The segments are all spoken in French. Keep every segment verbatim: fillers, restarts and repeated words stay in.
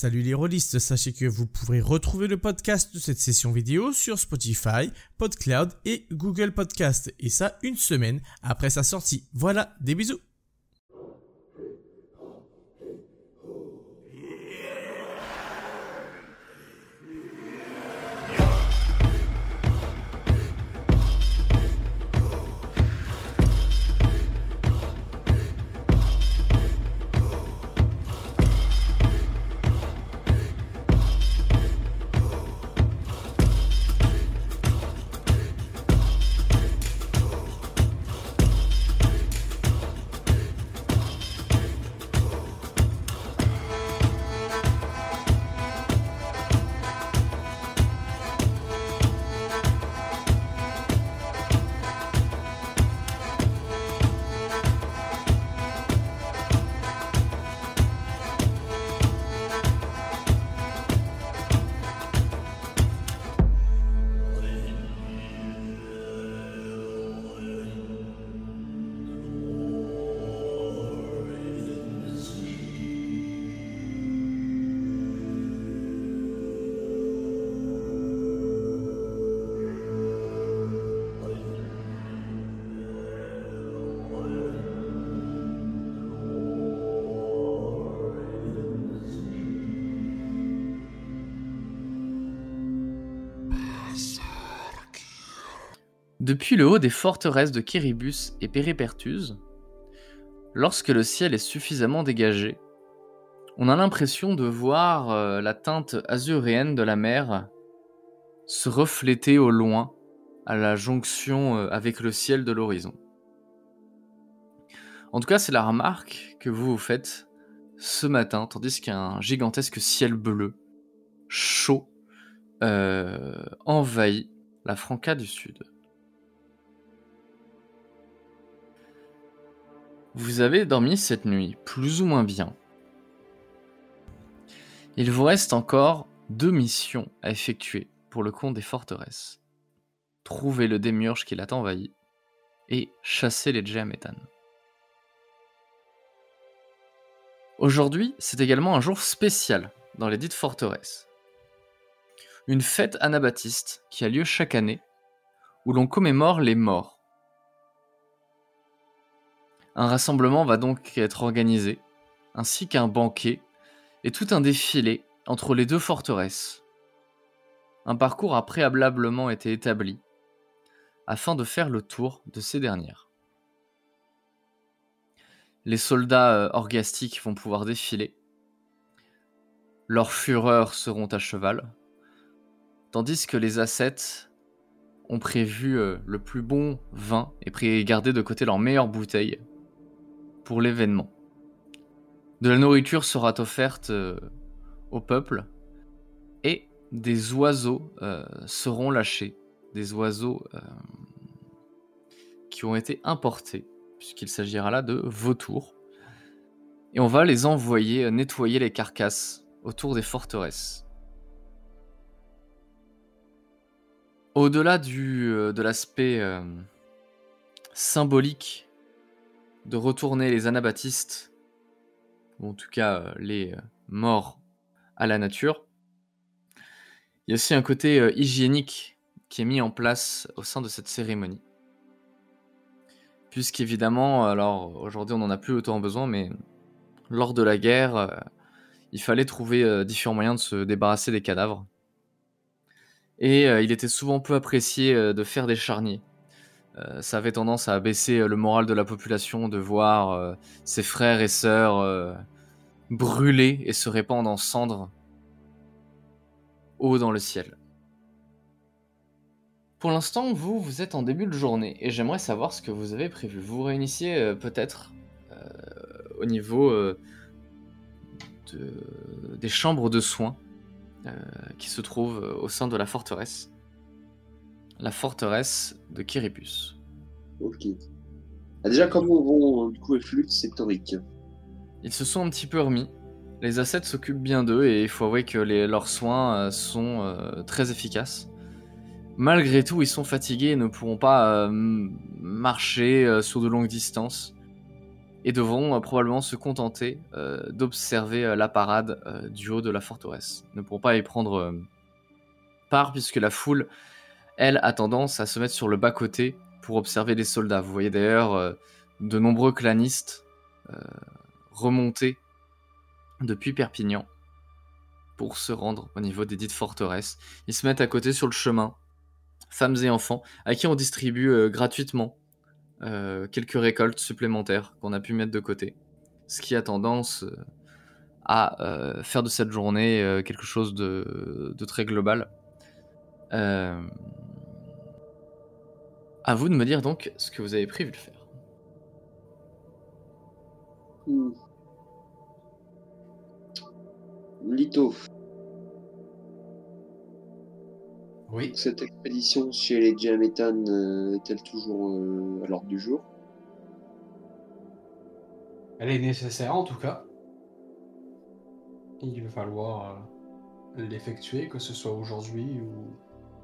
Salut les rôlistes, sachez que vous pourrez retrouver le podcast de cette session vidéo sur Spotify, PodCloud et Google Podcast, et ça une semaine après sa sortie. Voilà, des bisous. Depuis le haut des forteresses de Kéribus et Péripertuse, lorsque le ciel est suffisamment dégagé, on a l'impression de voir euh, la teinte azuréenne de la mer se refléter au loin à la jonction euh, avec le ciel de l'horizon. En tout cas, c'est la remarque que vous vous faites ce matin, tandis qu'un gigantesque ciel bleu, chaud, euh, envahit la Franca du Sud. Vous avez dormi cette nuit, plus ou moins bien. Il vous reste encore deux missions à effectuer pour le compte des forteresses. Trouver le démiurge qui l'a envahi et chasser les jets à méthane. Aujourd'hui, c'est également un jour spécial dans les dites forteresses. Une fête anabaptiste qui a lieu chaque année où l'on commémore les morts. Un rassemblement va donc être organisé, ainsi qu'un banquet et tout un défilé entre les deux forteresses. Un parcours a préalablement été établi afin de faire le tour de ces dernières. Les soldats euh, orgastiques vont pouvoir défiler, leurs fureurs seront à cheval, tandis que les ascètes ont prévu euh, le plus bon vin et pré- gardé de côté leurs meilleures bouteilles pour l'événement. De la nourriture sera offerte euh, au peuple et des oiseaux euh, seront lâchés, des oiseaux euh, qui ont été importés, puisqu'il s'agira là de vautours, et on va les envoyer euh, nettoyer les carcasses autour des forteresses. Au-delà du, euh, de l'aspect euh, symbolique de retourner les anabaptistes, ou en tout cas euh, les euh, morts à la nature, il y a aussi un côté euh, hygiénique qui est mis en place au sein de cette cérémonie. Puisqu'évidemment, alors aujourd'hui on n'en a plus autant besoin, mais lors de la guerre, euh, il fallait trouver euh, différents moyens de se débarrasser des cadavres. Et euh, il était souvent peu apprécié euh, de faire des charniers. Euh, ça avait tendance à abaisser euh, le moral de la population de voir euh, ses frères et sœurs euh, brûler et se répandre en cendres haut dans le ciel. Pour l'instant, vous, vous êtes en début de journée et j'aimerais savoir ce que vous avez prévu. Vous vous réunissez euh, peut-être euh, au niveau euh, de, des chambres de soins euh, qui se trouvent au sein de la forteresse. La forteresse de Kéribus. Ok. Ah, déjà, comment vont du coup les flux sectoriques? Ils se sont un petit peu remis. Les ascètes s'occupent bien d'eux et il faut avouer que les, leurs soins euh, sont euh, très efficaces. Malgré tout, ils sont fatigués et ne pourront pas euh, marcher euh, sur de longues distances. et devront euh, probablement se contenter euh, d'observer euh, la parade euh, du haut de la forteresse. Ils ne pourront pas y prendre euh, part puisque la foule, elle, a tendance à se mettre sur le bas-côté pour observer les soldats. Vous voyez d'ailleurs euh, de nombreux clanistes euh, remonter depuis Perpignan pour se rendre au niveau des dites forteresses. Ils se mettent à côté sur le chemin, femmes et enfants, à qui on distribue euh, gratuitement euh, quelques récoltes supplémentaires qu'on a pu mettre de côté. Ce qui a tendance euh, à euh, faire de cette journée euh, quelque chose de, de très global. Euh... À vous de me dire donc ce que vous avez prévu de faire. Hmm. Lito, Oui, cette expédition chez les Diamétanes euh, est-elle toujours euh, à l'ordre du jour? elle est nécessaire en tout cas. Il va falloir euh, l'effectuer, que ce soit aujourd'hui ou...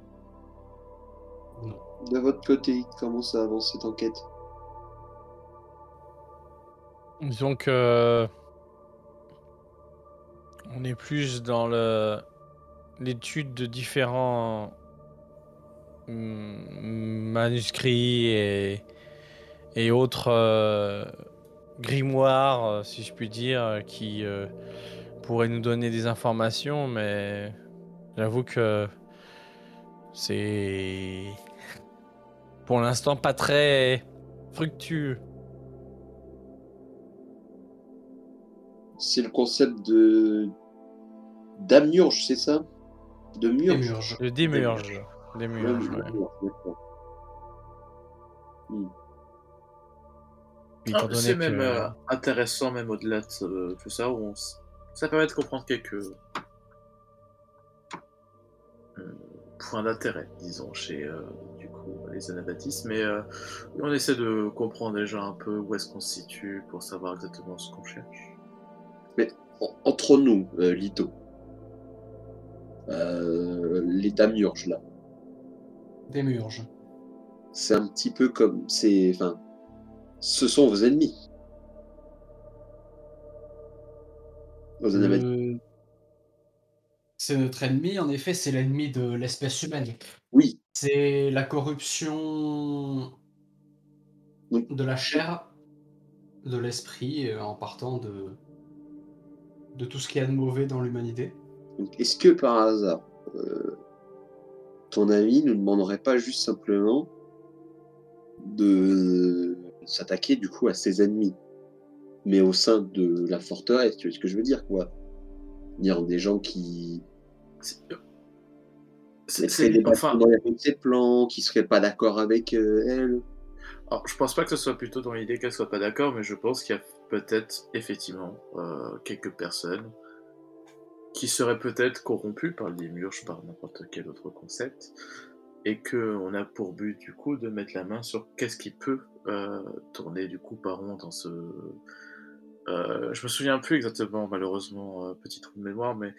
ou non. De votre côté, comment ça avance cette enquête? Disons que on est plus dans le l'étude de différents mm, manuscrits et, et autres euh, grimoires, euh, si je puis dire, euh, qui euh, pourraient nous donner des informations, mais j'avoue que c'est pour l'instant pas très fructueux. C'est le concept de d'Amurge, c'est ça? De Murge? Démurge. Le démurge. Ouais, Démurge, ouais. d'accord, d'accord. Hmm. Étant Ah, donné c'est que- même euh, intéressant, même au-delà de euh, tout ça, où on s- ça permet de comprendre quelques euh, points d'intérêt, disons, chez euh, du coup les Anabaptistes, mais euh, on essaie de comprendre déjà un peu où est-ce qu'on se situe pour savoir exactement ce qu'on cherche. En- Entre nous, euh, Lito, euh, les Damurges, là, Démurge. c'est un petit peu comme... c'est, enfin, ce sont vos ennemis. Vos Anabaptistes. Euh, C'est notre ennemi, en effet, c'est l'ennemi de l'espèce humaine. Oui, C'est la corruption donc, de la chair, de l'esprit, euh, en partant de, de tout ce qu'il y a de mauvais dans l'humanité. donc est-ce que par hasard, euh, ton ami ne demanderait pas juste simplement de s'attaquer du coup à ses ennemis, mais au sein de la forteresse, tu vois ce que je veux dire, quoi? Dire des gens qui C'est- C'est mettraient c'est- des enfin, bâtons dans ses plans, qui seraient pas d'accord avec euh, elle. alors, je pense pas que ce soit plutôt dans l'idée qu'elle soit pas d'accord, mais je pense qu'il y a peut-être effectivement euh, quelques personnes qui seraient peut-être corrompues par les murges, par n'importe quel autre concept, et que on a pour but du coup de mettre la main sur qu'est-ce qui peut euh, tourner du coup par rond dans ce. Euh, je me souviens plus exactement, malheureusement, euh, petit trou de mémoire, mais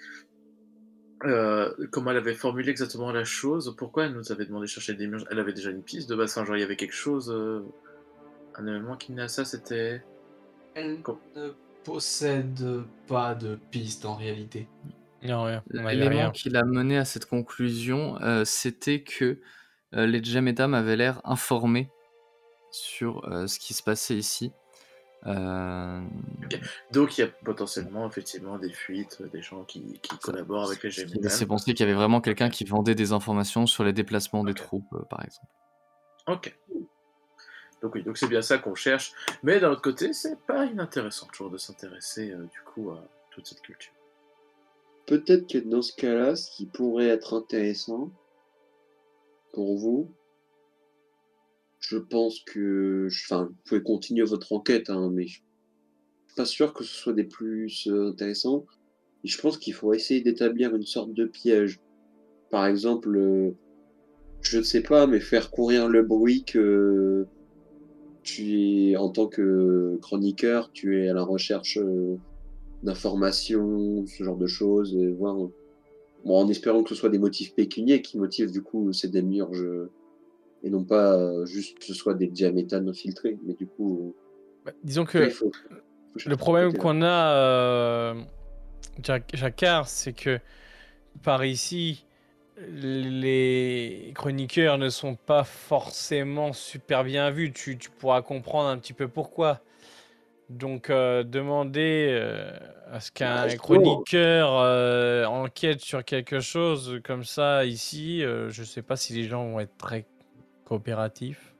euh, comment elle avait formulé exactement la chose, pourquoi elle nous avait demandé de chercher des murges. Elle avait déjà une piste de bassin, genre il y avait quelque chose, euh, un événement qui menait à ça, c'était. Elle Com- ne possède pas de piste en réalité. Non, rien. On avait L'élément rien. qui l'a mené à cette conclusion, euh, c'était que euh, les Djamétam avaient l'air informés sur euh, ce qui se passait ici. Euh, Donc il y a potentiellement effectivement des fuites, des gens qui, qui collaborent avec les ce qui Gémétam. laissait penser qu'il y avait vraiment quelqu'un qui vendait des informations sur les déplacements des Ok. troupes, euh, par exemple. Ok. Donc oui, donc c'est bien ça qu'on cherche. Mais d'un autre côté, c'est pas inintéressant toujours de s'intéresser euh, du coup à toute cette culture. Peut-être que dans ce cas-là, ce qui pourrait être intéressant pour vous, je pense que, enfin, vous pouvez continuer votre enquête, hein, mais je suis pas sûr que ce soit des plus euh, intéressants. Et je pense qu'il faut essayer d'établir une sorte de piège. Par exemple, euh, je ne sais pas, mais faire courir le bruit que tu es, en tant que chroniqueur, tu es à la recherche euh, d'informations, ce genre de choses, et voir, bon, en espérant que ce soit des motifs pécuniaires qui motivent du coup ces démiurges, et non pas euh, juste que ce soit des diaméthanes infiltrés, mais du coup Bah, disons que Il faut- faut chercher le ce problème côté-là. qu'on a, euh, Jac- Jacquard, c'est que par ici, les chroniqueurs ne sont pas forcément super bien vus. Tu, tu pourras comprendre un petit peu pourquoi. Donc, euh, demander euh, à ce Bah, qu'un justement. chroniqueur euh, enquête sur quelque chose comme ça ici, euh, je sais pas si les gens vont être très coopératifs.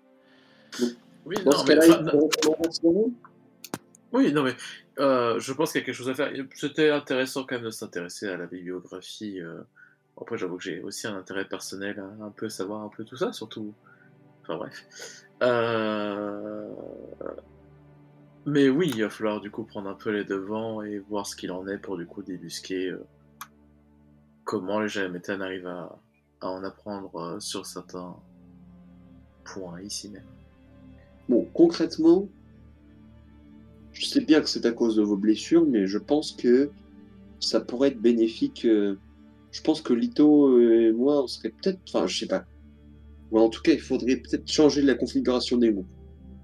Oui, Dans non, ce mais cas-là, il enfin, y a une recommandation. oui, non, mais euh, je pense qu'il y a quelque chose à faire. C'était intéressant quand même de s'intéresser à la bibliographie. euh. Après, j'avoue que j'ai aussi un intérêt personnel à un peu savoir un peu tout ça, surtout. Enfin bref. Euh, Mais oui, il va falloir du coup prendre un peu les devants et voir ce qu'il en est pour du coup débusquer euh, comment les Jamétanes arrivent à, à en apprendre euh, sur certains points ici même. Bon, concrètement, je sais bien que c'est à cause de vos blessures, mais je pense que ça pourrait être bénéfique. euh, Je pense que Lito et moi, on serait peut-être. Enfin, je sais pas. Ou en tout cas, il faudrait peut-être changer la configuration des groupes.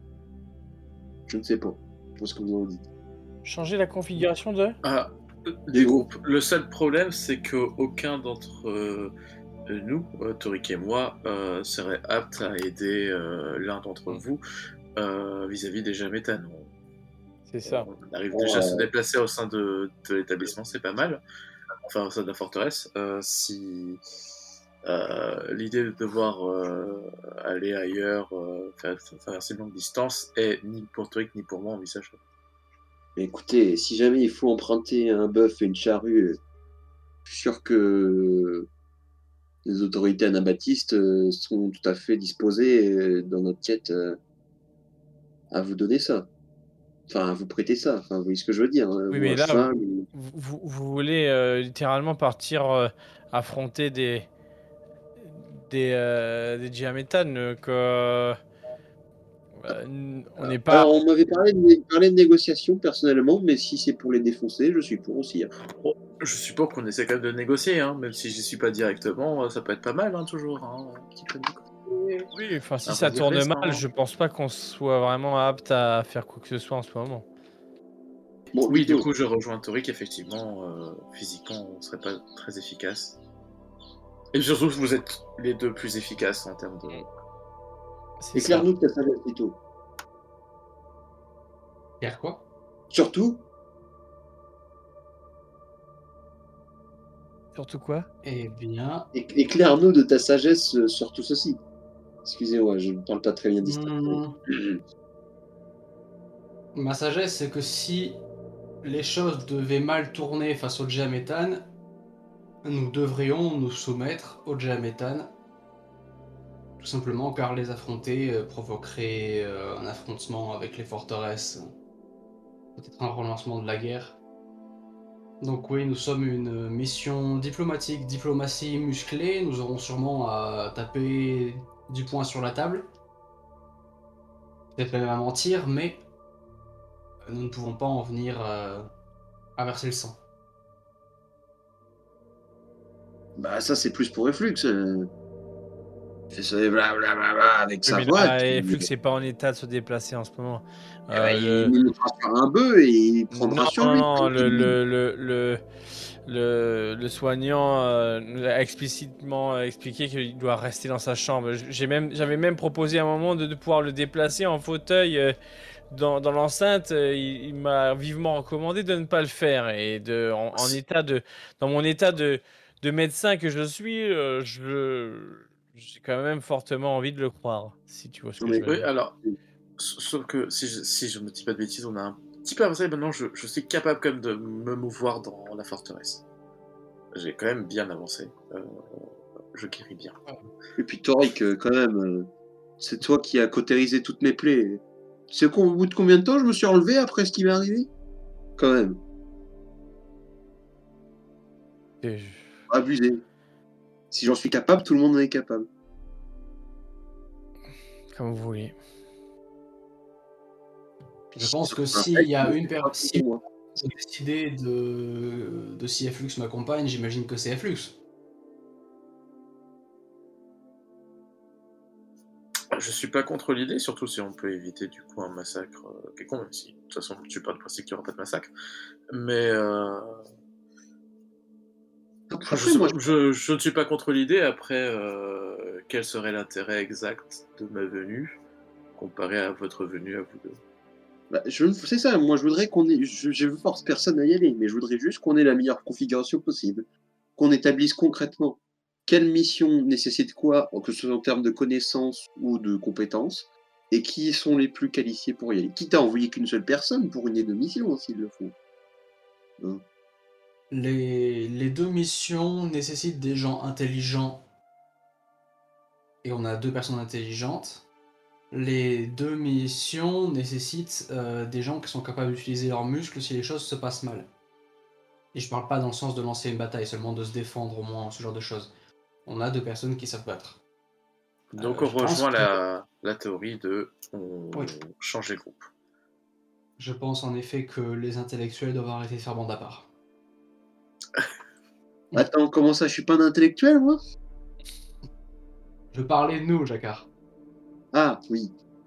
Je ne sais pas. Je pense que vous en dites. Changer la configuration de... Ah, Des du groupes. groupe. Le seul problème, c'est qu'aucun d'entre euh, nous, euh, Torik et moi, euh, serait apte à aider euh, l'un d'entre vous euh, vis-à-vis des Jamétanes. On, C'est ça. on arrive déjà à se déplacer au sein de, de l'établissement, c'est pas mal. Enfin, au sein de la forteresse. Euh, si euh, l'idée de devoir euh, aller ailleurs, euh, faire traverser une longue distance, est ni pour Torik ni pour moi envisageable. Mais écoutez, si jamais il faut emprunter un bœuf et une charrue, euh, je suis sûr que les autorités anabaptistes euh, sont tout à fait disposées euh, dans notre quête euh, à vous donner ça. Enfin, à vous prêter ça. Enfin, vous voyez ce que je veux dire, hein, Oui, ou mais un là, vous, cheval. ou- vous, vous voulez euh, littéralement partir euh, affronter des des, euh, des diaméthanes euh, que euh, n- on n'est pas... Alors, on m'avait parlé de, parlé de négociations personnellement, mais si c'est pour les défoncer, je suis pour aussi. hein. Bon, je suppose qu'on essaie quand même de négocier, hein, même si j'y suis pas directement, ça peut être pas mal, hein, toujours. Hein, un petit peu de négocier. Oui, enfin, si Un ça peu tourne déplaisant. mal, je pense pas qu'on soit vraiment apte à faire quoi que ce soit en ce moment. Bon, Oui, du Lito, coup, je rejoins Torik, effectivement, euh, physiquement, on serait pas très efficace. Et surtout, vous êtes les deux plus efficaces en termes de. C'est ça. éclaire-nous de ta sagesse, Lito. Faire quoi? Surtout, Surtout quoi? Eh bien, é- éclaire-nous de ta sagesse euh, sur tout ceci. Excusez-moi, je ne parle pas très bien distinct. hmm, ma sagesse, c'est que si les choses devaient mal tourner face au Jaméthane, nous devrions nous soumettre au Jaméthane. Tout simplement car les affronter euh, provoquerait euh, un affrontement avec les forteresses, peut-être un relancement de la guerre. Donc oui, nous sommes une mission diplomatique, diplomatie musclée, nous aurons sûrement à taper du poing sur la table, peut-être même à mentir, mais nous ne pouvons pas en venir euh, à verser le sang. Bah, ça, c'est plus pour Reflux. Euh... Il fait ça blablabla avec Oui, sa mais voix. là, puis- Flux n'est pas en état de se déplacer en ce moment. Eh ben, Euh, il le- montera sur un bœuf et il prendra Non, sur non, lui. non, le, tranquille. le, le, le, le, le soignant euh, nous a explicitement expliqué qu'il doit rester dans sa chambre. J'ai même, j'avais même proposé à un moment de, de pouvoir le déplacer en fauteuil euh, dans, dans l'enceinte. Euh, Il, il m'a vivement recommandé de ne pas le faire. Et de, en, en état de, dans mon état de, de médecin que je suis, euh, je, j'ai quand même fortement envie de le croire, si tu vois ce que Mais- je veux Oui, dire. alors, sauf que si je, si je ne dis pas de bêtises, on a un petit peu avancé. Maintenant, je, je suis capable quand même de me mouvoir dans la forteresse. J'ai quand même bien avancé. Euh, je guéris bien. Et puis Torik, euh, quand même, euh, c'est toi qui as cautérisé toutes mes plaies. Tu sais qu'au bout de combien de temps je me suis relevé après ce qui m'est arrivé? Quand même, Et je- abusé. Si j'en suis capable, tout le monde en est capable. Comme vous voulez. Je pense que Un s'il mec, y a c'est une pas personne, si pour moi. j'ai décidé de, de si Flux m'accompagne, j'imagine que c'est Flux. Je suis pas contre l'idée, surtout si on peut éviter du coup un massacre euh, quelconque, même si de toute façon je suis pas le principe qu'il n'y aura pas de massacre. Mais euh, Après, je, sais moi, pas, je, je ne suis pas contre l'idée. Après, euh, quel serait l'intérêt exact de ma venue comparé à votre venue à vous deux? Bah, je, c'est ça, moi je voudrais qu'on ait, je, je force personne à y aller, mais je voudrais juste qu'on ait la meilleure configuration possible, qu'on établisse concrètement quelle mission nécessite quoi, que ce soit en termes de connaissances ou de compétences, et qui sont les plus qualifiés pour y aller. Quitte à envoyer qu'une seule personne pour une des deux missions, s'il le faut. Hein. Les, les deux missions nécessitent des gens intelligents, et on a deux personnes intelligentes. Les deux missions nécessitent euh, des gens qui sont capables d'utiliser leurs muscles si les choses se passent mal. Et je parle pas dans le sens de lancer une bataille, seulement de se défendre au moins, ce genre de choses. On a deux personnes qui savent battre. Donc Euh, on je pense rejoint que- la, la théorie de on Oui. change les groupes. Je pense en effet que les intellectuels doivent arrêter de faire bande à part. Attends, comment ça, je suis pas un intellectuel, moi? Je parlais de nous, Jacquard. Ah, oui.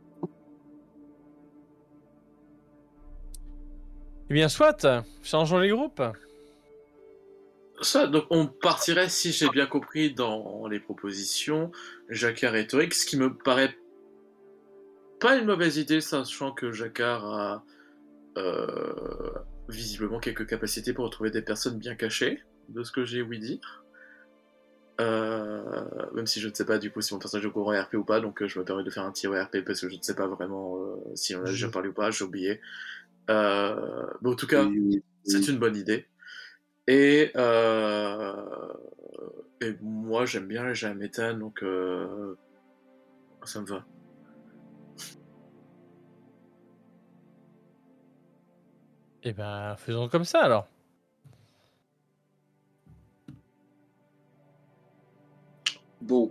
Eh bien, soit, changeons les groupes. Ça, donc on partirait, si j'ai bien compris dans les propositions, Jacquard et Toric, ce qui me paraît pas une mauvaise idée, sachant que Jacquard a euh, visiblement quelques capacités pour retrouver des personnes bien cachées, de ce que j'ai ouï dire. Euh, même si je ne sais pas du coup si mon personnage est au courant R P ou pas, donc euh, je me permets de faire un tir R P parce que je ne sais pas vraiment euh, si on a déjà parlé ou pas, j'ai oublié. Euh, mais en tout cas, Oui, oui, c'est oui. une bonne idée. Et, euh, et moi j'aime bien les jeux à méthane, donc euh, ça me va. Eh ben, faisons comme ça alors. Bon.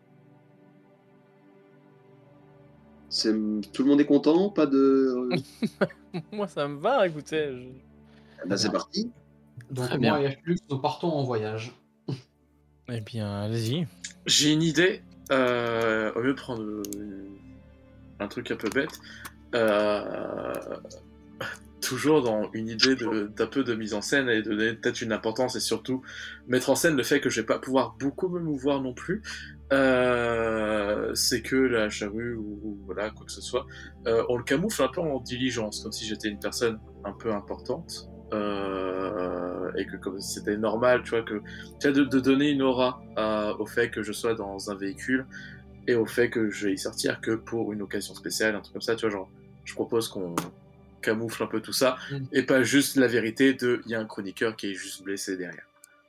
C'est... Tout le monde est content? Pas de... Moi, ça me va, écoutez. je- Bah, c'est parti. Donc Très moi bien. et Flux, nous partons en voyage. Eh bien, allez-y. J'ai une idée, euh, au lieu de prendre euh, un truc un peu bête, euh, toujours dans une idée de- d'un peu de mise en scène et de donner peut-être une importance et surtout mettre en scène le fait que je vais pas pouvoir beaucoup me mouvoir non plus, euh, c'est que la charrue ou, ou voilà quoi que ce soit, euh, on le camoufle un peu en diligence, comme si j'étais une personne un peu importante. Euh, et que comme c'était normal, tu vois, que tu vois, de, de donner une aura à- au fait que je sois dans un véhicule et au fait que je vais y sortir que pour une occasion spéciale, un truc comme ça, tu vois, genre, je propose qu'on camoufle un peu tout ça Mm. et pas juste la vérité de il y a un chroniqueur qui est juste blessé derrière.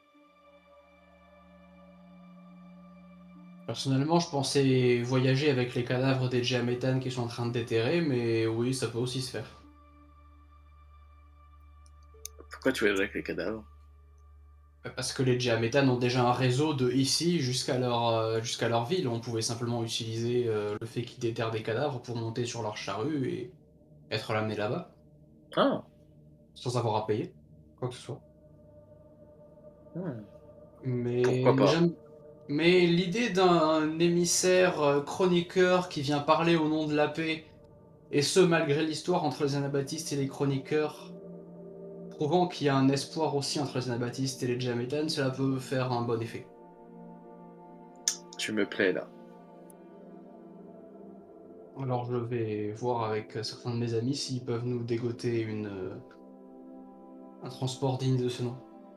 Personnellement, je pensais voyager avec les cadavres des jets à méthane qui sont en train de déterrer, mais oui, ça peut aussi se faire. Pourquoi tu voyages avec les cadavres? Parce que les jets à méthane ont déjà un réseau de ici jusqu'à leur, euh, jusqu'à leur ville. On pouvait simplement utiliser euh, le fait qu'ils déterrent des cadavres pour monter sur leur charrue et être l'amener là-bas, Ah, sans avoir à payer, quoi que ce soit. hmm. Mais Pourquoi pas? j'aime- Mais l'idée d'un émissaire euh, chroniqueur qui vient parler au nom de la paix, et ce malgré l'histoire entre les anabaptistes et les chroniqueurs, prouvant qu'il y a un espoir aussi entre les anabaptistes et les Jamétanes, cela peut faire un bon effet. Tu me plais là. Alors je vais voir avec euh, certains de mes amis s'ils peuvent nous dégoter une, euh, un transport digne de ce nom.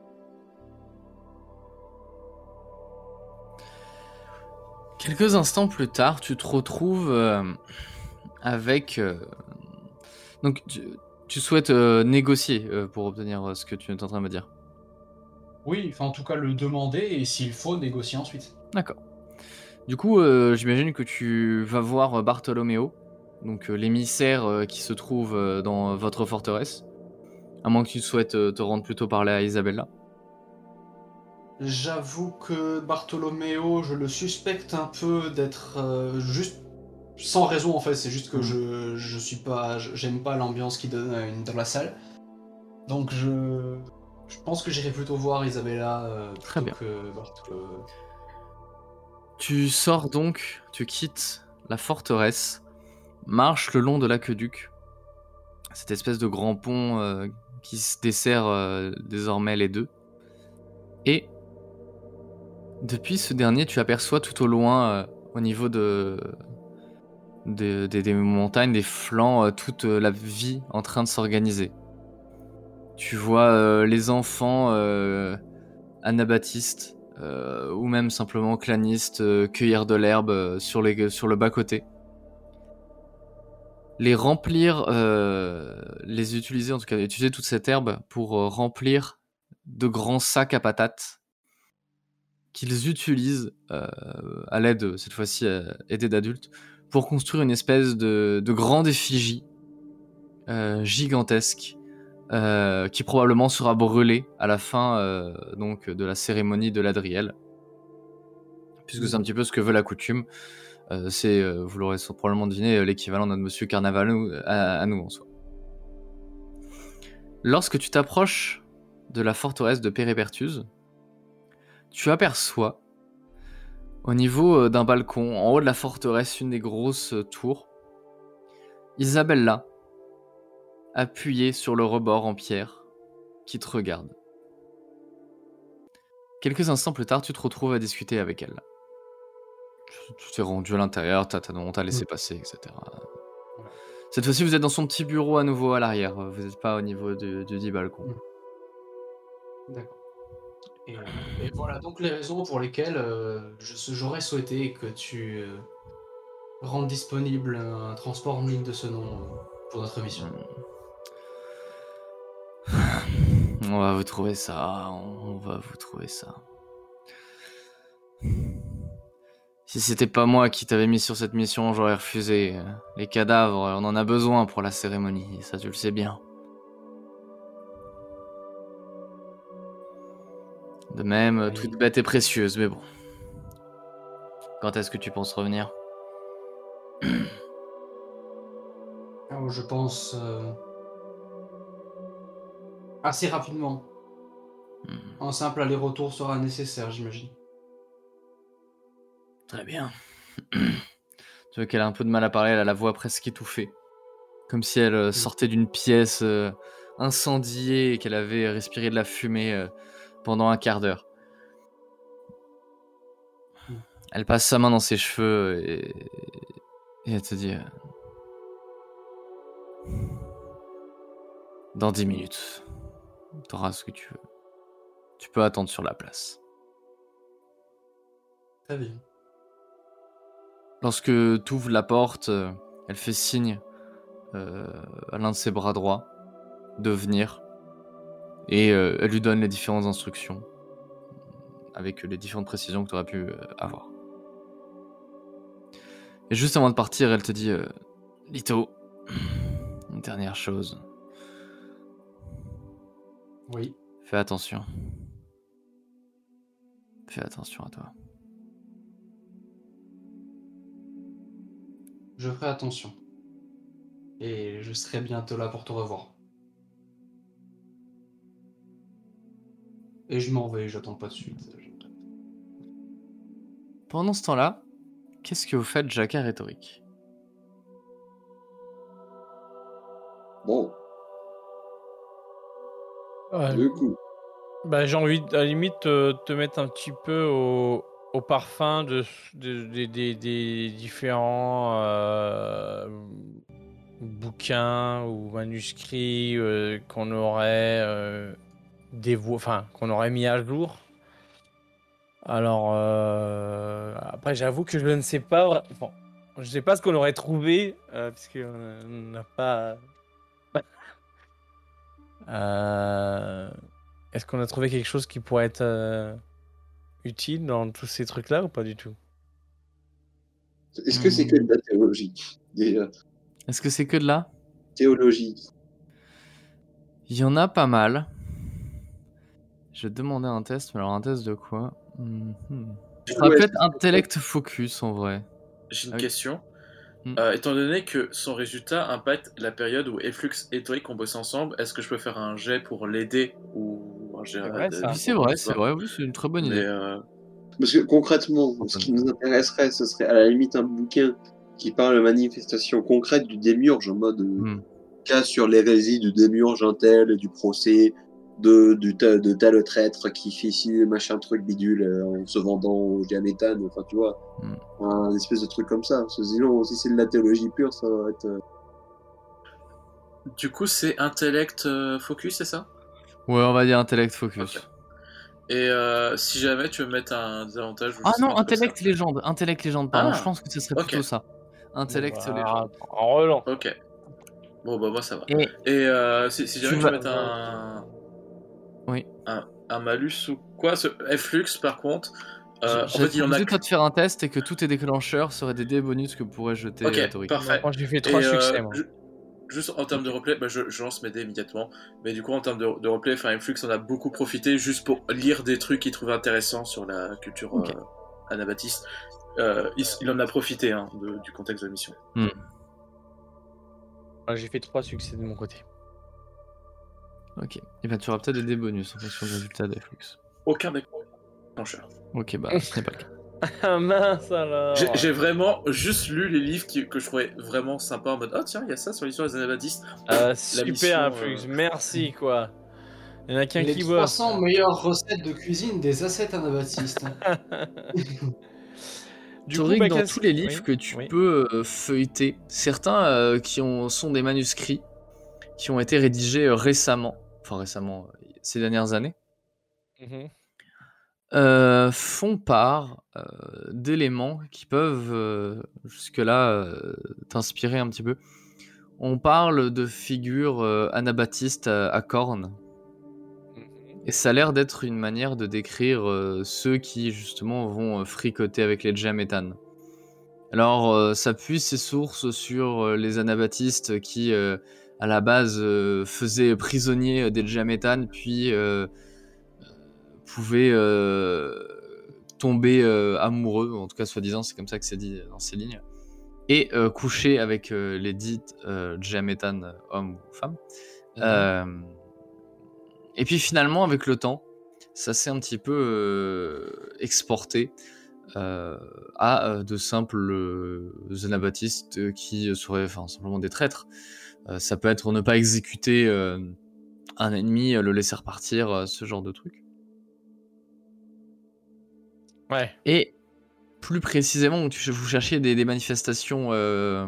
Quelques instants plus tard, tu te retrouves euh, avec... euh, Donc, tu, tu souhaites euh, négocier euh, pour obtenir euh, ce que tu es en train de me dire. Oui, enfin en tout cas le demander et s'il faut négocier ensuite. D'accord. Du coup, euh, j'imagine que tu vas voir Bartholoméo, donc euh, l'émissaire euh, qui se trouve euh, dans votre forteresse. À moins que tu souhaites euh, te rendre plutôt parler à Isabella. J'avoue que Bartholoméo, je le suspecte un peu d'être euh, juste sans raison en fait, c'est juste que Mm. je, je suis pas, je- j'aime pas l'ambiance qu'il donne à une- dans la salle. Donc je, je pense que j'irai plutôt voir Isabella euh, Très plutôt bien. que Bartholoméo. Tu sors donc, tu quittes la forteresse marche le long de l'aqueduc, cette espèce de grand pont euh, qui se dessert euh, désormais les deux. Et depuis ce dernier, tu aperçois tout au loin, euh, au niveau de, de, de- des montagnes, des flancs, euh, toute euh, la vie en train de s'organiser. Tu vois euh, les enfants euh, anabaptistes, euh, ou même simplement clanistes, euh, cueillir de l'herbe euh, sur, les, sur le bas-côté. Les remplir, euh, les utiliser, en tout cas, utiliser toute cette herbe pour euh, remplir de grands sacs à patates qu'ils utilisent euh, à l'aide, cette fois-ci euh, aidés d'adultes, pour construire une espèce de, de grande effigie euh, gigantesque euh, qui probablement sera brûlée à la fin euh, donc, de la cérémonie de l'Adriel. Puisque c'est un petit peu ce que veut la coutume. Euh, c'est, euh, vous l'aurez probablement deviné, euh, l'équivalent de notre Monsieur Carnaval euh, à, à nous en soi. Lorsque tu t'approches de la forteresse de Pérépertuse, tu aperçois, au niveau euh, d'un balcon, en haut de la forteresse, une des grosses euh, tours, Isabella, appuyée sur le rebord en pierre, qui te regarde. Quelques instants plus tard, tu te retrouves à discuter avec elle. Tu t'es rendu à l'intérieur, t'as, t'as, on t'a laissé passer, et cetera. Cette fois-ci, vous êtes dans son petit bureau à nouveau à l'arrière. Vous n'êtes pas au niveau du, du dit balcon. D'accord. Et, euh, et voilà donc les raisons pour lesquelles euh, je- j'aurais souhaité que tu euh, rendes disponible un transport digne de ce nom euh, pour notre mission. On va vous trouver ça, on va vous trouver ça. Si c'était pas moi qui t'avais mis sur cette mission, j'aurais refusé. Les cadavres, on en a besoin pour la cérémonie, ça tu le sais bien. De même, Oui. toute bête est précieuse, mais bon. Quand est-ce que tu penses revenir ? Alors, je pense euh, assez rapidement. Hmm, Un simple aller-retour sera nécessaire, j'imagine. Très bien. Tu vois qu'elle a un peu de mal à parler, elle a la voix presque étouffée. Comme si elle euh, sortait d'une pièce euh, incendiée et qu'elle avait respiré de la fumée euh, pendant un quart d'heure. Mm. Elle passe sa main dans ses cheveux et, et elle te dit euh, dans dix minutes, t'auras ce que tu veux. Tu peux attendre sur la place. Très bien. Lorsque tu ouvres la porte, euh, elle fait signe euh, à l'un de ses bras droits de venir et euh, elle lui donne les différentes instructions avec les différentes précisions que tu aurais pu euh, avoir. Et juste avant de partir, elle te dit euh, Lito, une dernière chose, Oui. fais attention. Fais attention à toi. Je ferai attention. Et je serai bientôt là pour te revoir. Et je m'en vais, j'attends pas de suite. Pendant ce temps-là, qu'est-ce que vous faites, Jacques et Rhétorique ? Bon, Ouais. du coup, Bah, j'ai envie, de- à la limite, euh, te mettre un petit peu au, au parfum de, de- de- des- des différents euh, bouquins ou manuscrits euh, qu'on aurait euh, dévo- enfin, qu'on aurait mis à jour. Alors, euh, après, j'avoue que je ne sais pas. vra- Bon, je sais pas ce qu'on aurait trouvé, euh, puisqu'on n'a pas. Euh, Est-ce qu'on a trouvé quelque chose qui pourrait être euh, utile dans tous ces trucs-là ou pas du tout? est-ce que c'est que de la théologie déjà? Est-ce que c'est que de là ? Théologie. Il y en a pas mal. Je vais te demander un test, mais alors un test de quoi ? Mhm. Du Ça coup, peut est-ce être que- intellect focus en vrai. J'ai une Ah oui. question. Hmm. Euh, étant donné que son résultat impacte la période où Efflux et Toric ont bossé ensemble, est-ce que je peux faire un jet pour l'aider ou un jet C'est vrai, de- ça. Oui, c'est pour vrai, l'histoire c'est vrai, oui, c'est une très bonne Mais idée. euh, Parce que concrètement, ce qui nous intéresserait, ce serait à la limite un bouquin qui parle de manifestation concrète du démiurge en mode euh, Hmm. cas sur l'hérésie du démiurge intel, du procès de, du ta- de tel traître qui fait ci, machin truc bidule euh, en se vendant au diaméthane, enfin tu vois, Mm. un espèce de truc comme ça. Parce que sinon, si c'est de la théologie pure, ça va être. euh, Du coup, c'est intellect euh, focus, c'est ça? Ouais, on va dire intellect focus. Ok. Et euh, si jamais tu veux mettre un désavantage. ou je Ah sais non, pas trop intellect ça. légende, intellect légende, pardon, Ah, je pense que ce serait ok. plutôt ça. Intellect Bah, légende. en relant. Ok. Bon, bah moi ça va. Et Et euh, si, si jamais Tu tu veux vas- mettre un, oui, un, un malus ou quoi, ce Flux par contre, euh, en j'avais fait il y en a. proposé que- toi de faire un test et que tous tes déclencheurs seraient des dés bonus que pourrait jeter Ok, euh, Tori. parfait. Moi, j'ai fait trois Et, euh, succès, moi. ju- Juste en termes de replay, bah, je, je lance mes dés immédiatement. Mais du coup, en termes de, de replay, enfin, Flux en a beaucoup profité juste pour lire des trucs qu'il trouvait intéressants sur la culture Ok. euh, anabaptiste. Euh, il, il en a profité hein, de- du contexte de la mission. Hmm. Moi, j'ai fait trois succès de mon côté. Ok. Et ben tu auras peut-être des dés bonus en fonction du résultat des Flux. Aucun déclencheur. Ok, bah ce n'est pas le cas. Ah mince alors. J'ai j'ai vraiment juste lu les livres qui- que je trouvais vraiment sympas en mode oh tiens il y a ça sur l'histoire des anabaptistes. Ah, La super, mission, Flux, euh, merci quoi. Il y en a qu'un Les qui trois bosse. cents meilleures recettes de cuisine des ascètes anabaptistes. Du Tori, bah, dans qu'est-ce- tous les livres oui, que tu oui. peux euh, feuilleter, certains euh, qui ont, sont des manuscrits qui ont été rédigés euh, récemment, enfin récemment, euh, ces dernières années, Mhm. euh, font part euh, d'éléments qui peuvent euh, jusque-là euh, t'inspirer un petit peu. On parle de figures euh, anabaptistes à, à cornes, Mhm. et ça a l'air d'être une manière de décrire euh, ceux qui justement vont euh, fricoter avec les diaméthanes. Alors, euh, ça puise ses sources sur euh, les anabaptistes qui, euh, à la base, euh, faisaient prisonnier des diaméthanes, puis euh, pouvaient euh, tomber euh, amoureux, en tout cas soi-disant, c'est comme ça que c'est dit dans ces lignes, et euh, coucher avec euh, les dites euh, diaméthanes, hommes ou femmes. Mhm. Euh, et puis finalement, avec le temps, ça s'est un petit peu euh, exporté euh, à euh, de simples euh, anabaptistes qui seraient enfin, simplement des traîtres. Euh, ça peut être ne pas exécuter euh, un ennemi, euh, le laisser repartir, euh, ce genre de truc. Ouais. Et plus précisément, tu, vous cherchiez des, des manifestations euh,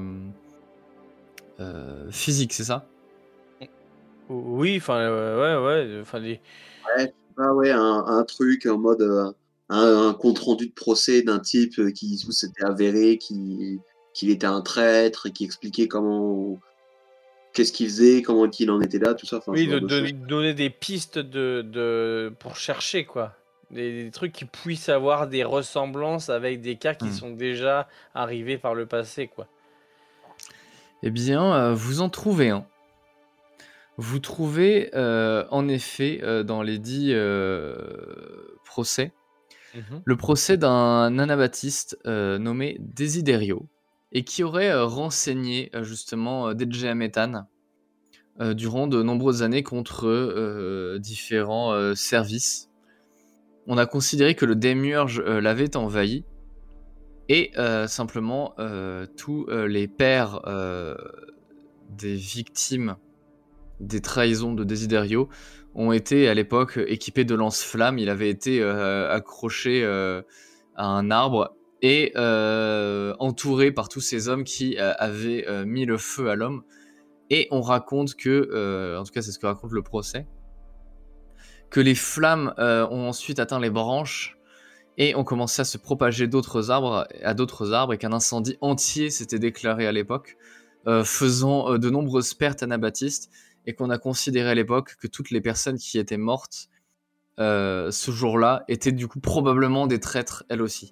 euh, physiques, c'est ça? Oui, enfin, euh, ouais, ouais, enfin les. Ouais, ah ouais, un, un truc en mode euh, un, un compte rendu de procès d'un type euh, qui où s'était avéré qui qu'il était un traître et qui expliquait comment qu'est-ce qu'il faisait, comment il en était là, tout ça. Enfin, Oui, ce de, genre de de choses. lui donner des pistes de, de pour chercher quoi, des, des trucs qui puissent avoir des ressemblances avec des cas qui Hmm. sont déjà arrivés par le passé quoi. Eh bien, euh, vous en trouvez un. Vous trouvez euh, en effet euh, dans les dix euh, procès Mhm. le procès d'un anabaptiste euh, nommé Desiderio et qui aurait euh, renseigné euh, justement euh, des diaméthanes euh, durant de nombreuses années contre euh, différents euh, services. On a considéré que le démiurge euh, l'avait envahi et euh, simplement euh, tous euh, les pères euh, des victimes des trahisons de Desiderio ont été à l'époque équipés de lance-flammes. Il avait été euh, accroché euh, à un arbre et euh, entouré par tous ces hommes qui euh, avaient euh, mis le feu à l'homme. Et on raconte que, euh, en tout cas c'est ce que raconte le procès, que les flammes euh, ont ensuite atteint les branches et ont commencé à se propager d'autres arbres, à d'autres arbres et qu'un incendie entier s'était déclaré à l'époque, euh, faisant euh, de nombreuses pertes anabaptistes, et qu'on a considéré à l'époque que toutes les personnes qui étaient mortes euh, ce jour-là étaient du coup probablement des traîtres elles aussi.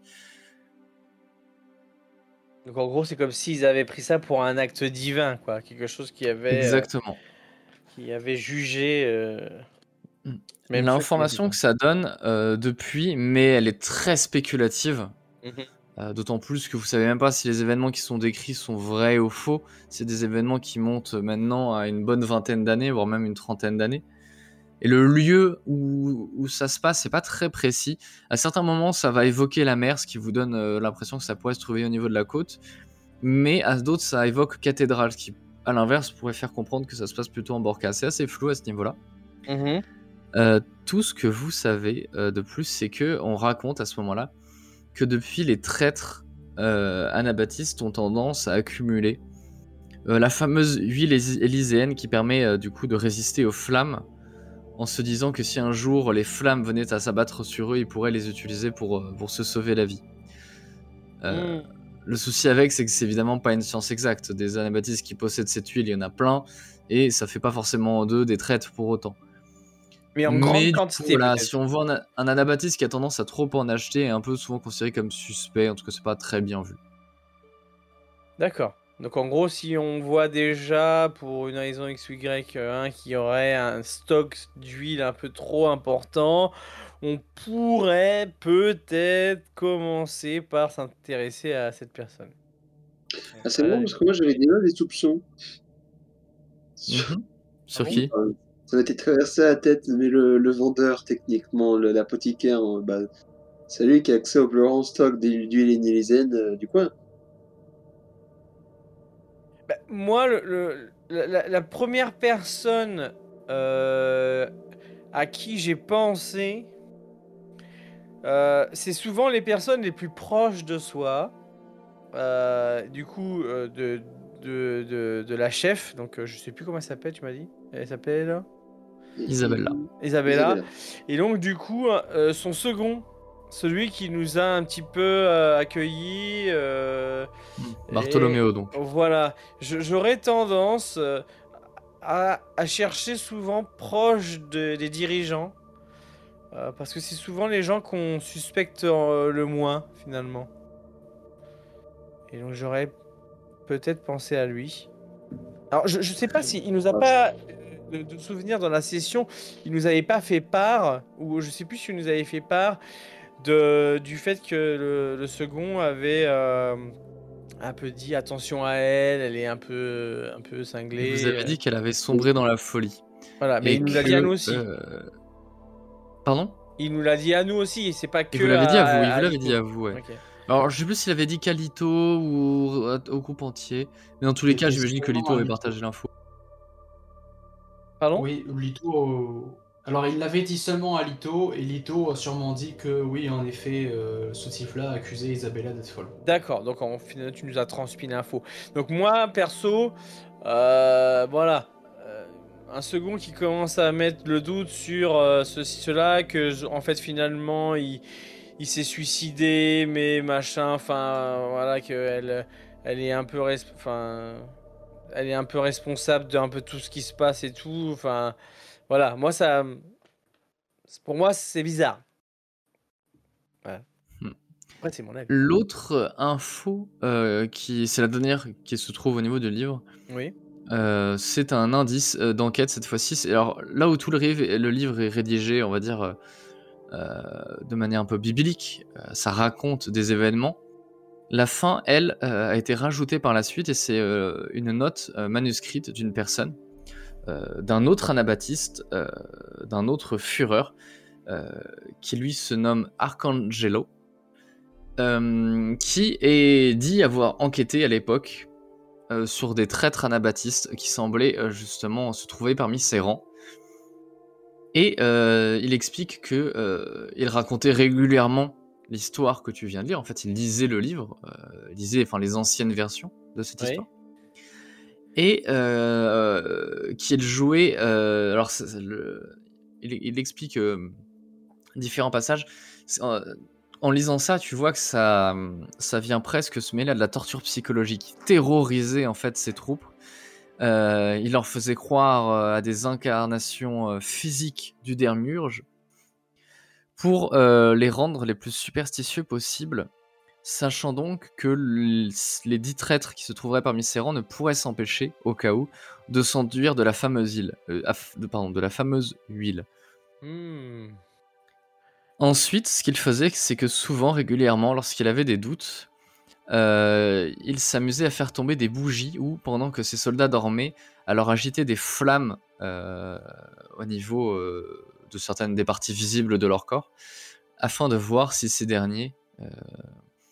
Donc en gros c'est comme s'ils avaient pris ça pour un acte divin quoi, quelque chose qui avait euh, Exactement. qui avait jugé. Euh... Mm. même L'information ceux que ça donne euh, depuis, mais elle est très spéculative. qui- Mhm. Euh, d'autant plus que vous savez même pas si les événements qui sont décrits sont vrais ou faux. C'est des événements qui montent maintenant à une bonne vingtaine d'années, voire même une trentaine d'années. Et le lieu où, où ça se passe, c'est pas très précis. À certains moments, ça va évoquer la mer, ce qui vous donne euh, l'impression que ça pourrait se trouver au niveau de la côte. mais à d'autres ça évoque cathédrale, ce qui à l'inverse pourrait faire comprendre que ça se passe plutôt en Borca. C'est assez flou à ce niveau-là. Mhm. Euh, tout ce que vous savez euh, de plus, c'est que on raconte à ce moment-là que depuis les traîtres euh, anabaptistes ont tendance à accumuler euh, la fameuse huile élys- élyséenne qui permet euh, du coup de résister aux flammes, en se disant que si un jour les flammes venaient à s'abattre sur eux, ils pourraient les utiliser pour, euh, pour se sauver la vie. Euh, Mm. Le souci avec, c'est que c'est évidemment pas une science exacte. Des anabaptistes qui possèdent cette huile, il y en a plein, et ça fait pas forcément d'eux des traîtres pour autant. Mais en Mais grande du coup, quantité, voilà, peut-être. si on voit un, un anabaptiste qui a tendance à trop en acheter, est un peu souvent considéré comme suspect, en tout cas c'est pas très bien vu. D'accord. Donc en gros, si on voit déjà, pour une raison X ou Y, euh, hein, qu'il y aurait un stock d'huile un peu trop important, on pourrait peut-être commencer par s'intéresser à cette personne. Ah, c'est bon, parce que moi j'avais déjà des soupçons. Mhm. Sur bon qui? Enfin, ça m'était traversé la tête, mais le, le vendeur, techniquement, le- l'apothicaire, euh, bah, c'est lui qui a accès au plus grand stock d'huile d'huile élyséenne euh, du coin. Bah, moi, le, le- la, la- la première personne euh, à qui j'ai pensé, euh, c'est souvent les personnes les plus proches de soi. Euh, du coup, euh, de, de, de, de la chef, donc euh, je sais plus comment elle s'appelle, tu m'as dit? Elle s'appelle Isabella. Isabella. Isabella. Et donc, du coup, euh, son second, celui qui nous a un petit peu euh, accueillis. euh, et Bartholoméo donc. voilà, Je- j'aurais tendance euh, à, à chercher souvent proche de- des dirigeants. euh, parce que c'est souvent les gens qu'on suspecte euh, le moins, finalement. Et donc, j'aurais peut-être pensé à lui. Alors, je, je sais pas s'il nous a Ah, pas euh, de, de souvenir dans la session, il nous avait pas fait part, ou je sais plus s'il nous avait fait part de, du fait que le, le second avait euh, un peu dit attention à elle, elle est un peu, un peu Il cinglée. vous avait euh, dit qu'elle avait sombré dans la folie. Voilà, mais Et il nous l'a dit à nous que... aussi. euh, Pardon? Il nous l'a dit à nous aussi, et c'est pas Il que vous l'avait dit à vous, à, il vous à l'avait Lito. dit à vous, ouais. Ok. Alors je sais plus s'il avait dit qu'à Lito ou au, au groupe entier, mais dans tous les Mais cas j'imagine que seulement Lito à avait Lito. partagé l'info. Pardon? Oui, Lito. euh, Alors, il l'avait dit seulement à Lito, et Lito a sûrement dit que oui, en effet, euh, ce type-là accusait Isabella d'être folle. D'accord, donc en final, tu nous as transmis l'info. Donc moi, perso, euh, voilà, euh, un second qui commence à mettre le doute sur euh, ceci, cela, que je- en fait finalement il, il s'est suicidé, mais machin, enfin voilà, qu'elle elle est un peu, res- enfin, elle est un peu responsable de un peu tout ce qui se passe et tout. Enfin, voilà, moi ça, pour moi c'est bizarre. Voilà. Hmm. Après c'est mon avis. L'autre info, euh, qui c'est la dernière qui se trouve au niveau du livre, Oui. euh, c'est un indice euh, d'enquête cette fois-ci. C'est- Alors là où tout le, riv- le livre est rédigé, on va dire, euh, euh, de manière un peu biblique, euh, ça raconte des événements. La fin, elle, euh, a été rajoutée par la suite et c'est euh, une note euh, manuscrite d'une personne, euh, d'un autre anabaptiste, euh, d'un autre fureur, euh, qui lui se nomme Arcangelo, euh, qui est dit avoir enquêté à l'époque euh, sur des traîtres anabaptistes qui semblaient euh, justement se trouver parmi ses rangs. Et euh, il explique que euh, il racontait régulièrement l'histoire que tu viens de lire. En fait, il lisait le livre, euh, il lisait enfin les anciennes versions de cette Oui. histoire. Et euh, qu'il jouait. Euh, alors, c'est- c'est le- il, il explique euh, différents passages. C'est, euh, en lisant ça, tu vois que ça, ça vient presque se mêler à de la torture psychologique. Il terrorisait en fait ses troupes. Euh, il leur faisait croire euh, à des incarnations euh, physiques du Dermurge pour euh, les rendre les plus superstitieux possibles, sachant donc que l- les dix traîtres qui se trouveraient parmi ces rangs ne pourraient s'empêcher, au cas où, de s'enduire de la fameuse île, euh, af- de, pardon, de la fameuse huile. Hmm. Ensuite, ce qu'il faisait, c'est que souvent, régulièrement, lorsqu'il avait des doutes, euh, il s'amusait à faire tomber des bougies ou, pendant que ses soldats dormaient, à leur agiter des flammes euh, au niveau euh, de certaines des parties visibles de leur corps, afin de voir si ces derniers euh,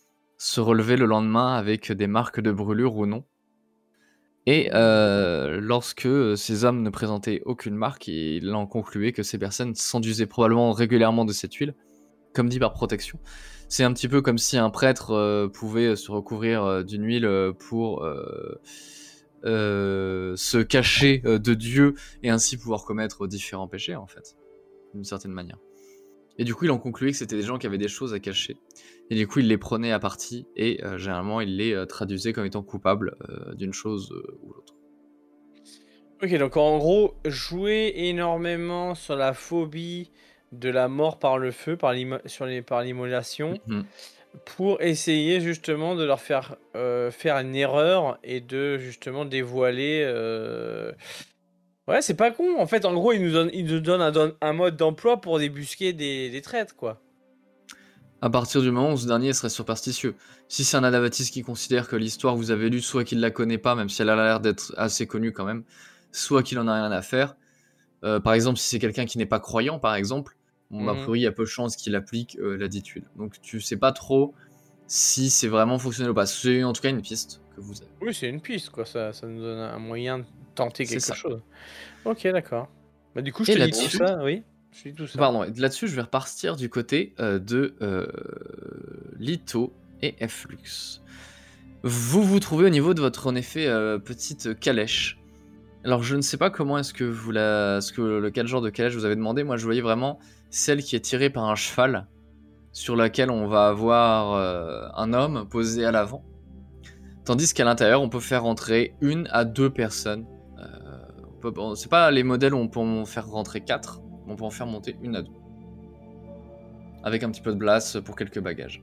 se relever le lendemain avec des marques de brûlure ou non. Et euh, lorsque ces hommes ne présentaient aucune marque, il en concluait que ces personnes s'enduisaient probablement régulièrement de cette huile, comme dit par protection. C'est un petit peu comme si un prêtre euh, pouvait se recouvrir euh, d'une huile euh, pour euh, euh, se cacher euh, de Dieu et ainsi pouvoir commettre différents péchés, en fait, d'une certaine manière. Et du coup, il en concluait que c'était des gens qui avaient des choses à cacher. Et du coup, il les prenait à partie et euh, généralement, il les euh, traduisait comme étant coupables euh, d'une chose euh, ou l'autre. Ok, donc en gros, jouer énormément sur la phobie de la mort par le feu, par l'immo- sur les, par l'immolation, Mhm. pour essayer justement de leur faire euh, faire une erreur et de justement dévoiler. euh, Ouais, c'est pas con. En fait, en gros, ils nous donnent, ils nous donnent un, don- un mode d'emploi pour débusquer des, des traites, quoi. À partir du moment où ce dernier serait superstitieux. Si c'est un Anabaptiste qui considère que l'histoire que vous avez lue, soit qu'il la connaît pas, même si elle a l'air d'être assez connue quand même, soit qu'il en a rien à faire. Euh, par exemple, si c'est quelqu'un qui n'est pas croyant, par exemple, bon, a Mhm. priori, il y a peu de chances qu'il applique euh, la dite huile. Donc tu sais pas trop si c'est vraiment fonctionnel ou pas. C'est en tout cas une piste que vous avez. Oui, c'est une piste, quoi. Ça, ça nous donne un moyen de tenter C'est quelque ça. chose. Ok, d'accord. Bah, du coup, je Et te dis tout là-dessus, ça, oui. Je te dis tout ça. pardon, là-dessus, je vais repartir du côté euh, de euh, Lito et Flux. Vous vous trouvez au niveau de votre, en effet, euh, petite calèche. Alors, je ne sais pas comment est-ce que vous la... ce que, le quel genre de calèche vous avez demandé. Moi, je voyais vraiment celle qui est tirée par un cheval, sur laquelle on va avoir euh, un homme posé à l'avant. Tandis qu'à l'intérieur, on peut faire rentrer une à deux personnes. Euh, on peut- bon, c'est pas les modèles où on peut en faire rentrer quatre, mais on peut en faire monter une à deux. Avec un petit peu de place pour quelques bagages.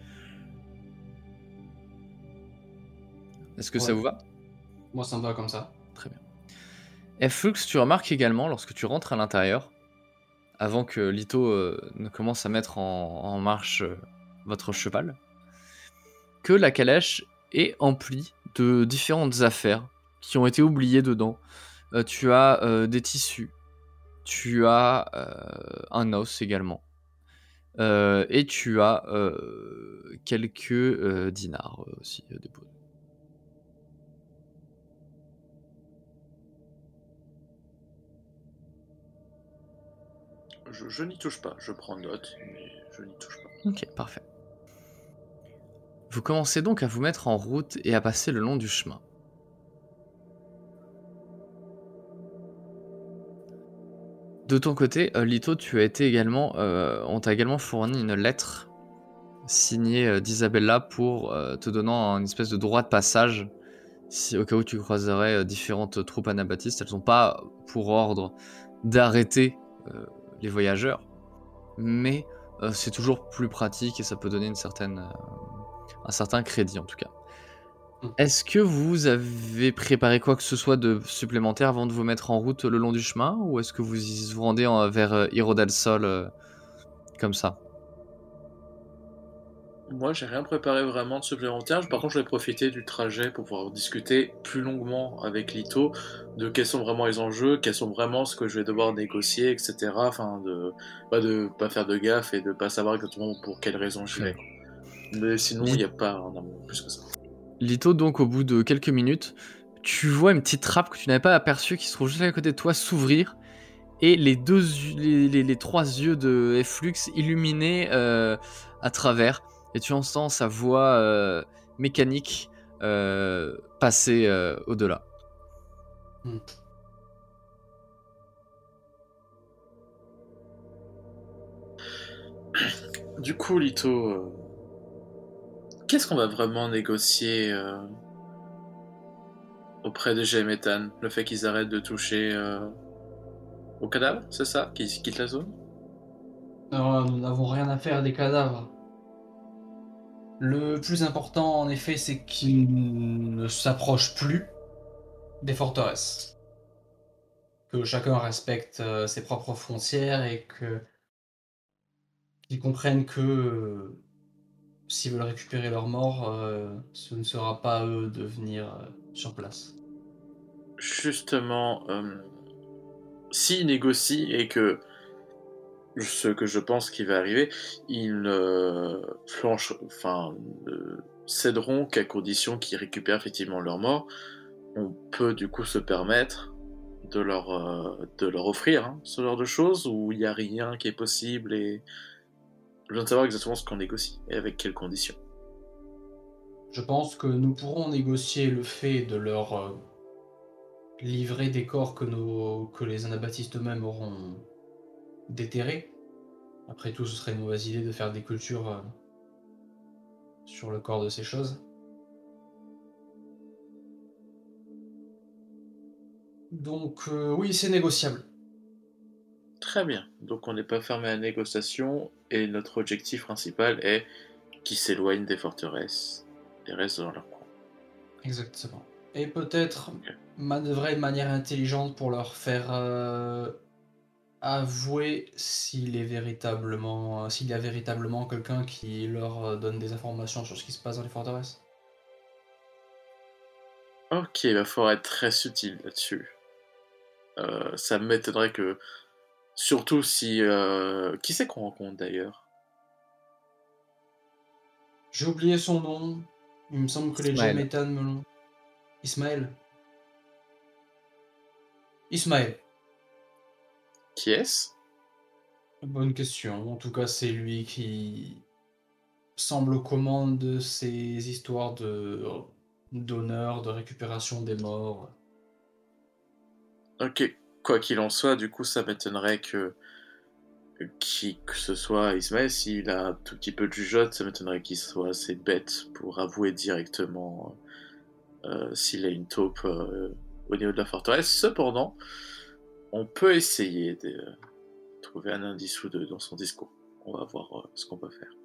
Est-ce que ça Ouais. vous va? Moi, ça me va comme ça. Très bien. Flux, tu remarques également, lorsque tu rentres à l'intérieur, avant que Lito euh, ne commence à mettre en, en marche euh, votre cheval, que la calèche est emplie de différentes affaires qui ont été oubliées dedans. Euh, tu as euh, des tissus, tu as euh, un os également, euh, et tu as euh, quelques euh, dinars euh, aussi euh, déposés. Je, je n'y touche pas, je prends note, mais je n'y touche pas. Ok, parfait. Vous commencez donc à vous mettre en route et à passer le long du chemin. De ton côté, euh, Lito, tu as été également, euh, on t'a également fourni une lettre signée euh, d'Isabella pour euh, te donnant une espèce de droit de passage si, au cas où tu croiserais euh, différentes troupes anabaptistes. Elles n'ont pas pour ordre d'arrêter euh, les voyageurs, mais euh, c'est toujours plus pratique et ça peut donner une certaine, euh, un certain crédit en tout cas. Mm. Est-ce que vous avez préparé quoi que ce soit de supplémentaire avant de vous mettre en route le long du chemin, ou est-ce que vous y- vous rendez en- vers euh, Hiro del Sol euh, comme ça? Moi, j'ai rien préparé vraiment de supplémentaire. Par contre, je vais profiter du trajet pour pouvoir discuter plus longuement avec Lito de quels sont vraiment les enjeux, quels sont vraiment ce que je vais devoir négocier, et cetera. Enfin, de pas de pas faire de gaffe et de pas savoir exactement pour quelles raisons j'y vais. Mais sinon, il n'y a pas un amour plus que ça. Lito, donc, au bout de quelques minutes, tu vois une petite trappe que tu n'avais pas aperçue qui se trouve juste à côté de toi s'ouvrir, et les deux, yeux- les, les- les trois yeux de Flux illuminés euh, à travers, et tu entends sa voix euh, mécanique euh, passer euh, au-delà. Hmm. Du coup, Lito, euh, qu'est-ce qu'on va vraiment négocier euh, auprès de G-Méthane? Le fait qu'ils arrêtent de toucher euh, au cadavre, c'est ça? Qu'ils quittent la zone? Non, nous n'avons rien à faire des cadavres. Le plus important, en effet, c'est qu'ils ne s'approchent plus des forteresses. Que chacun respecte euh, ses propres frontières et que qu'ils comprennent que euh, s'ils veulent récupérer leur mort, euh, ce ne sera pas à eux de venir euh, sur place. Justement, euh, s'ils négocient et que ce que je pense qui va arriver, ils euh, flanchent, enfin, euh, céderont qu'à condition qu'ils récupèrent effectivement leur mort, on peut du coup se permettre de leur, euh, de leur offrir hein, ce genre de choses, où il n'y a rien qui est possible, et je veux savoir exactement ce qu'on négocie, et avec quelles conditions. Je pense que nous pourrons négocier le fait de leur euh, livrer des corps que, nos, que les anabaptistes eux-mêmes auront déterrés. Après tout, ce serait une mauvaise idée de faire des cultures euh, sur le corps de ces choses. Donc euh, oui, c'est négociable. Très bien, donc on n'est pas fermé à la négociation, et notre objectif principal est qu'ils s'éloignent des forteresses et restent dans leur coin. Exactement. Et peut-être Ok. manœuvrer de manière intelligente pour leur faire euh, avouer s'il est véritablement, s'il y a véritablement quelqu'un qui leur euh, donne des informations sur ce qui se passe dans les forteresses. Ok, il va falloir être très subtil là-dessus. Euh, ça m'étonnerait que... Surtout si... Euh... Qui c'est qu'on rencontre d'ailleurs? J'ai oublié son nom. Il me semble que les Ismaël. Jamétanes me l'ont. Ismaël. Ismaël. Qui est-ce? Bonne question. En tout cas, c'est lui qui semble aux commandes de ces histoires de d'honneur, de récupération des morts. Ok, quoi qu'il en soit, du coup, ça m'étonnerait que... Qui que ce soit Ismaël, s'il a un tout petit peu de jugeote, ça m'étonnerait qu'il soit assez bête pour avouer directement euh, s'il a une taupe euh, au niveau de la forteresse. Cependant, on peut essayer de euh, trouver un indice ou deux dans son discours. On va voir euh, ce qu'on peut faire.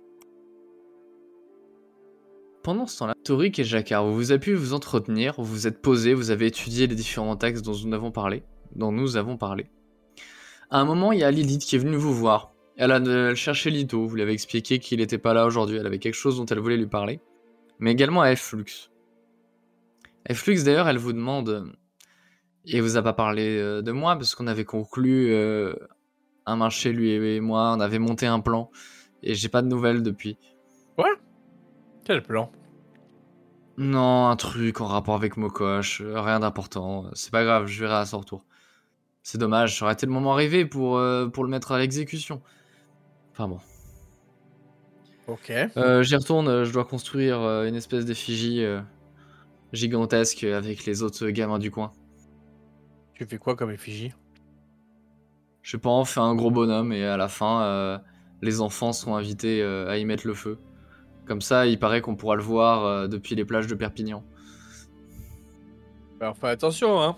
Pendant ce temps-là, Torik et Jacquard, vous avez pu vous entretenir, vous vous êtes posés, vous avez étudié les différents textes dont nous avons parlé. Dont nous avons parlé. À un moment, il y a Lilith qui est venue vous voir. Elle a elle cherchait Lito, vous lui avez expliqué qu'il n'était pas là aujourd'hui, elle avait quelque chose dont elle voulait lui parler. Mais également à F-Flux. F-Flux d'ailleurs, elle vous demande... Et vous a pas parlé euh, de moi, parce qu'on avait conclu euh, un marché, lui et moi, on avait monté un plan. Et j'ai pas de nouvelles depuis. Quoi? Quel plan? Non, un truc en rapport avec Mokosh, euh, rien d'important. C'est pas grave, je verrai à son retour. C'est dommage, ça aurait été le moment arrivé pour, euh, pour le mettre à l'exécution. Enfin bon. Ok. Euh, J'y retourne, euh, je dois construire euh, une espèce d'effigie euh, gigantesque avec les autres gamins du coin. Tu fais quoi comme effigie? Je sais pas, on fait un gros bonhomme et à la fin, euh, les enfants sont invités euh, à y mettre le feu. Comme ça, il paraît qu'on pourra le voir euh, depuis les plages de Perpignan. Alors fais attention, hein.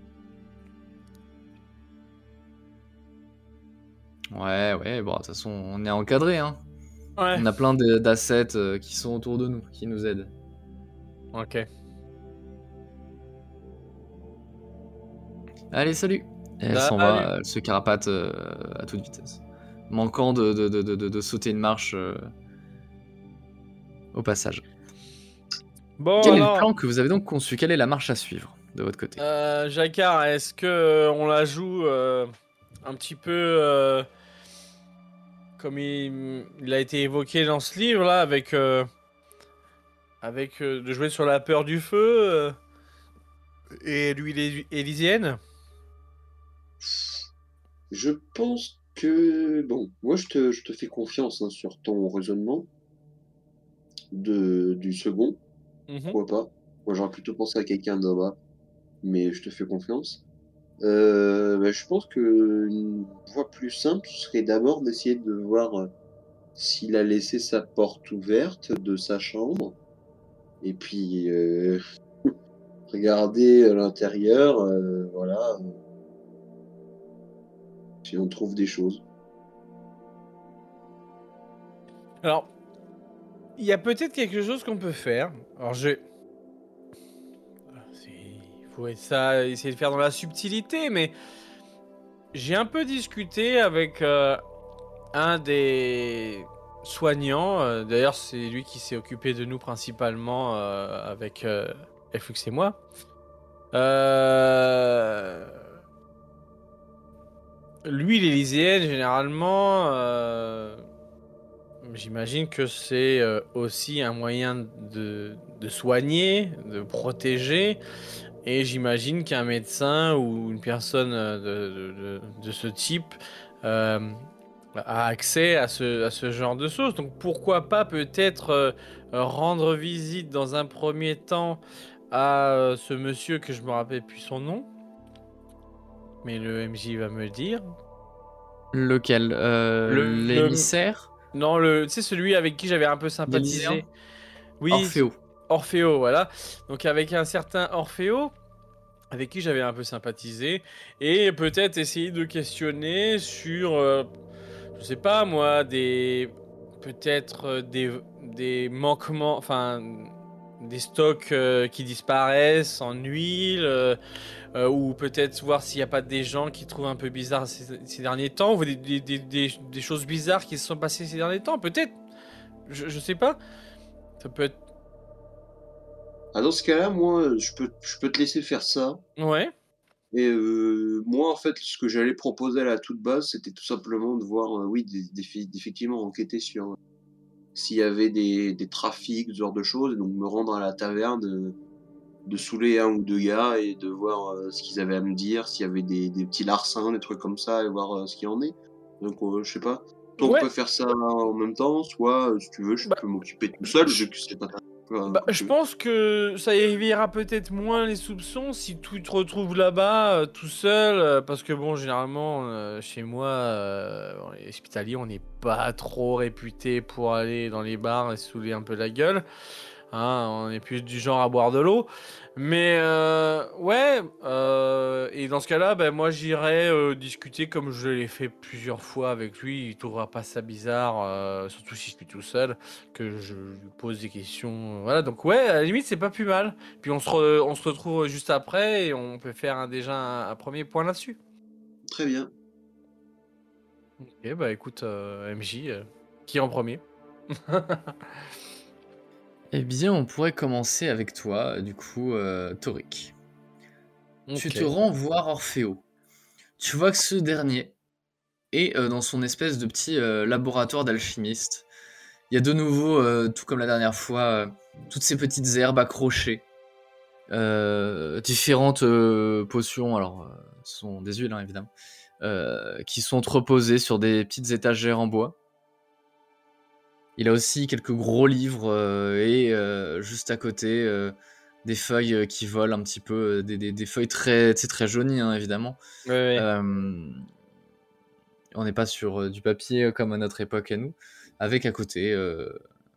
Ouais, ouais, bon, de toute façon, on est encadré, hein. Ouais. On a plein de- d'assets euh, qui sont autour de nous, qui nous aident. Ok. Allez, salut. Et elle Salut. s'en va, elle se carapate euh, à toute vitesse. Manquant de, de, de, de, de- de sauter une marche euh, au passage. Bon Quel est le alors, plan que vous avez donc conçu? Quelle est la marche à suivre de votre côté? euh, Jacquard, est-ce que euh, on la joue euh, un petit peu euh, comme il, il a été évoqué dans ce livre là, avec euh, avec euh, de jouer sur la peur du feu euh, et l'huile élyséenne? Je pense que... Bon, moi je te, je te fais confiance hein, sur ton raisonnement de, du second. Mhm. Pourquoi pas? Moi j'aurais plutôt pensé à quelqu'un d'en bas, mais je te fais confiance. Euh, bah, je pense que une voie plus simple serait d'abord d'essayer de voir euh, s'il a laissé sa porte ouverte de sa chambre, et puis euh, regarder à l'intérieur, euh, voilà, euh, si on trouve des choses. Alors, il y a peut-être quelque chose qu'on peut faire. Alors, je. C'est- Il faut ça, essayer de faire dans la subtilité, mais j'ai un peu discuté avec euh, un des soignants. euh, D'ailleurs, c'est lui qui s'est occupé de nous principalement euh, avec euh, Flux et moi. Euh... Lui, l'Élyséenne, généralement, euh, j'imagine que c'est euh, aussi un moyen de, de soigner, de protéger. Et j'imagine qu'un médecin ou une personne euh, de, de- de- de ce type euh, a accès à ce, à ce genre de choses. Donc pourquoi pas peut-être euh, rendre visite dans un premier temps à euh, ce monsieur que je me rappelle plus son nom. Mais le M J va me le dire. Lequel euh, Le- le- L'émissaire Non, le, tu sais, celui avec qui j'avais un peu Lyséen sympathisé. Oui, Orphéo. Orphéo, voilà. Donc avec un certain Orphéo, avec qui j'avais un peu sympathisé, et peut-être essayer de questionner sur, euh, je sais pas moi, des, peut-être euh, des, des manquements, enfin, des stocks euh, qui disparaissent en huile, euh, euh, ou peut-être voir s'il n'y a pas des gens qui trouvent un peu bizarre ces, ces derniers temps, ou des, des, des, des, des choses bizarres qui se sont passées ces derniers temps, peut-être. Je, je sais pas. Ça peut être. Ah, dans ce cas-là, moi, je peux, je peux te laisser faire ça. Ouais. Et euh, moi, en fait, ce que j'allais proposer à la toute base, c'était tout simplement de voir, euh, oui, des- des- d'effectivement enquêter sur euh, s'il y avait des, des trafics, ce genre de choses, et donc me rendre à la taverne, de, de saouler un ou deux gars et de voir euh, ce qu'ils avaient à me dire, s'il y avait des, des petits larcins, des trucs comme ça, et voir euh, ce qu'il en est. Donc, euh, je sais pas. Soit on Ouais. peut faire ça en même temps, soit, euh, si tu veux, je Bah, peux m'occuper tout seul, je- vu que c'est pas ta... euh, Bah, comme je tu veux. pense que ça éveillera peut-être moins les soupçons si tu te retrouves là-bas euh, tout seul, euh, parce que bon, généralement, euh, chez moi, euh, bon, les hospitaliers, on n'est pas trop réputé pour aller dans les bars et se saouler un peu la gueule. Hein, on est plus du genre à boire de l'eau. Mais euh, ouais, euh, et dans ce cas-là, ben, moi j'irai euh, discuter comme je l'ai fait plusieurs fois avec lui. Il trouvera pas ça bizarre, euh, surtout si je suis tout seul, que je lui pose des questions. Voilà, donc ouais, à la limite, c'est pas plus mal. Puis on se, re- on se retrouve juste après et on peut faire un- déjà un, un premier point là-dessus. Très bien. Ok, bah écoute, euh, M J, euh, qui en premier? Eh bien, on pourrait commencer avec toi, du coup, euh, Toric. Tu Ok. te rends voir Orphéo. Tu vois que ce dernier est euh, dans son espèce de petit euh, laboratoire d'alchimiste. Il y a de nouveau, euh, tout comme la dernière fois, euh, toutes ces petites herbes accrochées. Euh, différentes euh, potions, alors euh, ce sont des huiles hein, évidemment, euh, qui sont reposées sur des petites étagères en bois. Il a aussi quelques gros livres euh, et euh, juste à côté euh, des feuilles euh, qui volent un petit peu, euh, des, des, des feuilles très, tu sais, très jaunies hein, évidemment. Ouais, ouais. Euh, on n'est pas sur euh, du papier euh, comme à notre époque à nous, avec à côté euh,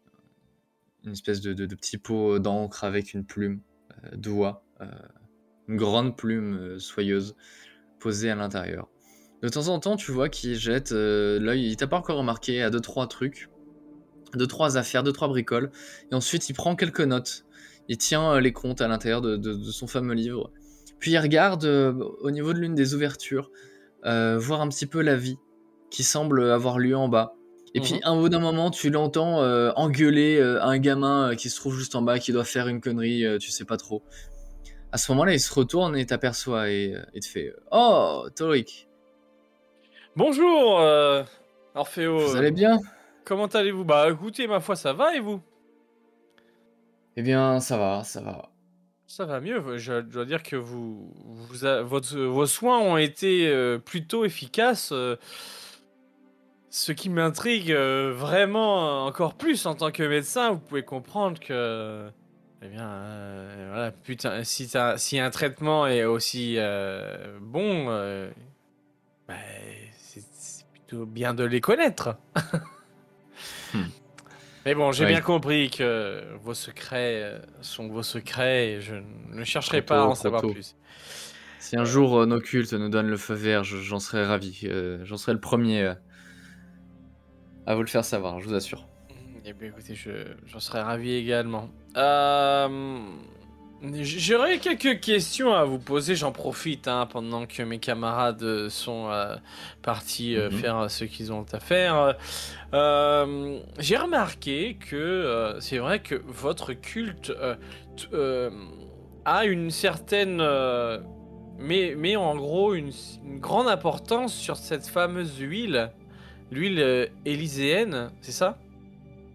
une espèce de, de, de petit pot d'encre avec une plume euh, d'oie, euh, une grande plume euh, soyeuse posée à l'intérieur. De temps en temps, tu vois qu'il jette euh, l'œil, il t'a pas encore remarqué, à deux trois trucs, deux trois affaires, deux trois bricoles, et ensuite il prend quelques notes. Il tient euh, les comptes à l'intérieur de, de, de son fameux livre. Puis il regarde euh, au niveau de l'une des ouvertures, euh, voir un petit peu la vie qui semble avoir lieu en bas. Et puis, Mhm. un bout d'un moment, tu l'entends euh, engueuler euh, un gamin euh, qui se trouve juste en bas, qui doit faire une connerie, euh, tu sais pas trop. À ce moment-là, il se retourne et t'aperçoit et euh, il te fait « Oh, Toric, Bonjour, euh, Orphéo. vous allez bien ?» Comment allez-vous? Bah écoutez, ma foi, ça va et vous? Eh bien, ça va, ça va. Ça va mieux. Je dois dire que vous, vous a- votre- vos soins ont été euh, plutôt efficaces, euh, ce qui m'intrigue euh, vraiment encore plus en tant que médecin. Vous pouvez comprendre que, eh bien, euh, voilà, putain, si, t'as- si un traitement est aussi euh, bon, euh, bah, c'est c'est plutôt bien de les connaître. Hmm. Mais bon, j'ai Ouais. bien compris que vos secrets euh, sont vos secrets et je ne chercherai Trop pas à tôt, en trop savoir tôt. plus. Si un jour euh, nos cultes nous donnent le feu vert, je- j'en serais ravi. Euh, j'en serais le premier euh, à vous le faire savoir, je vous assure. Eh bien, écoutez, je, j'en serais ravi également. Euh, J'aurais quelques questions à vous poser, j'en profite hein, pendant que mes camarades sont euh, partis euh, Mhm. faire ce qu'ils ont à faire. Euh, J'ai remarqué que euh, c'est vrai que votre culte euh, t- euh, a une certaine... euh, mais, mais en gros une, une grande importance sur cette fameuse huile, l'huile euh, élyséenne, c'est ça?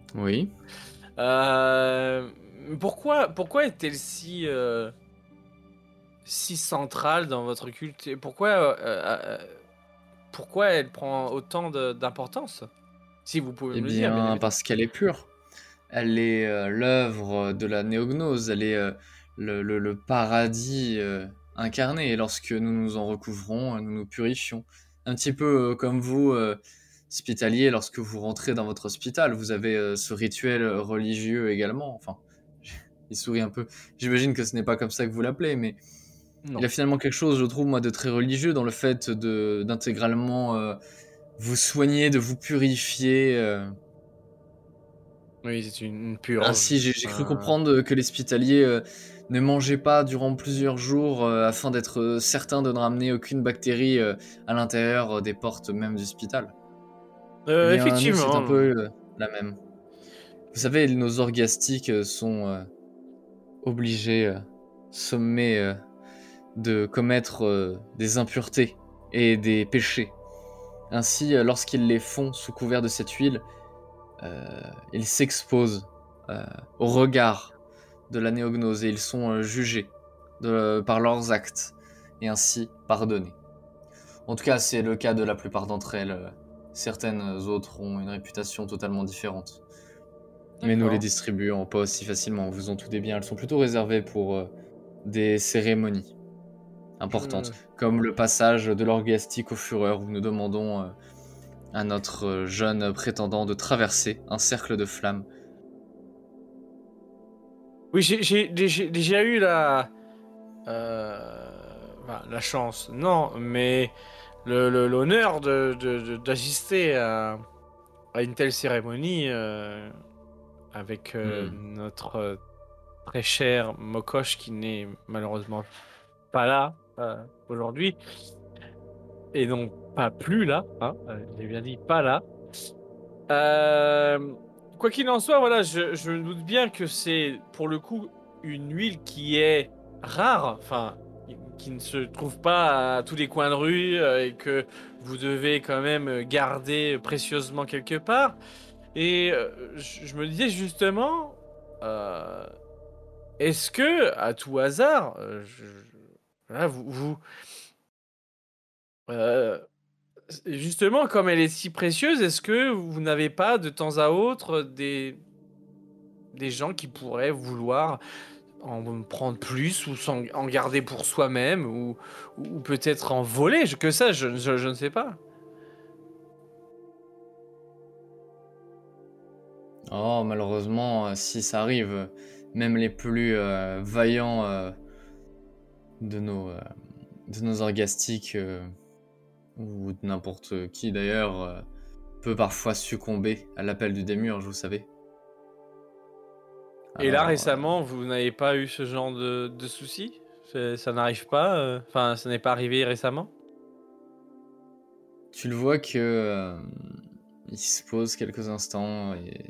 Oui. Euh, pourquoi, pourquoi est-elle si, euh, si centrale dans votre culte? Et Pourquoi, euh, euh, pourquoi elle prend autant de- d'importance? Si vous pouvez Eh me le dire, bien bien, évidemment. parce qu'elle est pure. Elle est euh, l'œuvre de la néognose. Elle est euh, le, le- le paradis euh, incarné. Et lorsque nous nous en recouvrons, euh, nous nous purifions. Un petit peu euh, comme vous, euh, hospitalier, lorsque vous rentrez dans votre hôpital, vous avez euh, ce rituel religieux également. Enfin, il sourit un peu. J'imagine que ce n'est pas comme ça que vous l'appelez, mais Non. il y a finalement quelque chose, je trouve, moi, de très religieux dans le fait de d'intégralement euh, vous soigner, de vous purifier. euh. Oui, c'est une, une purge. Ainsi, j'ai j'ai cru Euh, comprendre que l'hospitalier euh, ne mangeait pas durant plusieurs jours euh, afin d'être euh, certain de ne ramener aucune bactérie euh, à l'intérieur euh, des portes même d'hôpital. Eh euh, bien, nous, c'est un effectivement. peu euh, la même. Vous savez, nos orgastiques euh, sont euh, obligés, euh, sommés euh, de commettre euh, des impuretés et des péchés. Ainsi, euh, lorsqu'ils les font sous couvert de cette huile, euh, ils s'exposent euh, au regard de la néognose et ils sont euh, jugés de- par leurs actes et ainsi pardonnés. En tout cas, c'est le cas de la plupart d'entre elles. euh, Certaines autres ont une réputation totalement différente. Mais nous les D'accord. distribuons pas aussi facilement. Vous en doutez bien, elles sont plutôt réservées pour euh, des cérémonies importantes, Je- comme le passage de l'orgastique au fureur, où nous demandons euh, à notre euh, jeune prétendant de traverser un cercle de flammes. Oui, j'ai j'ai- j'ai déjà eu la, euh, enfin, la chance, non, mais le- le- l'honneur de, de- de- d'assister à, à une telle cérémonie euh, avec euh, Hmm. notre euh, très cher Mokosh qui n'est malheureusement pas là euh, aujourd'hui, et donc pas plus là, hein, euh, j'ai bien dit pas là. Euh, quoi qu'il en soit, voilà, je, je me doute bien que c'est pour le coup une huile qui est rare, enfin, qui ne se trouve pas à tous les coins de rue euh, et que vous devez quand même garder précieusement quelque part. Et euh, je, je me disais justement, euh, est-ce que, à tout hasard, euh, je- je- voilà, vous, vous euh, justement, comme elle est si précieuse, est-ce que vous n'avez pas de temps à autre des des gens qui pourraient vouloir en prendre plus ou s'en- en garder pour soi-même ou, ou peut-être en voler, je- que ça, je, je- je ne sais pas. Oh, malheureusement, euh, si ça arrive, euh, même les plus euh, vaillants euh, de nos, euh, de nos orgastiques, euh, ou de n'importe qui d'ailleurs, euh, peut parfois succomber à l'appel du démiurge, vous savez. Et là, Alors, euh, récemment, vous n'avez pas eu ce genre de, de soucis? C'est- Ça n'arrive pas euh, Enfin, ça n'est pas arrivé récemment? tu le vois que euh, il se pose quelques instants et...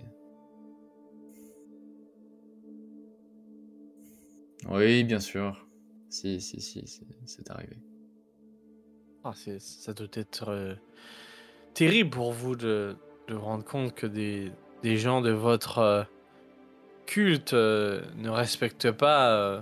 Oui, bien sûr. Si, si, si, c'est c'est arrivé. Ah, c'est, ça doit être euh, terrible pour vous de, de vous rendre compte que des, des gens de votre euh, culte euh, ne respectent pas euh,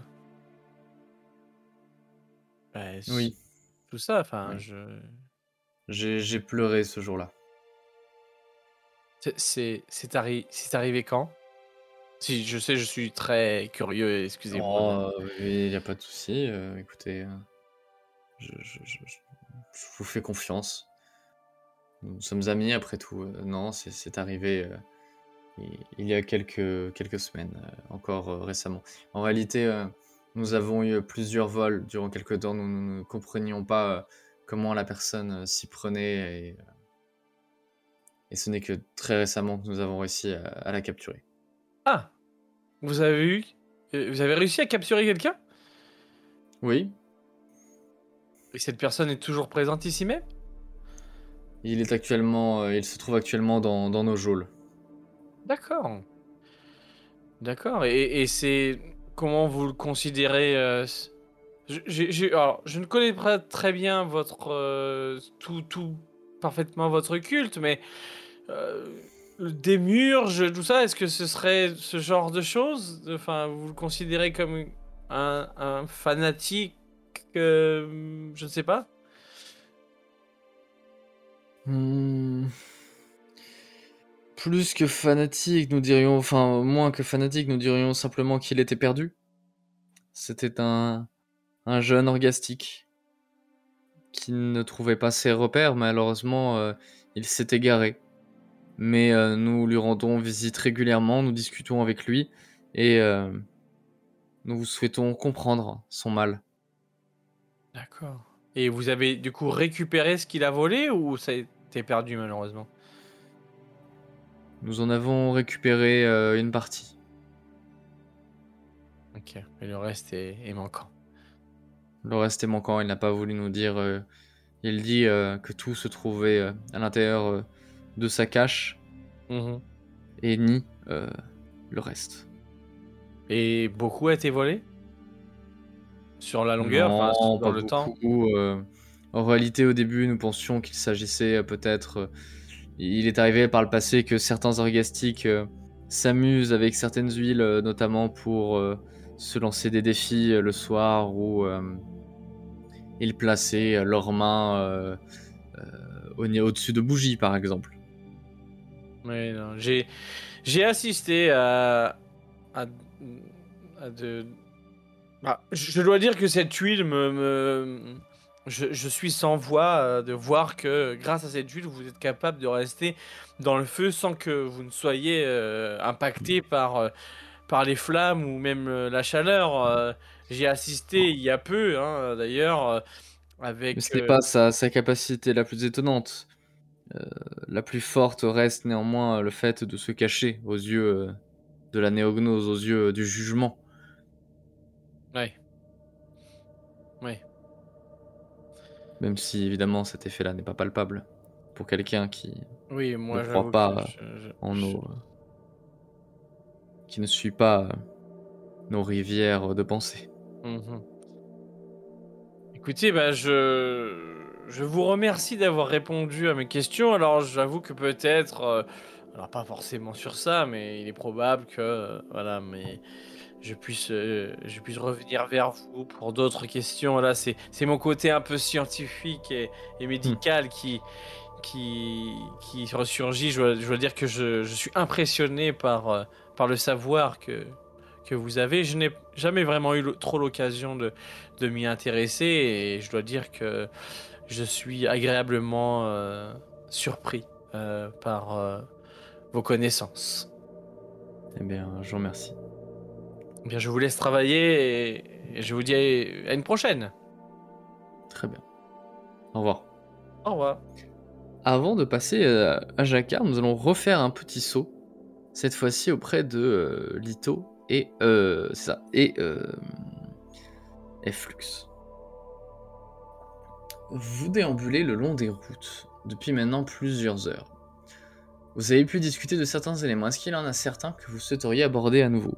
bah, c- Oui, tout ça. Enfin, oui. je... J'ai j'ai pleuré ce jour-là. C'est, c'est, c'est arri- c'est arrivé quand? Si, je sais, je suis très curieux, excusez-moi. de- Oh, il n'y a pas de souci. euh, écoutez, euh, je, je, je, je- je vous fais confiance. Nous sommes amis après tout. Euh, non, c'est c'est arrivé euh, il il y a quelques, quelques semaines, euh, encore euh, récemment. En réalité, euh, nous avons eu plusieurs vols durant quelques temps. Nous nous ne comprenions pas euh, comment la personne euh, s'y prenait. Et, euh, et ce n'est que très récemment que nous avons réussi à, à la capturer. Ah, vous avez eu, euh, vous avez réussi à capturer quelqu'un? Oui, Et cette personne est toujours présente ici même? il est actuellement, euh, il se trouve actuellement dans, dans nos geôles. D'accord, d'accord. Et, et c'est comment vous le considérez euh, c- je, j'ai- j'ai- alors, je ne connais pas très bien votre euh, tout, tout parfaitement votre culte, mais euh, des murges, tout ça, est-ce que ce serait ce genre de choses? Enfin, vous le considérez comme un, un fanatique, euh, je ne sais pas. Hmm. Plus que fanatique, nous dirions, enfin moins que fanatique, nous dirions simplement qu'il était perdu. C'était un, un jeune orgastique qui ne trouvait pas ses repères, malheureusement, euh, il s'est égaré. Mais euh, nous lui rendons visite régulièrement, nous discutons avec lui et euh, nous souhaitons comprendre son mal. D'accord. Et vous avez du coup récupéré ce qu'il a volé ou ça a été perdu malheureusement? Nous en avons récupéré euh, une partie. Ok, et le reste est, est manquant. Le reste est manquant, il n'a pas voulu nous dire. euh, il dit euh, que tout se trouvait euh, à l'intérieur euh, de sa cache Mhm. et nie euh, le reste. Et beaucoup a été volé? Sur la longueur, enfin Non, dans pas le temps? beaucoup. euh, En réalité, au début, nous pensions qu'il s'agissait euh, peut-être. euh, Il est arrivé par le passé que certains orgastiques euh, s'amusent avec certaines huiles, euh, notamment pour euh, se lancer des défis euh, le soir où euh, ils plaçaient euh, leurs mains euh, euh, au- au-dessus de bougies, par exemple. Oui, non, j'ai j'ai assisté à à, à de. Ah, je je dois dire que cette huile me, me... Je, je suis sans voix euh, de voir que grâce à cette huile, vous êtes capable de rester dans le feu sans que vous ne soyez euh, impacté par, euh, par les flammes ou même euh, la chaleur. euh. J'ai assisté il y a peu, hein, d'ailleurs, euh, Mais avec... ce n'est euh, pas sa, sa capacité la plus étonnante. Euh, la plus forte reste néanmoins le fait de se cacher aux yeux euh, de la néognose, aux yeux euh, du jugement. Ouais. Ouais. Même si évidemment cet effet-là n'est pas palpable pour quelqu'un qui Oui, ne moi croit j'avoue que pas je, je- en je- nos... qui ne suit pas nos rivières de pensée. Mhm. Écoutez, bah, je... je vous remercie d'avoir répondu à mes questions. Alors, j'avoue que peut-être, euh, alors pas forcément sur ça, mais il est probable que, euh, voilà, mais je puisse, euh, je puisse revenir vers vous pour d'autres questions. Là, c'est, c'est mon côté un peu scientifique et, et médical qui, qui, qui ressurgit. Je dois, je dois dire que je, je suis impressionné par, euh, par le savoir que, que vous avez. Je n'ai jamais vraiment eu le- trop l'occasion de, de m'y intéresser et je dois dire que je suis agréablement euh, surpris euh, par euh, vos connaissances. Eh bien, je vous remercie. Eh bien, je vous laisse travailler et, et je vous dis à à une prochaine. Très bien. Au revoir. Au revoir. Avant de passer euh, à Jacquard, nous allons refaire un petit saut, cette fois-ci auprès de euh, Lito et euh, c'est ça et euh, Flux. Vous déambulez le long des routes depuis maintenant plusieurs heures. Vous avez pu discuter de certains éléments. Est-ce qu'il y en a certains que vous souhaiteriez aborder à nouveau?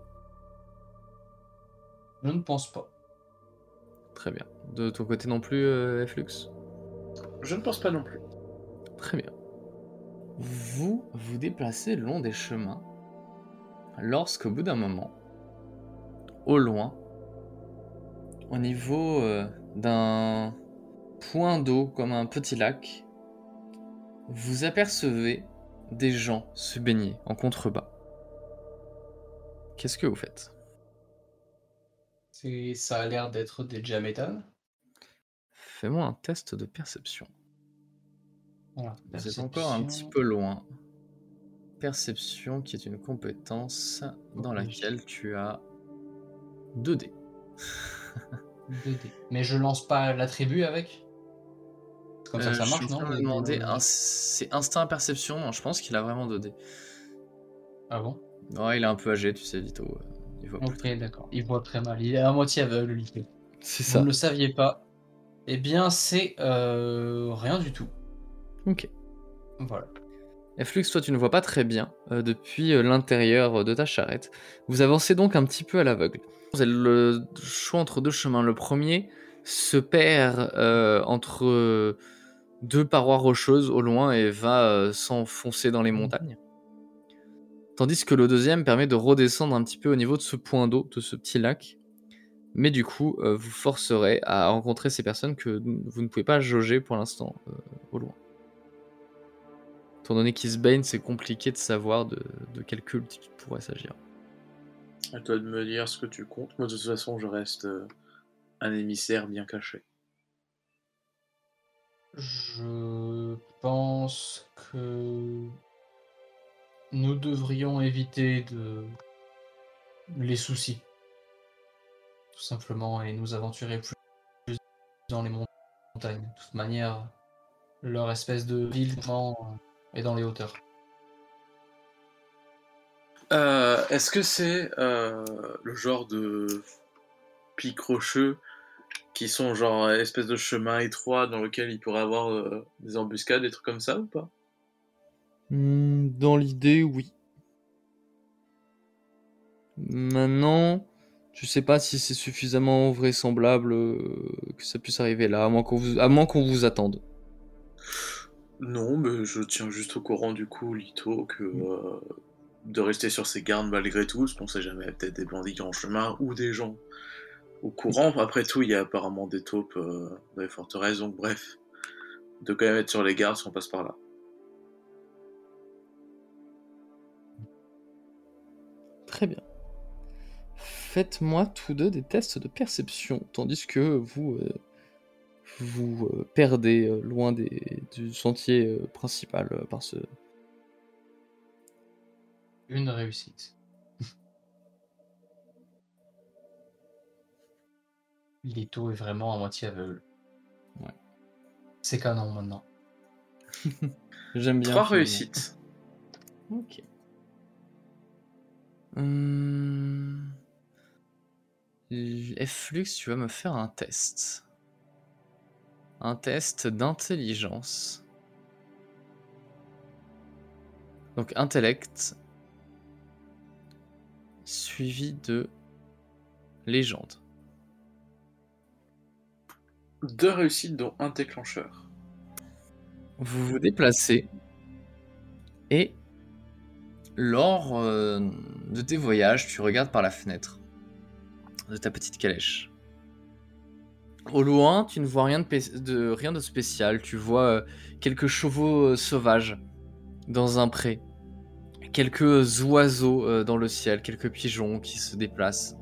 Je ne pense pas. Très bien. De ton côté non plus, euh, Flux? Je ne pense pas non plus. Très bien. Vous vous déplacez le long des chemins lorsqu'au bout d'un moment, au loin, au niveau euh, d'un point d'eau comme un petit lac, vous apercevez des gens se baigner en contrebas. Qu'est-ce que vous faites? C'est, ça a l'air d'être des Jamétanes. Fais-moi un test de perception. Voilà, Vous êtes encore un petit perception. peu loin. Perception qui est une compétence dans Oui. laquelle tu as deux dés. deux dés. Mais je lance pas l'attribut avec? C'est comme ça que Euh, ça je marche, suis en non? train de me Ou- demander, un- c'est instinct perception? Non, je pense qu'il a vraiment deux dés. Ah bon? Ouais, il est un peu âgé, tu sais, Vito. euh, Il voit plus Ok, très bien. d'accord. Il voit très mal. Il est à moitié aveugle, lui. C'est Vous ça. ne le saviez pas. Eh bien, c'est euh, rien du tout. Ok. Voilà. Flux, toi tu ne vois pas très bien euh, depuis euh, l'intérieur de ta charrette. Vous avancez donc un petit peu à l'aveugle. Vous avez le choix entre deux chemins. Le premier se perd euh, entre euh, deux parois rocheuses au loin et va euh, s'enfoncer dans les montagnes. Tandis que le deuxième permet de redescendre un petit peu au niveau de ce point d'eau, de ce petit lac. Mais du coup, euh, vous forcerez à rencontrer ces personnes que vous ne pouvez pas jauger pour l'instant, euh, au loin. Étant donné qu'Isbane, c'est compliqué de savoir de, de quel culte il pourrait s'agir. À toi de me dire ce que tu comptes. Moi, de toute façon, je reste euh, un émissaire bien caché. Je pense que nous devrions éviter de les soucis, tout simplement, et nous aventurer plus plus dans les montagnes. De toute manière, leur espèce de ville est dans les hauteurs. Euh, Est-ce que c'est euh, le genre de pics rocheux qui sont genre euh, espèce de chemin étroit dans lequel il pourrait avoir euh, des embuscades, des trucs comme ça ou pas? Hmm, dans l'idée, oui. Maintenant, je sais pas si c'est suffisamment vraisemblable euh, que ça puisse arriver là, à moins qu'on vous, à moins qu'on vous attende. Non, mais je tiens juste au courant du coup, Lito, que euh, de rester sur ses gardes malgré tout, parce qu'on sait jamais, peut-être des bandits en chemin ou des gens au courant. Après tout, il y a apparemment des taupes euh, dans les forteresses, donc bref, de quand même être sur les gardes si on passe par là. Très bien. Faites-moi tous deux des tests de perception, tandis que vous euh, vous euh, perdez euh, loin des, du sentier euh, principal euh, par ce... Une réussite. Lito est vraiment à moitié aveugle. Ouais. C'est canon maintenant. J'aime bien. Trois finalement. réussites. Ok. Hum... Flux, tu vas me faire un test. Un test d'intelligence. Donc intellect suivi de légende. Deux réussites dont un déclencheur. Vous vous déplacez et lors euh, de tes voyages, tu regardes par la fenêtre de ta petite calèche. Au loin, tu ne vois rien de, pé- de, rien de spécial. Tu vois euh, quelques chevaux euh, sauvages dans un pré. Quelques oiseaux euh, dans le ciel, quelques pigeons qui se déplacent.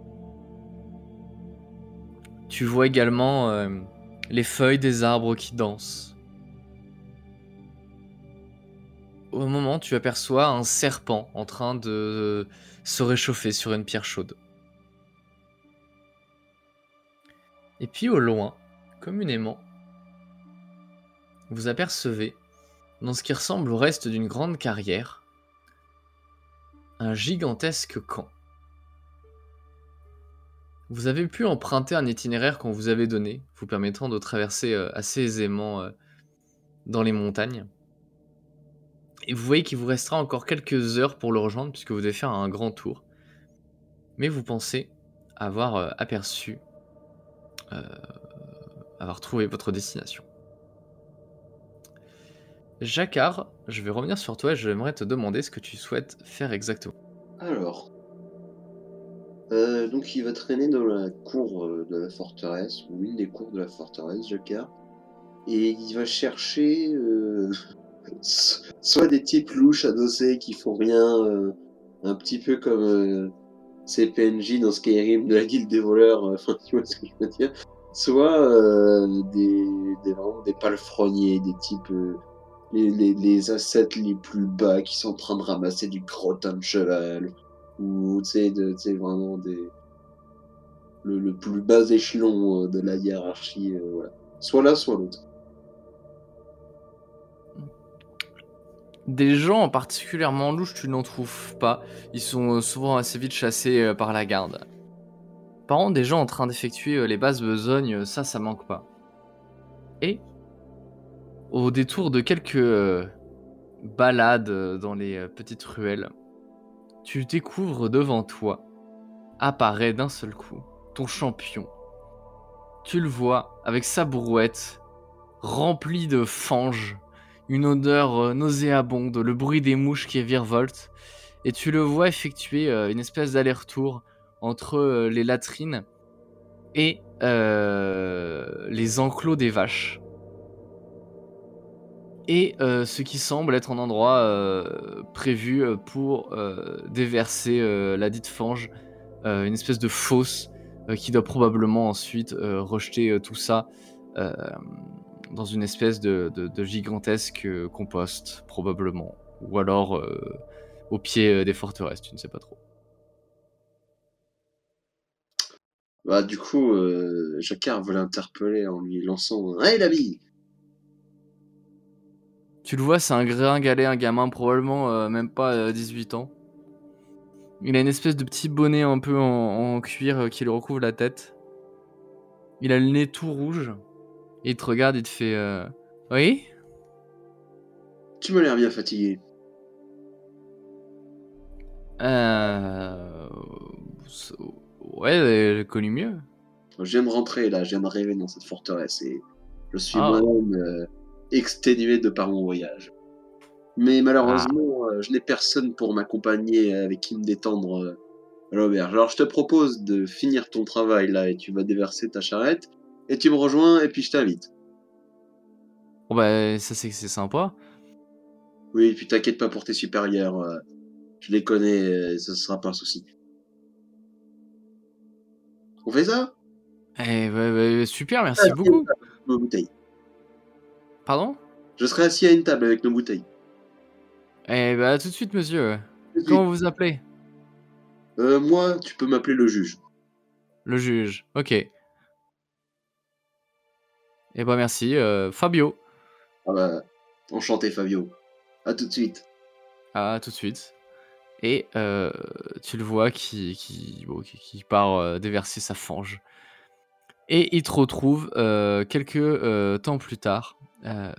Tu vois également euh, les feuilles des arbres qui dansent. Au moment, tu aperçois un serpent en train de se réchauffer sur une pierre chaude. Et puis au loin, communément, vous apercevez, dans ce qui ressemble au reste d'une grande carrière, un gigantesque camp. Vous avez pu emprunter un itinéraire qu'on vous avait donné, vous permettant de traverser euh, assez aisément euh, dans les montagnes. Et vous voyez qu'il vous restera encore quelques heures pour le rejoindre, puisque vous devez faire un grand tour. Mais vous pensez avoir euh, aperçu, euh, avoir trouvé votre destination. Jacquard, je vais revenir sur toi et j'aimerais te demander ce que tu souhaites faire exactement. Alors, euh, donc il va traîner dans la cour euh, de la forteresse, ou une des cours de la forteresse, Jacquard, et il va chercher euh, so- soit des types louches adossés qui font rien, euh, un petit peu comme euh, ces P N J dans Skyrim de la guilde des voleurs, euh, enfin tu vois ce que je veux dire, soit euh, des, des, vraiment des palefreniers, des types... euh, les, les, les assets les plus bas qui sont en train de ramasser du crottin de cheval, ou tu sais, de- tu sais, vraiment des, le, le plus bas échelon euh, de la hiérarchie, euh, voilà. Soit l'un, soit l'autre. Des gens particulièrement louches, tu n'en trouves pas. Ils sont euh, souvent assez vite chassés euh, par la garde. Par contre, des gens en train d'effectuer euh, les basses besognes, euh, ça, ça manque pas. Et, au détour de quelques euh, balades euh, dans les euh, petites ruelles, tu découvres devant toi, apparaît d'un seul coup, ton champion. Tu le vois avec sa brouette, remplie de fange, une odeur euh, nauséabonde, le bruit des mouches qui virevoltent, et tu le vois effectuer euh, une espèce d'aller-retour entre euh, les latrines et euh, les enclos des vaches. Et euh, ce qui semble être un endroit euh, prévu pour euh, déverser euh, la dite fange, euh, une espèce de fosse euh, qui doit probablement ensuite euh, rejeter euh, tout ça euh, dans une espèce de, de, de gigantesque euh, compost, probablement. Ou alors euh, au pied euh, des forteresses, tu ne sais pas trop. Bah, du coup, euh, Jacquard veut l'interpeller en lui lançant un « Hey, l'ami !» Tu le vois, c'est un gringalet, un gamin, probablement euh, même pas euh, dix-huit ans. Il a une espèce de petit bonnet un peu en, en cuir euh, qui lui recouvre la tête. Il a le nez tout rouge. Et il te regarde, il te fait euh... Oui? Tu m'as l'air bien fatigué. Euh... Ouais, j'ai connu mieux. Je viens de rentrer là, je viens d'arriver dans cette forteresse et je suis Ah. moi-même euh, exténué de par mon voyage. Mais malheureusement, euh, je n'ai personne pour m'accompagner avec qui me détendre euh, à l'auberge. Alors je te propose de finir ton travail là et tu vas déverser ta charrette et tu me rejoins et puis je t'invite. Bon bah ça c'est c'est sympa. Oui, et puis t'inquiète pas pour tes supérieurs, euh, je les connais, euh, ce sera pas un souci. On fait ça? Eh bah, bah, super, merci Ah, beaucoup. nos bouteilles. Pardon? Je serai assis à une table avec nos bouteilles. Eh bah tout de suite monsieur. Tout de Comment suite. vous vous appelez? Euh, moi, tu peux m'appeler le juge. Le juge, ok. Eh bah merci, euh, Fabio. Ah bah, enchanté Fabio. À tout de suite. Ah, tout de suite. Et euh, tu le vois qui, qui, bon, qui, qui part euh, déverser sa fange. Et il te retrouve euh, quelques euh, temps plus tard. Euh,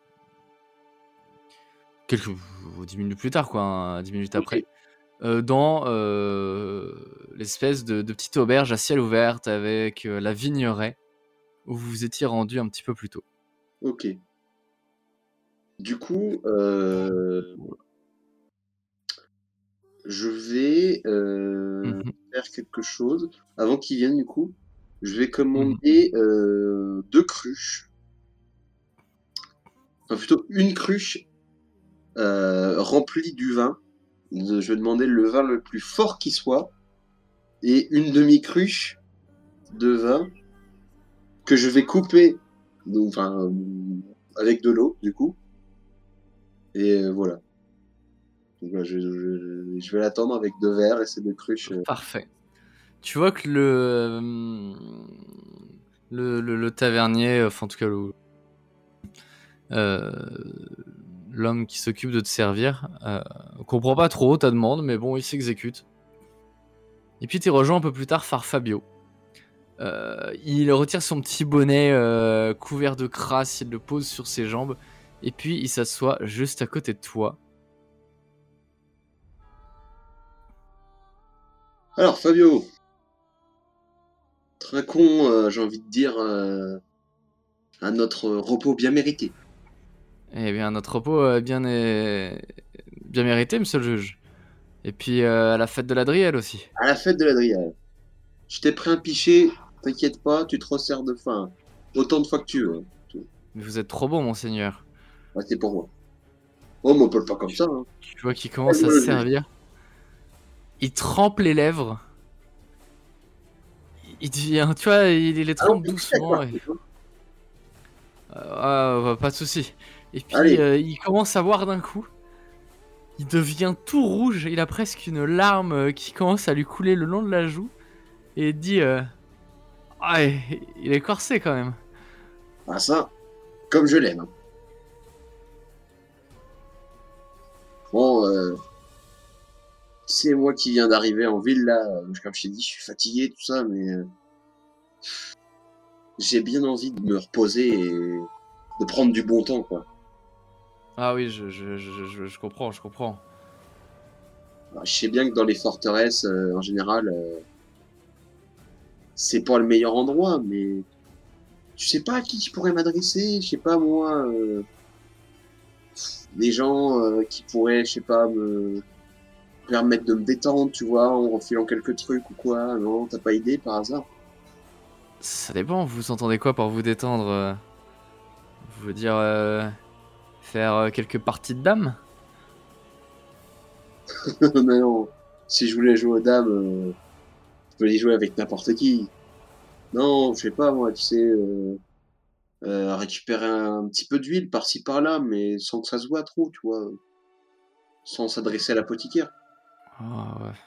quelques dix minutes plus tard, quoi, hein, dix minutes Ok. après. Euh, dans euh, l'espèce de, de petite auberge à ciel ouvert avec euh, la vigneraie où vous vous étiez rendu un petit peu plus tôt. Ok. Du coup, euh, je vais euh, Mhm. faire quelque chose. Avant qu'ils viennent, du coup, je vais Mhm. commander euh, deux cruches. Enfin, plutôt une cruche euh, remplie du vin. Je vais demander le vin le plus fort qui soit. Et une demi-cruche de vin que je vais couper donc, enfin, euh, avec de l'eau, du coup. Et euh, voilà. Donc, là, je, je, je vais l'attendre avec deux verres et ces deux cruches. euh. Parfait. Tu vois que le, le, le, le tavernier, enfin en tout cas le, euh, l'homme qui s'occupe de te servir, euh, comprend pas trop ta demande, mais bon, il s'exécute. Et puis tu rejoins un peu plus tard par Fabio. Euh, il retire son petit bonnet euh, couvert de crasse, il le pose sur ses jambes, et puis il s'assoit juste à côté de toi. Alors, Fabio, trinquons, euh, j'ai envie de dire, euh, à notre repos bien mérité. Eh bien, notre repos euh, bien, est... bien mérité, monsieur le juge. Et puis euh, à la fête de l'Adriel aussi. À la fête de l'Adriel. Je t'ai pris un pichet, t'inquiète pas, tu te resserres de faim. Autant de fois que tu veux. hein. Mais vous êtes trop bon, monseigneur. Ouais, c'est pour moi. Oh, mais on peut le faire comme ça. Hein. Tu vois qu'il commence à Ouais, se ouais, servir. Il trempe les lèvres. Il devient, tu vois, il les Ah, trempe on peut doucement. faire Et... quoi, Euh, ah, pas de souci. Et puis Allez. euh, il commence à boire d'un coup. Il devient tout rouge. Il a presque une larme euh, qui commence à lui couler le long de la joue. Et il dit euh... ah, il est corsé quand même. Ah, ça, comme je l'aime. hein. Bon, euh, c'est moi qui viens d'arriver en ville, là. Comme je t'ai dit, je suis fatigué, tout ça, mais... euh, j'ai bien envie de me reposer et de prendre du bon temps, quoi. Ah oui, je, je, je, je, je comprends, je comprends. Alors, je sais bien que dans les forteresses, euh, en général, euh, c'est pas le meilleur endroit, mais je sais pas à qui je pourrais m'adresser, je sais pas moi, euh, des gens euh, qui pourraient, je sais pas, me permettre de me détendre, tu vois, en refilant quelques trucs ou quoi. Non, t'as pas idée par hasard? Ça dépend, vous entendez quoi par vous détendre euh Vous voulez dire euh, faire euh, quelques parties de dames? Mais non, si je voulais jouer aux dames, euh, je peux y jouer avec n'importe qui. Non, je sais pas moi, tu sais, euh, euh, récupérer un petit peu d'huile par-ci par-là, mais sans que ça se voit trop, tu vois, sans s'adresser à l'apothicaire. Oh, ouais.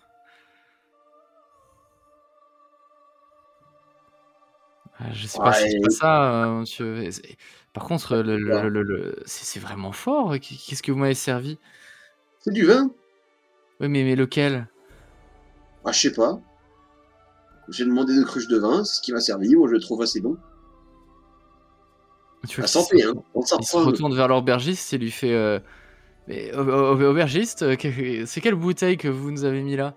Ah, je sais pas si je Ouais, ferais ça, euh, monsieur. Et c'est- Par contre, le, le- le- le- c'est c'est vraiment fort. Qu'est-ce que vous m'avez servi? c'est du vin. Oui, mais, mais lequel? Ah, je sais pas. J'ai demandé deux cruches de vin, c'est ce qui m'a servi, moi je le trouve assez bon. Tu vois À qu'il se santé, hein. retourne, On s'en il se reprend. retourne vers l'aubergiste et lui fait euh, mais au- au- aubergiste, euh, que- c'est quelle bouteille que vous nous avez mis là?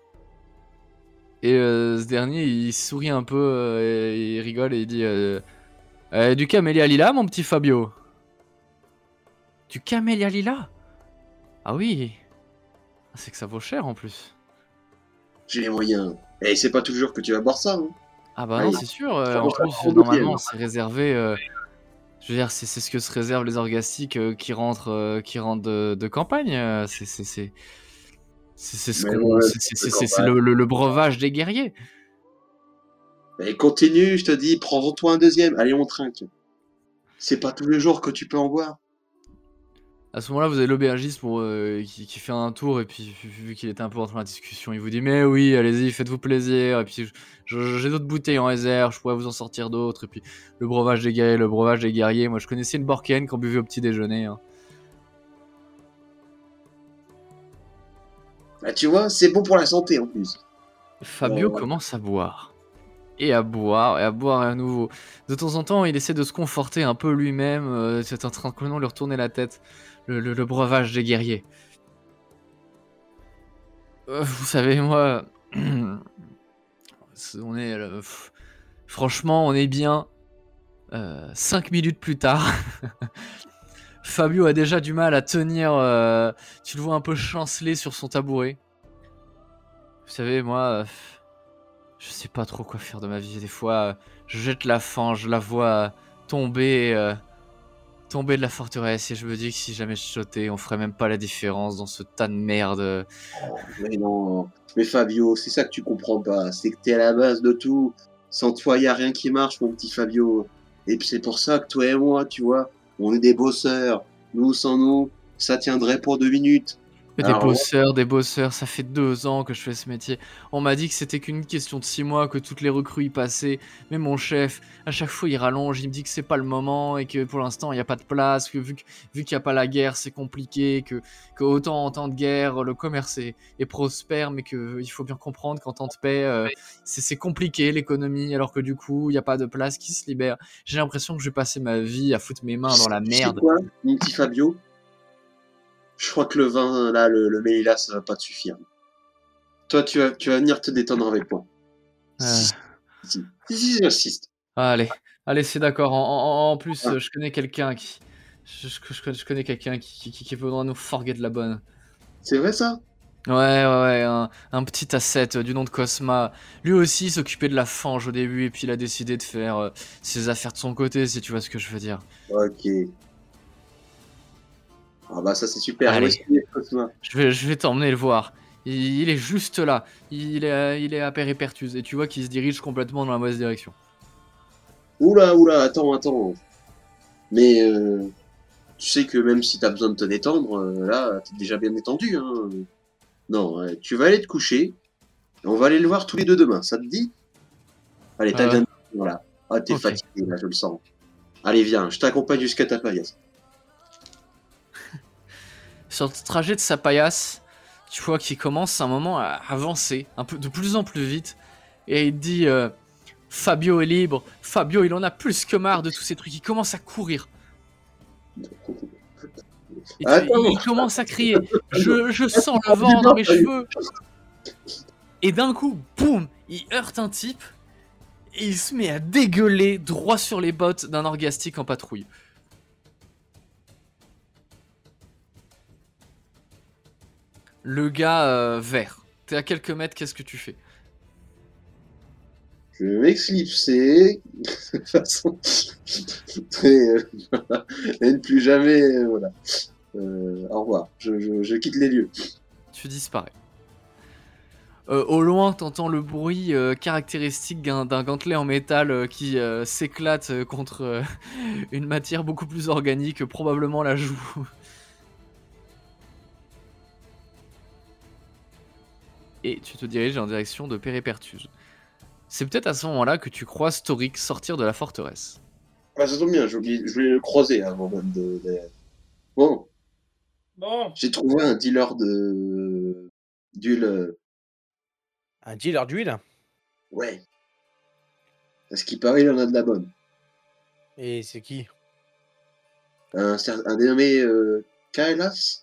Et euh, ce dernier, il sourit un peu, euh, et il rigole et il dit euh, Euh, du camélia lila, mon petit Fabio. Du camélia lila? Ah oui. C'est que ça vaut cher en plus. J'ai les moyens. Et c'est pas toujours que tu vas boire ça, hein. Ah bah non, Allez, c'est sûr. euh, ça en vaut plus, trente normalement, bouteilles. c'est réservé. euh, je veux dire, c'est c'est ce que se réservent les orgastiques euh, qui rentrent, euh, qui rentrent de, de campagne. euh, C'est c'est c'est c'est c'est ce Mais qu'on, ouais, c'est c'est- c'est- c'est- c'est campagne. le, le- le breuvage des guerriers. Mais continue, je te dis, prends-en-toi un deuxième. Allez, on trinque. C'est pas tous les jours que tu peux en boire. À ce moment-là, vous avez l'aubergiste pour, euh, qui, qui fait un tour et puis vu vu qu'il était un peu rentré dans la discussion, il vous dit mais oui, allez-y, faites-vous plaisir. Et puis je- je- j'ai d'autres bouteilles en réserve, je pourrais vous en sortir d'autres. Et puis le breuvage des guerriers, le breuvage des guerriers. Moi, je connaissais une Borkéenne qu'on buvait au petit déjeuner. hein. Bah, tu vois, c'est bon pour la santé en plus. Fabio Euh, commence à boire. Et à boire, et à boire à nouveau. De temps en temps, il essaie de se conforter un peu lui-même. Euh, c'est en train de lui retourner la tête. Le, le- le breuvage des guerriers. Euh, vous savez, moi. c'est- on est. euh, pff, franchement, on est bien. Euh, cinq minutes plus tard. Fabio a déjà du mal à tenir. euh, tu le vois un peu chanceler sur son tabouret. Vous savez, moi. euh, Je sais pas trop quoi faire de ma vie. Des fois, euh, je jette la fange, je la vois euh, tomber, euh, tomber de la forteresse et je me dis que si jamais je sautais, on ferait même pas la différence dans ce tas de merde. mais non. Mais Fabio, c'est ça que tu comprends pas. C'est que t'es à la base de tout. Sans toi, y a rien qui marche, mon petit Fabio. Et puis c'est pour ça que toi et moi, tu vois, on est des bosseurs. Nous, sans nous, ça tiendrait pour deux minutes. Des Alors, bosseurs, des bosseurs, ça fait deux ans que je fais ce métier. On m'a dit que c'était qu'une question de six mois, que toutes les recrues y passaient. Mais mon chef, à chaque fois, il rallonge, il me dit que c'est pas le moment et que pour l'instant, il n'y a pas de place, que vu, que- vu qu'il n'y a pas la guerre, c'est compliqué, que, que autant en temps de guerre, le commerce est, est prospère, mais qu'il faut bien comprendre qu'en temps de paix, euh, c'est c'est compliqué l'économie, alors que du coup, il n'y a pas de place qui se libère. J'ai l'impression que je vais passer ma vie à foutre mes mains dans la tu sais merde. quoi, mon petit Fabio? Je crois que le vin, là, le, le Mélila, ça va pas te suffire. Toi, tu vas, tu vas venir te détendre avec moi. Euh. Si, si, si, si, j'insiste. Allez, allez, c'est d'accord. En, en- en plus, Ah. euh, je connais quelqu'un qui, je, je- je connais, je connais quelqu'un qui, qui, qui voudra nous forget la bonne. C'est vrai ça? Ouais, ouais, ouais, un, un petit ascète euh, du nom de Cosma. Lui aussi il s'occupait de la fange au début et puis il a décidé de faire euh, ses affaires de son côté, si tu vois ce que je veux dire. Ok. Ah bah ça c'est super. Allez. Où est-ce qu'il est, Cosma? Je vais, je vais t'emmener le voir. Il, il est juste là. Il est, il est à Péripertus et tu vois qu'il se dirige complètement dans la mauvaise direction. Oula, oula, attends, attends. Mais euh, tu sais que même si t'as besoin de te détendre, euh, là, t'es déjà bien détendu. Hein. Non, ouais, tu vas aller te coucher. Et on va aller le voir tous les deux demain. Ça te dit? Allez, t'as Euh, bien. Voilà. Ah, t'es ok. fatigué là, je le sens. Allez, viens, je t'accompagne jusqu'à ta paillasse. Sur le trajet de sa paillasse, tu vois qu'il commence un moment à avancer, un peu de plus en plus vite, et il te dit euh, Fabio est libre, Fabio il en a plus que marre de tous ces trucs, il commence à courir. Et tu- Attends. il commence à crier je, je sens le vent dans mes cheveux. Et d'un coup, boum, il heurte un type et il se met à dégueuler droit sur les bottes d'un orgastique en patrouille. le gars euh, vert. T'es à quelques mètres, qu'est-ce que tu fais? Je vais m'exlipser de façon très euh, voilà, et ne plus jamais euh, voilà. Euh, au revoir. Je, je, je quitte les lieux. Tu disparais. Euh, au loin, t'entends le bruit euh, caractéristique d'un d'un gantelet en métal euh, qui euh, s'éclate euh, contre euh, une matière beaucoup plus organique, probablement la joue. Et tu te diriges en direction de Péripertuse. C'est peut-être à ce moment-là que tu croises Toric sortir de la forteresse. Ah, ça tombe bien, j'ai oublié- je voulais le croiser avant même de. de... Bon, Bon. j'ai trouvé un dealer de d'huile. euh, Un dealer d'huile. Ouais. À ce qui paraît, il en a de la bonne. Et c'est qui? Un, cer- un dénommé euh, Kailas.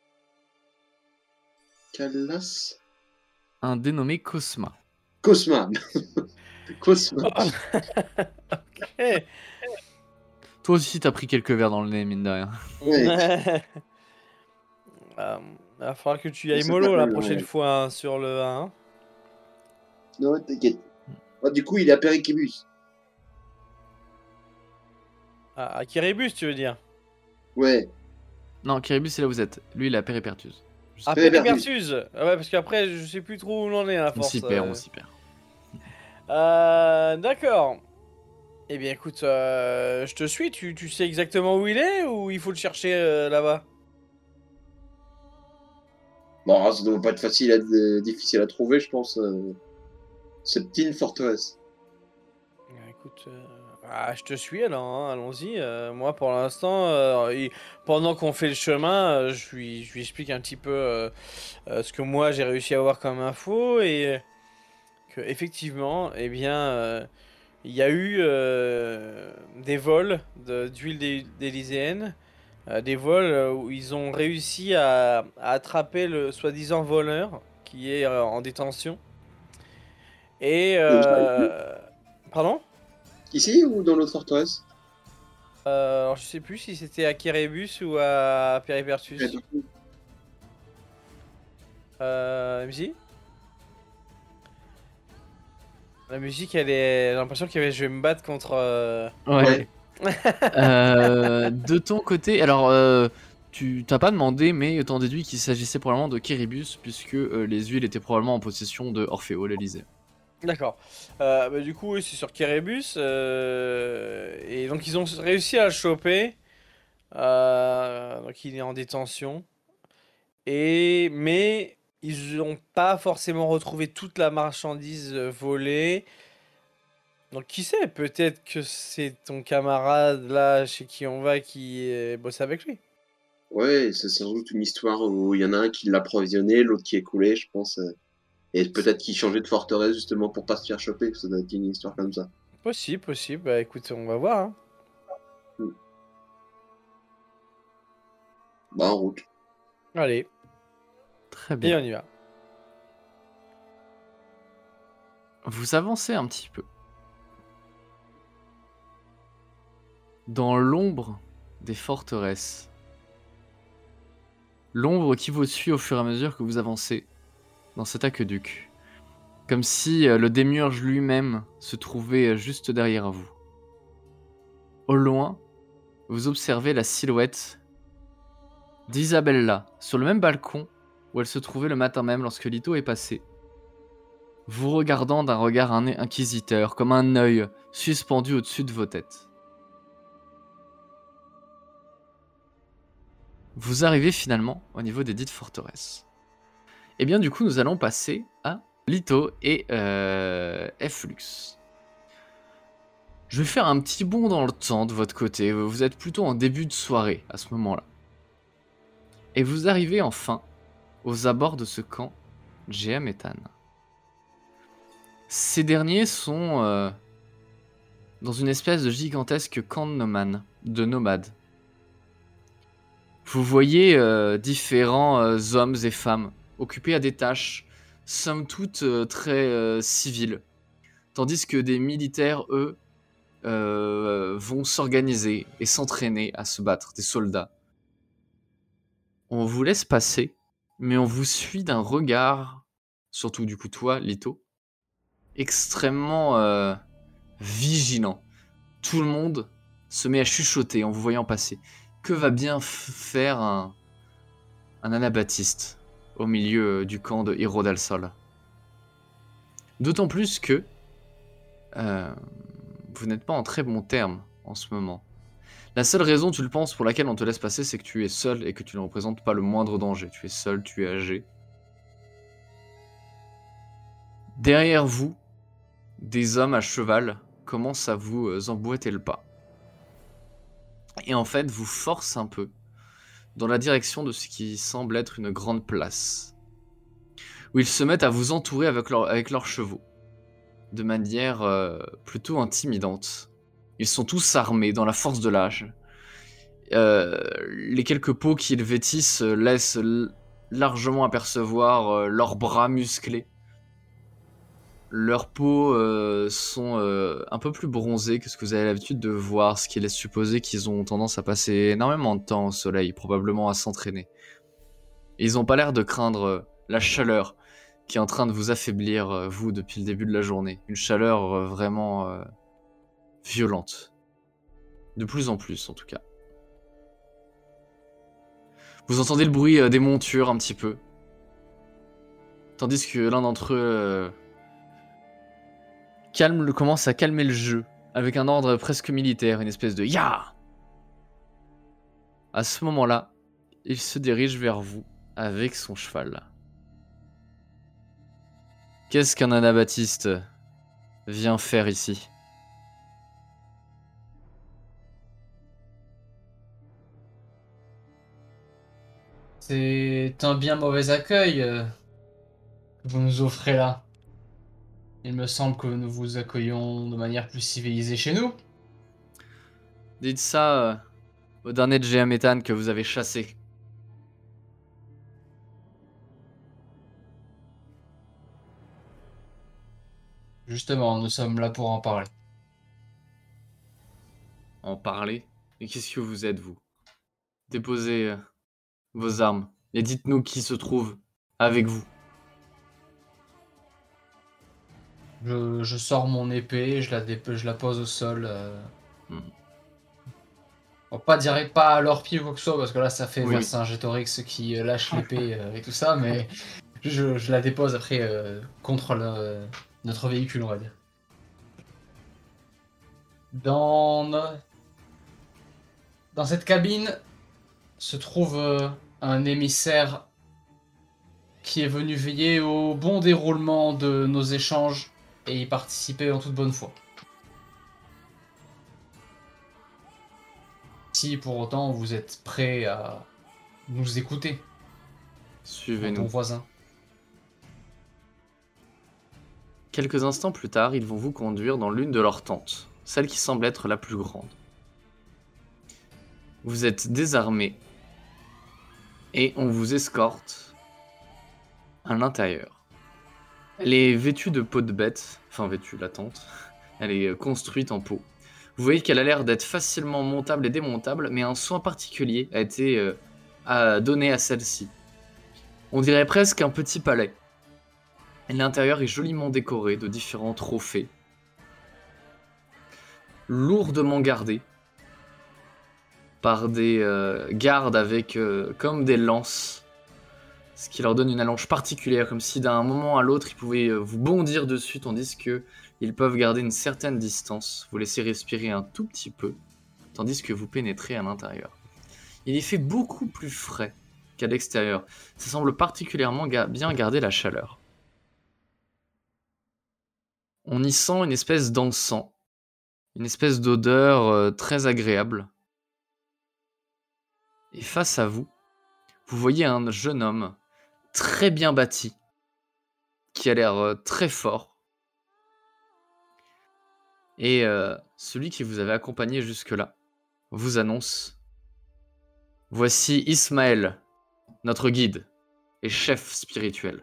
Kailas. Un dénommé Cosma. Cosma. Cosma. Eh. Toi aussi, t'as pris quelques verres dans le nez, mine de rien. Ouais. Euh, il va falloir que tu y ailles Ça mollo la s'appelle, prochaine ouais. fois hein, sur le un. Non, t'inquiète. Ah, du coup, il est à Péricibus. Ah, à Kiribus, tu veux dire? Ouais. Non, Kiribus, c'est là où vous êtes. Lui, il est à Péripertuse. Je sais Ah, pas. Péripertus. Péripertus. Ah ouais, parce qu'après, je sais plus trop où l'on est à la On force. s'y perd, euh. on s'y perd. Euh, D'accord. Eh bien, écoute, euh, je te suis. Tu, tu sais exactement où il est ou il faut le chercher euh, là-bas? Bon, ça ne doit pas être facile à, euh, difficile à trouver, je pense. Euh, cette petite forteresse. Euh, Écoute, euh, ah, je te suis alors, hein, allons-y. Euh, moi, pour l'instant, euh, il- pendant qu'on fait le chemin, euh, je lui, je lui explique un petit peu euh, euh, ce que moi j'ai réussi à avoir comme info et euh, que effectivement, eh bien, euh, il y a eu euh, des vols de- d'huile d'é- d'élyséenne, euh, des vols euh, où ils ont réussi à, à attraper le soi-disant voleur qui est euh, en détention. Et Et vous savez plus euh, pardon? Ici ou dans l'autre forteresse? Euh, alors je sais plus si c'était à Kérébus ou à Péripertus. Euh, M J? La musique, elle est. J'ai l'impression que je vais me battre contre. euh, Ouais. Euh, de ton côté, alors, euh, tu t'as pas demandé, mais t'en déduis qu'il s'agissait probablement de Kéribus, puisque euh, les huiles étaient probablement en possession de Orfeo, l'Elysée. D'accord. Euh, bah, du coup, oui, c'est sur Kérébus. euh, Et donc, ils ont réussi à le choper. Euh, Donc, il est en détention. Et... Mais ils n'ont pas forcément retrouvé toute la marchandise euh, volée. Donc, qui sait, peut-être que c'est ton camarade là chez qui on va qui euh, bosse avec lui. Ouais, c'est sans doute une histoire où il y en a un qui l'a provisionné, l'autre qui est coulé, je pense. euh, Et peut-être qu'il changeait de forteresse justement pour pas se faire choper. Ça doit être une histoire comme ça. Possible, possible. Bah écoute, on va voir. Hein. Bah, en route. Allez, Très et bien. on y va. Vous avancez un petit peu. Dans l'ombre des forteresses. L'ombre qui vous suit au fur et à mesure que vous avancez dans cet aqueduc. Comme si euh, le démiurge lui-même se trouvait euh, juste derrière vous. Au loin, vous observez la silhouette d'Isabella sur le même balcon où elle se trouvait le matin même lorsque Lito est passé. Vous regardant d'un regard in- inquisiteur, comme un œil suspendu au-dessus de vos têtes. Vous arrivez finalement au niveau des dites forteresses. Et bien du coup, nous allons passer à Lito et euh, Flux. Je vais faire un petit bond dans le temps de votre côté. Vous êtes plutôt en début de soirée à ce moment-là. Et vous arrivez enfin aux abords de ce camp Djeametan. Ces derniers sont euh, dans une espèce de gigantesque camp de nomades. De nomades. Vous voyez euh, différents euh, hommes et femmes occupés à des tâches, somme toute euh, très euh, civiles. Tandis que des militaires, eux, euh, vont s'organiser et s'entraîner à se battre, des soldats. On vous laisse passer mais on vous suit d'un regard, surtout du coup toi, Lito, extrêmement euh, vigilant. Tout le monde se met à chuchoter en vous voyant passer. Que va bien f- faire un, un anabaptiste au milieu euh, du camp de Hiro del Sol? D'autant plus que euh, vous n'êtes pas en très bon terme en ce moment. La seule raison, tu le penses, pour laquelle on te laisse passer, c'est que tu es seul et que tu ne représentes pas le moindre danger. Tu es seul, tu es âgé. Derrière vous, des hommes à cheval commencent à vous euh, emboîter le pas. Et en fait, vous forcent un peu dans la direction de ce qui semble être une grande place, où ils se mettent à vous entourer avec, leur, avec leurs chevaux, de manière euh, plutôt intimidante. Ils sont tous armés dans la force de l'âge. Euh, les quelques peaux qu'ils vêtissent laissent l- largement apercevoir euh, leurs bras musclés. Leurs peaux euh, sont euh, un peu plus bronzées que ce que vous avez l'habitude de voir, ce qui laisse supposer qu'ils ont tendance à passer énormément de temps au soleil, probablement à s'entraîner. Et ils n'ont pas l'air de craindre euh, la chaleur qui est en train de vous affaiblir, euh, vous, depuis le début de la journée. Une chaleur euh, vraiment euh, violente. De plus en plus, en tout cas. Vous entendez le bruit euh, des montures un petit peu. Tandis que l'un d'entre eux euh, calme, le, commence à calmer le jeu. Avec un ordre presque militaire, une espèce de ya. À ce moment-là, il se dirige vers vous avec son cheval. Qu'est-ce qu'un anabaptiste vient faire ici? C'est un bien mauvais accueil euh, que vous nous offrez là. Il me semble que nous vous accueillons de manière plus civilisée chez nous. Dites ça euh, au dernier de G A Méthane que vous avez chassé. Justement, nous sommes là pour en parler. En parler. Et qu'est-ce que vous êtes, vous? Déposez euh, vos armes et dites-nous qui se trouve avec vous. Je, je sors mon épée, je la, dép- je la pose au sol. Euh... Hmm. On va pas dire pas à leur pied ou quoi que ce soit, parce que là ça fait Oui, oui. Vercingétorix qui euh, lâche l'épée euh, et tout ça, mais je, je la dépose après euh, contre le- notre véhicule, on va dire. Dans, no- dans cette cabine se trouve euh, un émissaire qui est venu veiller au bon déroulement de nos échanges et y participer en toute bonne foi. Si pour autant vous êtes prêt à nous écouter, mon bon Suivez-nous. voisin. Quelques instants plus tard, ils vont vous conduire dans l'une de leurs tentes, celle qui semble être la plus grande. Vous êtes désarmés et on vous escorte à l'intérieur. Elle est vêtue de peau de bête, enfin vêtue, la tente, elle est construite en peau. Vous voyez qu'elle a l'air d'être facilement montable et démontable, mais un soin particulier a été euh, à donné à celle-ci. On dirait presque un petit palais. L'intérieur est joliment décoré de différents trophées, lourdement gardés par des euh, gardes avec euh, comme des lances, ce qui leur donne une allonge particulière, comme si d'un moment à l'autre ils pouvaient euh, vous bondir dessus, tandis que ils peuvent garder une certaine distance, vous laisser respirer un tout petit peu, tandis que vous pénétrez à l'intérieur. Il y fait beaucoup plus frais qu'à l'extérieur. Ça semble particulièrement ga- bien garder la chaleur. On y sent une espèce d'encens, une espèce d'odeur euh, très agréable. Et face à vous, vous voyez un jeune homme très bien bâti, qui a l'air euh, très fort. Et euh, celui qui vous avait accompagné jusque-là vous annonce: voici Ismaël, notre guide et chef spirituel.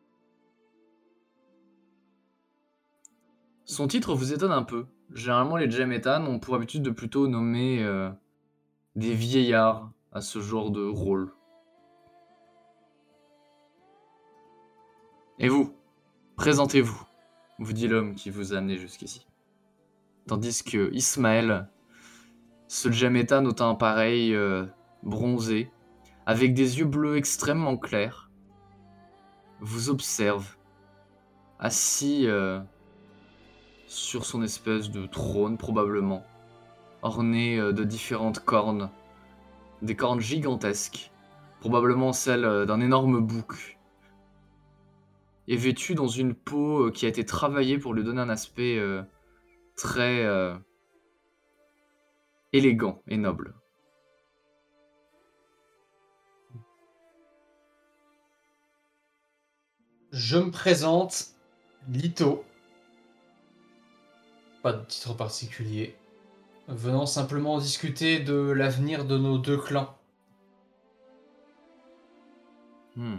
Son titre vous étonne un peu. Généralement, les Jametan ont pour habitude de plutôt nommer euh, des vieillards à ce genre de rôle. Et vous, présentez-vous, vous dit l'homme qui vous a amené jusqu'ici. Tandis que Ismaël, ce Jamétan au teint pareil, euh, bronzé, avec des yeux bleus extrêmement clairs, vous observe, assis euh, sur son espèce de trône probablement, orné euh, de différentes cornes, des cornes gigantesques, probablement celles euh, d'un énorme bouc, et vêtu dans une peau euh, qui a été travaillée pour lui donner un aspect euh, très euh, élégant et noble. Je me présente, Lito. Pas de titre particulier. Venant simplement discuter de l'avenir de nos deux clans. Hmm.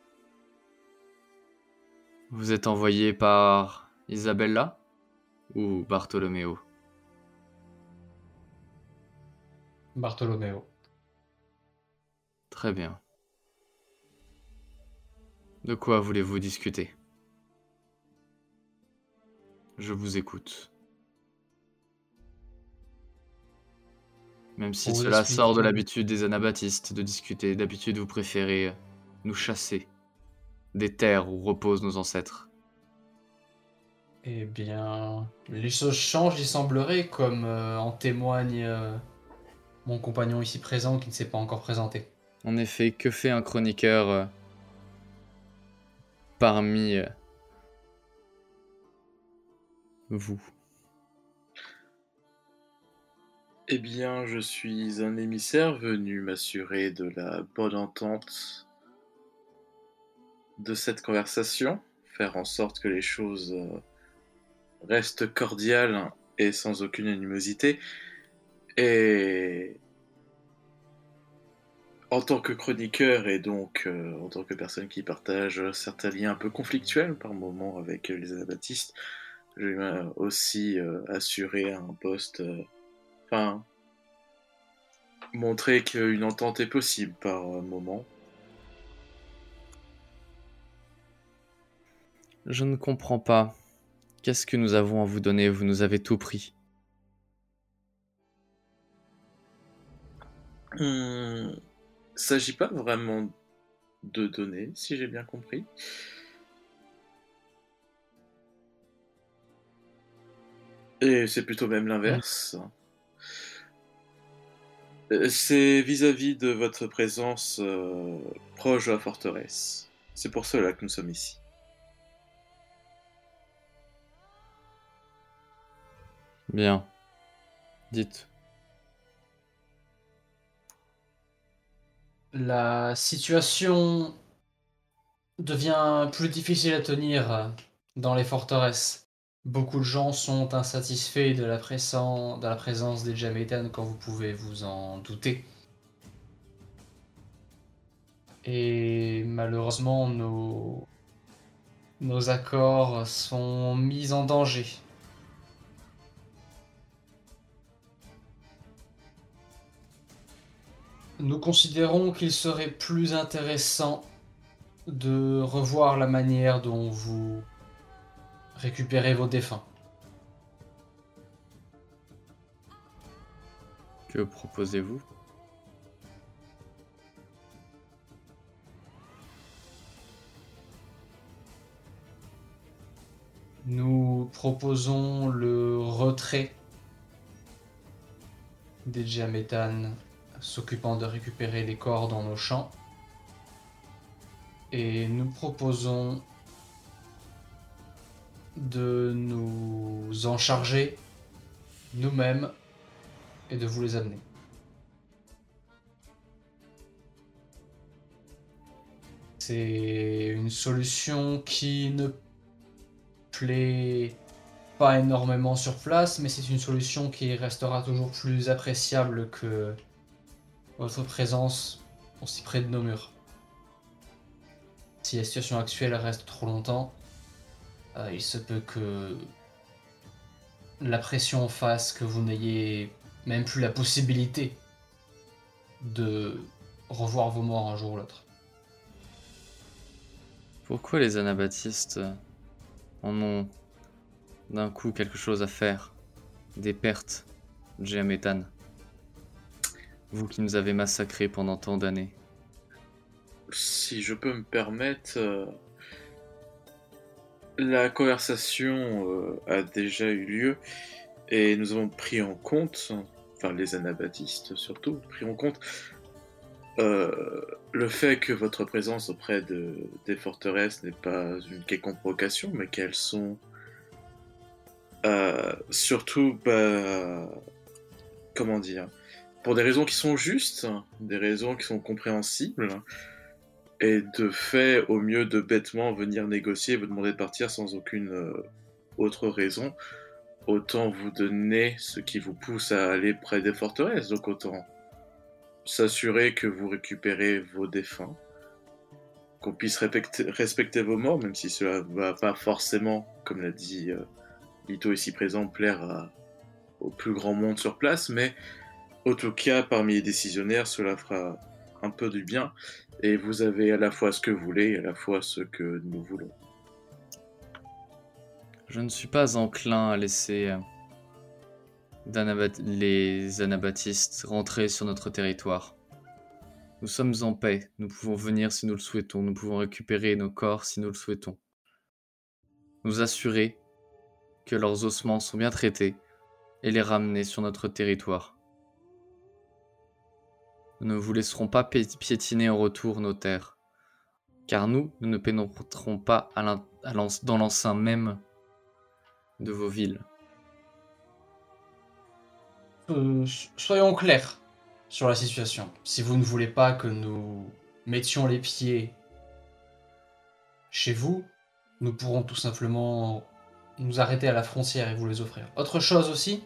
Vous êtes envoyé par Isabella ou Bartholoméo? Bartholoméo. Très bien. De quoi voulez-vous discuter? Je vous écoute. Même si Pour vous cela expliquer- sort de l'habitude des anabaptistes de discuter, d'habitude vous préférez nous chasser des terres où reposent nos ancêtres. Eh bien, les choses changent, il semblerait, comme euh, en témoigne euh, mon compagnon ici présent qui ne s'est pas encore présenté. En effet, que fait un chroniqueur euh, parmi euh, vous? Eh bien, je suis un émissaire venu m'assurer de la bonne entente de cette conversation, faire en sorte que les choses euh, restent cordiales et sans aucune animosité. Et en tant que chroniqueur et donc euh, en tant que personne qui partage certains liens un peu conflictuels par moments avec les anabaptistes, je vais aussi euh, assurer un poste, euh, enfin, montrer qu'une entente est possible par moment. Je ne comprends pas. Qu'est-ce que nous avons à vous donner? Vous nous avez tout pris. Hum, s'agit pas vraiment de données, si j'ai bien compris. Et c'est plutôt même l'inverse. Euh, C'est vis-à-vis de votre présence euh, proche de la forteresse. C'est pour cela que nous sommes ici. Bien. Dites. La situation devient plus difficile à tenir dans les forteresses. Beaucoup de gens sont insatisfaits de la, pressant- de la présence des Jamétanes, comme vous pouvez vous en douter. Et malheureusement, nos, nos accords sont mis en danger. Nous considérons qu'il serait plus intéressant de revoir la manière dont vous récupérez vos défunts. Que proposez-vous? Nous proposons le retrait des Jamétanes s'occupant de récupérer les corps dans nos champs. Et nous proposons de nous en charger nous-mêmes et de vous les amener. C'est une solution qui ne plaît pas énormément sur place, mais c'est une solution qui restera toujours plus appréciable que votre présence aussi près de nos murs. Si la situation actuelle reste trop longtemps, euh, il se peut que la pression fasse que vous n'ayez même plus la possibilité de revoir vos morts un jour ou l'autre. Pourquoi les anabaptistes en ont d'un coup quelque chose à faire? Des pertes, Djehametan. Vous qui nous avez massacrés pendant tant d'années. Si je peux me permettre, euh, la conversation euh, a déjà eu lieu et nous avons pris en compte, enfin les anabaptistes surtout, pris en compte euh, le fait que votre présence auprès de, des forteresses n'est pas une quelconque provocation, mais qu'elles sont euh, surtout, bah, comment dire, pour des raisons qui sont justes, des raisons qui sont compréhensibles, et de fait, au mieux de bêtement venir négocier et vous demander de partir sans aucune euh, autre raison, autant vous donner ce qui vous pousse à aller près des forteresses, donc autant s'assurer que vous récupérez vos défunts, qu'on puisse respecter, respecter vos morts, même si cela va pas forcément, comme l'a dit euh, Lito ici présent, plaire à, au plus grand monde sur place, mais en tout cas, parmi les décisionnaires, cela fera un peu du bien, et vous avez à la fois ce que vous voulez et à la fois ce que nous voulons. Je ne suis pas enclin à laisser d'anabat- les anabaptistes rentrer sur notre territoire. Nous sommes en paix, nous pouvons venir si nous le souhaitons, nous pouvons récupérer nos corps si nous le souhaitons. Nous assurer que leurs ossements sont bien traités et les ramener sur notre territoire. Nous ne vous laisserons pas pi- piétiner en retour nos terres, car nous, nous ne pénétrerons pas à l'in- à l'en- dans l'enceint même de vos villes. Euh, soyons clairs sur la situation. Si vous ne voulez pas que nous mettions les pieds chez vous, nous pourrons tout simplement nous arrêter à la frontière et vous les offrir. Autre chose aussi,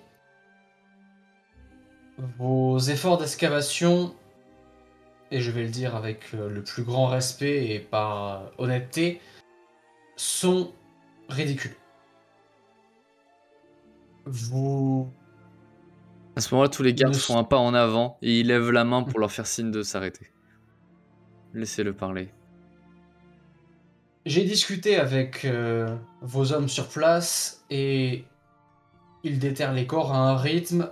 vos efforts d'excavation, et je vais le dire avec le plus grand respect et par honnêteté, sont ridicules. Vous... À ce moment-là, tous les gardes Ne- font un pas en avant et ils lèvent la main pour leur faire signe de s'arrêter. Laissez-le parler. J'ai discuté avec euh, vos hommes sur place et ils déterrent les corps à un rythme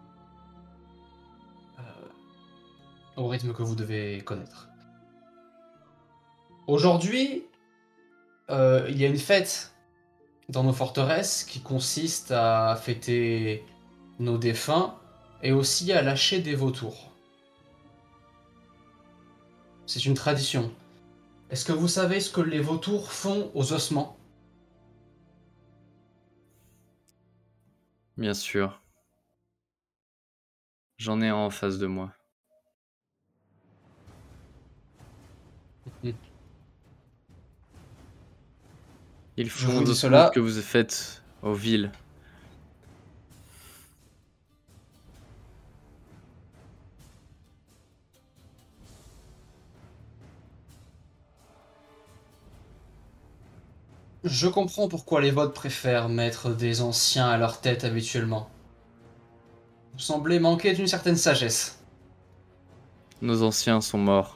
euh, au rythme que vous devez connaître. Aujourd'hui, euh, il y a une fête dans nos forteresses qui consiste à fêter nos défunts et aussi à lâcher des vautours. C'est une tradition. Est-ce que vous savez ce que les vautours font aux ossements ? Bien sûr. J'en ai un en face de moi. Ils Je font vous dis de cela. tout ce que vous faites aux villes. Je comprends pourquoi les votes préfèrent mettre des anciens à leur tête habituellement. Vous semblez manquer d'une certaine sagesse. Nos anciens sont morts.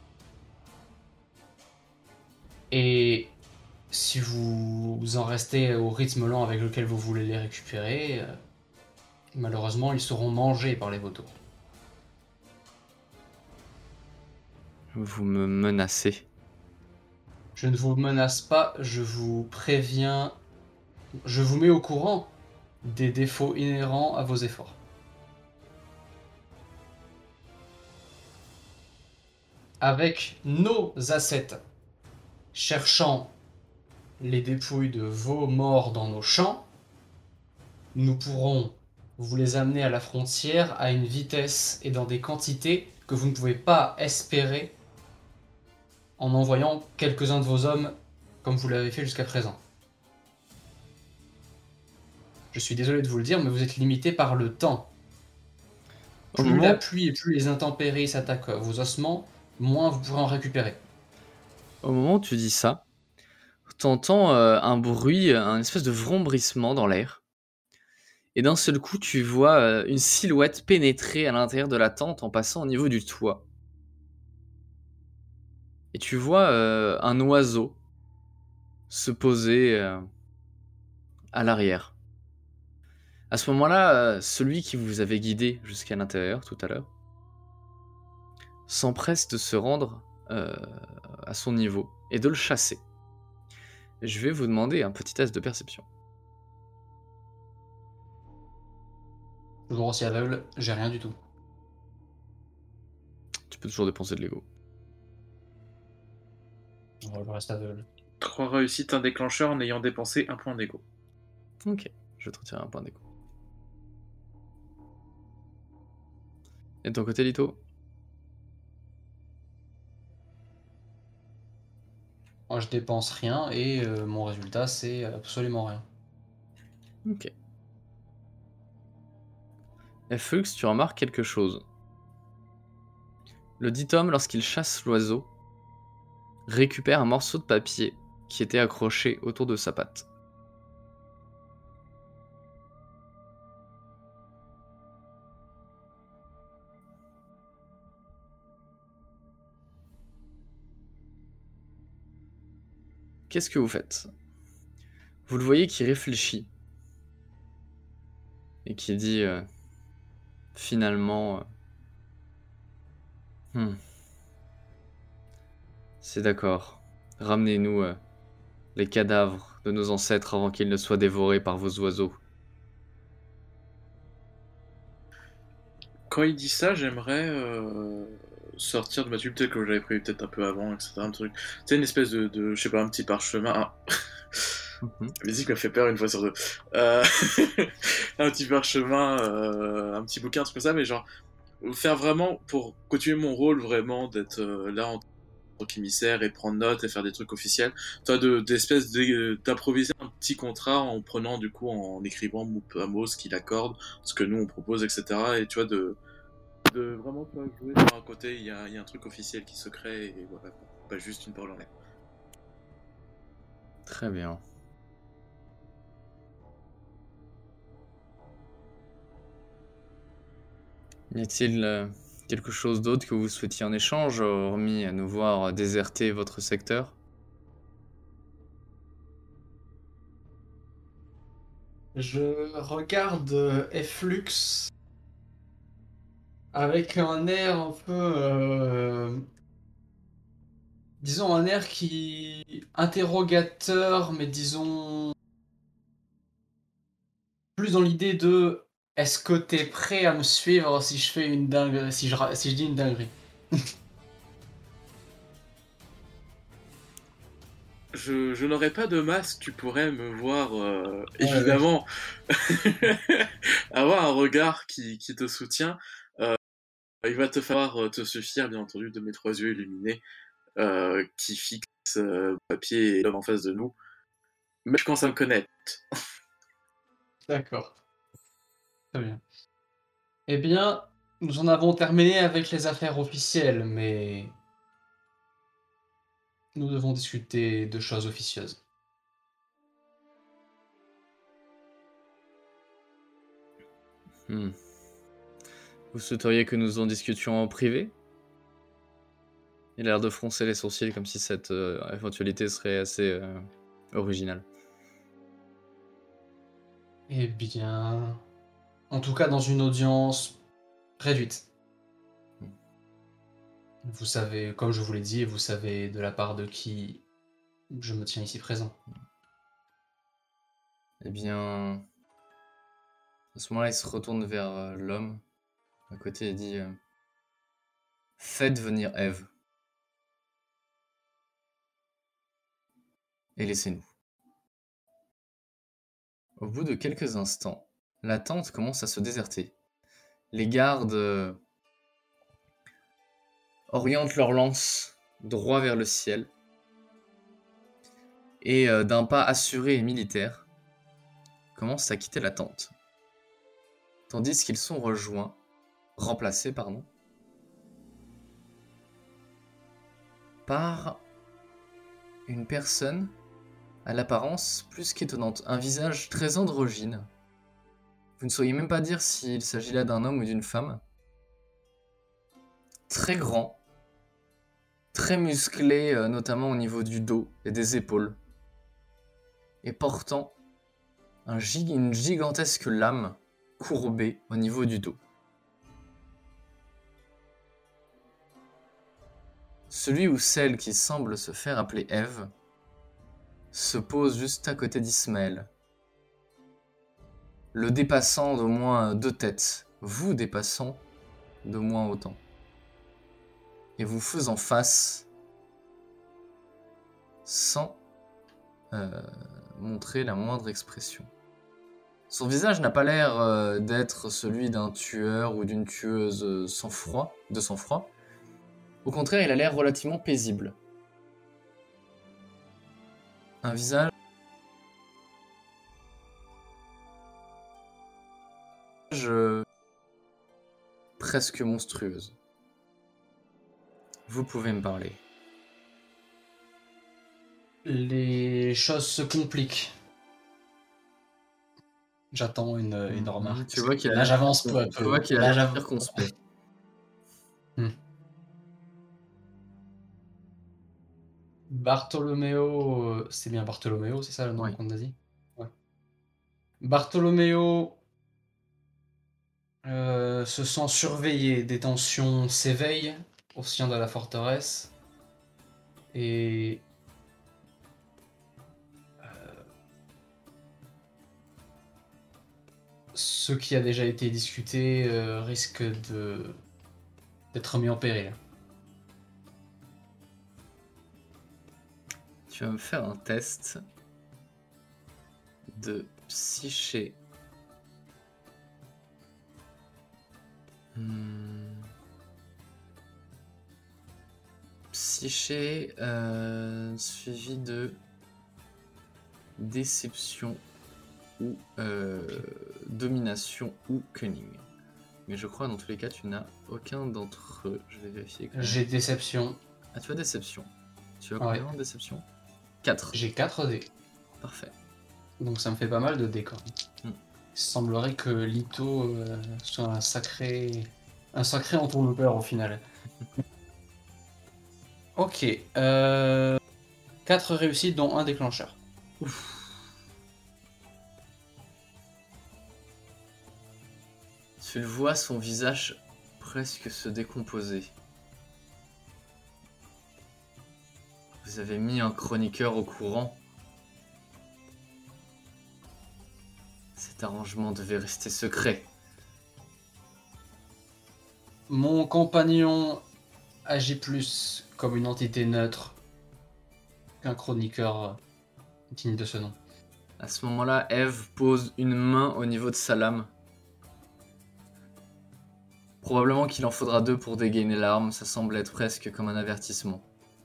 Et si vous en restez au rythme lent avec lequel vous voulez les récupérer, euh, malheureusement ils seront mangés par les vautours. Vous me menacez. Je ne vous menace pas, je vous préviens, je vous mets au courant des défauts inhérents à vos efforts. Avec nos assets, cherchant les dépouilles de vos morts dans nos champs, nous pourrons vous les amener à la frontière à une vitesse et dans des quantités que vous ne pouvez pas espérer en envoyant quelques-uns de vos hommes comme vous l'avez fait jusqu'à présent. Je suis désolé de vous le dire, mais vous êtes limité par le temps. Au Plus moment- la pluie et plus les intempéries s'attaquent à vos ossements, moins vous pourrez en récupérer. Au moment où tu dis ça, t'entends euh, un bruit, un espèce de vrombrissement dans l'air. Et d'un seul coup, tu vois euh, une silhouette pénétrer à l'intérieur de la tente en passant au niveau du toit. Et tu vois euh, un oiseau se poser euh, à l'arrière. À ce moment-là, euh, celui qui vous avait guidé jusqu'à l'intérieur tout à l'heure s'empresse de se rendre euh, à son niveau et de le chasser. Je vais vous demander un petit test de perception. Toujours aussi aveugle, j'ai rien du tout. Tu peux toujours dépenser de l'ego. Bon, je reste aveugle. Trois réussites, un déclencheur en ayant dépensé un point d'ego. Ok, je vais te retirer un point d'ego. Et de ton côté, Lito? Moi, je dépense rien et euh, mon résultat, c'est absolument rien. Ok. Flux, tu remarques quelque chose. Le dit homme, lorsqu'il chasse l'oiseau, récupère un morceau de papier qui était accroché autour de sa patte. Qu'est-ce que vous faites? Vous le voyez qui réfléchit et qui dit euh, finalement euh, hmm, c'est d'accord, ramenez-nous euh, les cadavres de nos ancêtres avant qu'ils ne soient dévorés par vos oiseaux. Quand il dit ça, j'aimerais euh, sortir de ma tube, peut-être que j'avais prévu peut-être un peu avant, et cetera. Un truc. C'est une espèce de, de, je sais pas, un petit parchemin. Un... Mhm. La musique m'a fait peur une fois sur deux. Euh... un petit parchemin, euh, un petit bouquin, un truc comme ça, mais genre, faire vraiment, pour continuer mon rôle vraiment, d'être euh, là en tant qu'émissaire et prendre note et faire des trucs officiels, toi, de, d'espèce de- d'improviser un petit contrat en prenant, du coup, en écrivant mot à mot ce qu'il accorde, ce que nous on propose, et cetera. Et tu vois, de, de vraiment pas jouer sur un côté, il y a, il y a un truc officiel qui se crée, et voilà, quoi. Pas juste une parole en l'air. Très bien. Y a-t-il euh, quelque chose d'autre que vous souhaitiez en échange, hormis à nous voir déserter votre secteur? Je regarde euh, Flux avec un air un peu... euh, disons un air qui... interrogateur, mais disons... plus dans l'idée de... Est-ce que t'es prêt à me suivre si je fais une dingue... si je, ra- si je dis une dinguerie? Je, je n'aurais pas de masque, tu pourrais me voir, euh, Ouais, évidemment, avoir un regard qui, qui te soutient. Euh, il va te falloir euh, te suffire, bien entendu, de mes trois yeux illuminés euh, qui fixent euh, le papier et l'homme en face de nous. Mais je commence à me connaître. D'accord. Très bien. Eh bien, nous en avons terminé avec les affaires officielles, mais nous devons discuter de choses officieuses. Hmm. Vous souhaiteriez que nous en discutions en privé? Il a l'air de froncer les sourcils comme si cette euh, éventualité serait assez euh, originale. Eh bien, en tout cas dans une audience réduite. Vous savez, comme je vous l'ai dit, vous savez de la part de qui je me tiens ici présent. Eh bien, à ce moment-là, il se retourne vers euh, l'homme à côté et dit euh, faites venir Ève et laissez-nous. Au bout de quelques instants, la tente commence à se déserter. Les gardes euh, orientent leurs lances droit vers le ciel et euh, d'un pas assuré et militaire, commencent à quitter la tente. Tandis qu'ils sont rejoints, remplacés, pardon, par une personne à l'apparence plus qu'étonnante, un visage très androgyne. Vous ne sauriez même pas dire s'il s'agit là d'un homme ou d'une femme. Très grand, très musclé, euh, notamment au niveau du dos et des épaules. et portant un gig- une gigantesque lame courbée au niveau du dos. Celui ou celle qui semble se faire appeler Eve se pose juste à côté d'Ismaël, le dépassant d'au moins deux têtes, vous dépassant de moins autant, et vous faisant face sans euh, montrer la moindre expression. Son visage n'a pas l'air euh, d'être celui d'un tueur ou d'une tueuse euh, sans froid, de sang-froid. Au contraire, il a l'air relativement paisible. Un visage euh, presque monstrueuse. Vous pouvez me parler. Les choses se compliquent. J'attends une, une remarque. Tu vois qu'il a Là, j'avance peu à Tu peu. vois qu'il a Là, l'air j'avance. circonspect. Bartolomeo, euh, c'est bien Bartolomeo, c'est ça le nom Oui. qu'on a dit? Ouais. Bartolomeo euh, se sent surveillé, des tensions s'éveillent au sein de la forteresse et euh, ce qui a déjà été discuté euh, risque de d'être mis en péril. Tu vas me faire un test de psyché. Hmm. Psyché euh, suivi de déception ou euh, domination ou cunning. Mais je crois dans tous les cas tu n'as aucun d'entre eux. Je vais vérifier. Quand même. J'ai déception. Ah, tu as déception. Tu as Ouais. combien de déception? quatre. J'ai quatre dés. Parfait. Donc ça me fait pas mal de dés quand même. Hmm. Il semblerait que Lito euh, soit un sacré un sacré entourloupeur au final. Ok. Euh... quatre réussites dont un déclencheur. Tu le vois, son visage presque se décomposer. Vous avez mis un chroniqueur au courant. Cet arrangement devait rester secret. Mon compagnon agit plus comme une entité neutre qu'un chroniqueur digne de ce nom. À ce moment-là, Eve pose une main au niveau de sa lame. Probablement qu'il en faudra deux pour dégainer l'arme, ça semble être presque comme un avertissement.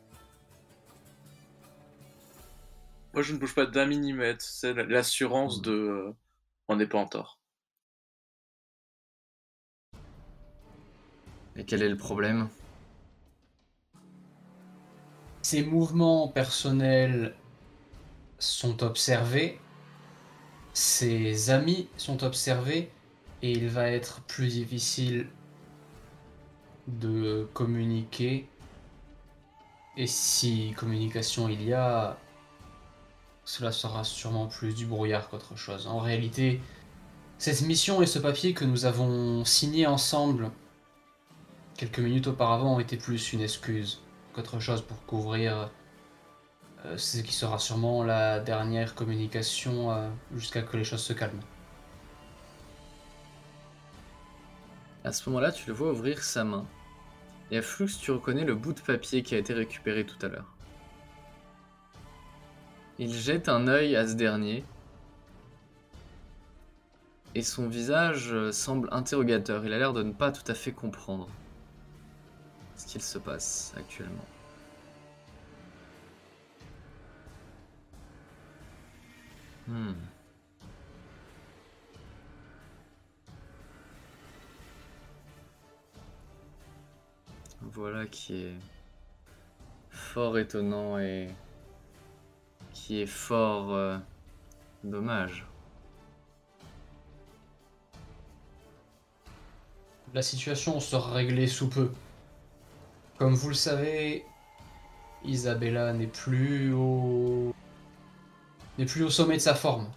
Moi, je ne bouge pas d'un millimètre. C'est l'assurance de euh, on n'est pas en tort. Et quel est le problème? Ses mouvements personnels sont observés, ses amis sont observés, et il va être plus difficile de communiquer. Et si communication il y a, cela sera sûrement plus du brouillard qu'autre chose. En réalité, cette mission et ce papier que nous avons signé ensemble quelques minutes auparavant ont été plus une excuse qu'autre chose pour couvrir euh, ce qui sera sûrement la dernière communication euh, jusqu'à que les choses se calment. À ce moment-là, tu le vois ouvrir sa main. Et à Flux, tu reconnais le bout de papier qui a été récupéré tout à l'heure. Il jette un œil à ce dernier. Et son visage semble interrogateur. Il a l'air de ne pas tout à fait comprendre ce qu'il se passe actuellement. Hmm. Voilà qui est fort étonnant et qui est fort euh, dommage. La situation sera réglée sous peu. Comme vous le savez, Isabella n'est plus au... n'est plus au sommet de sa forme.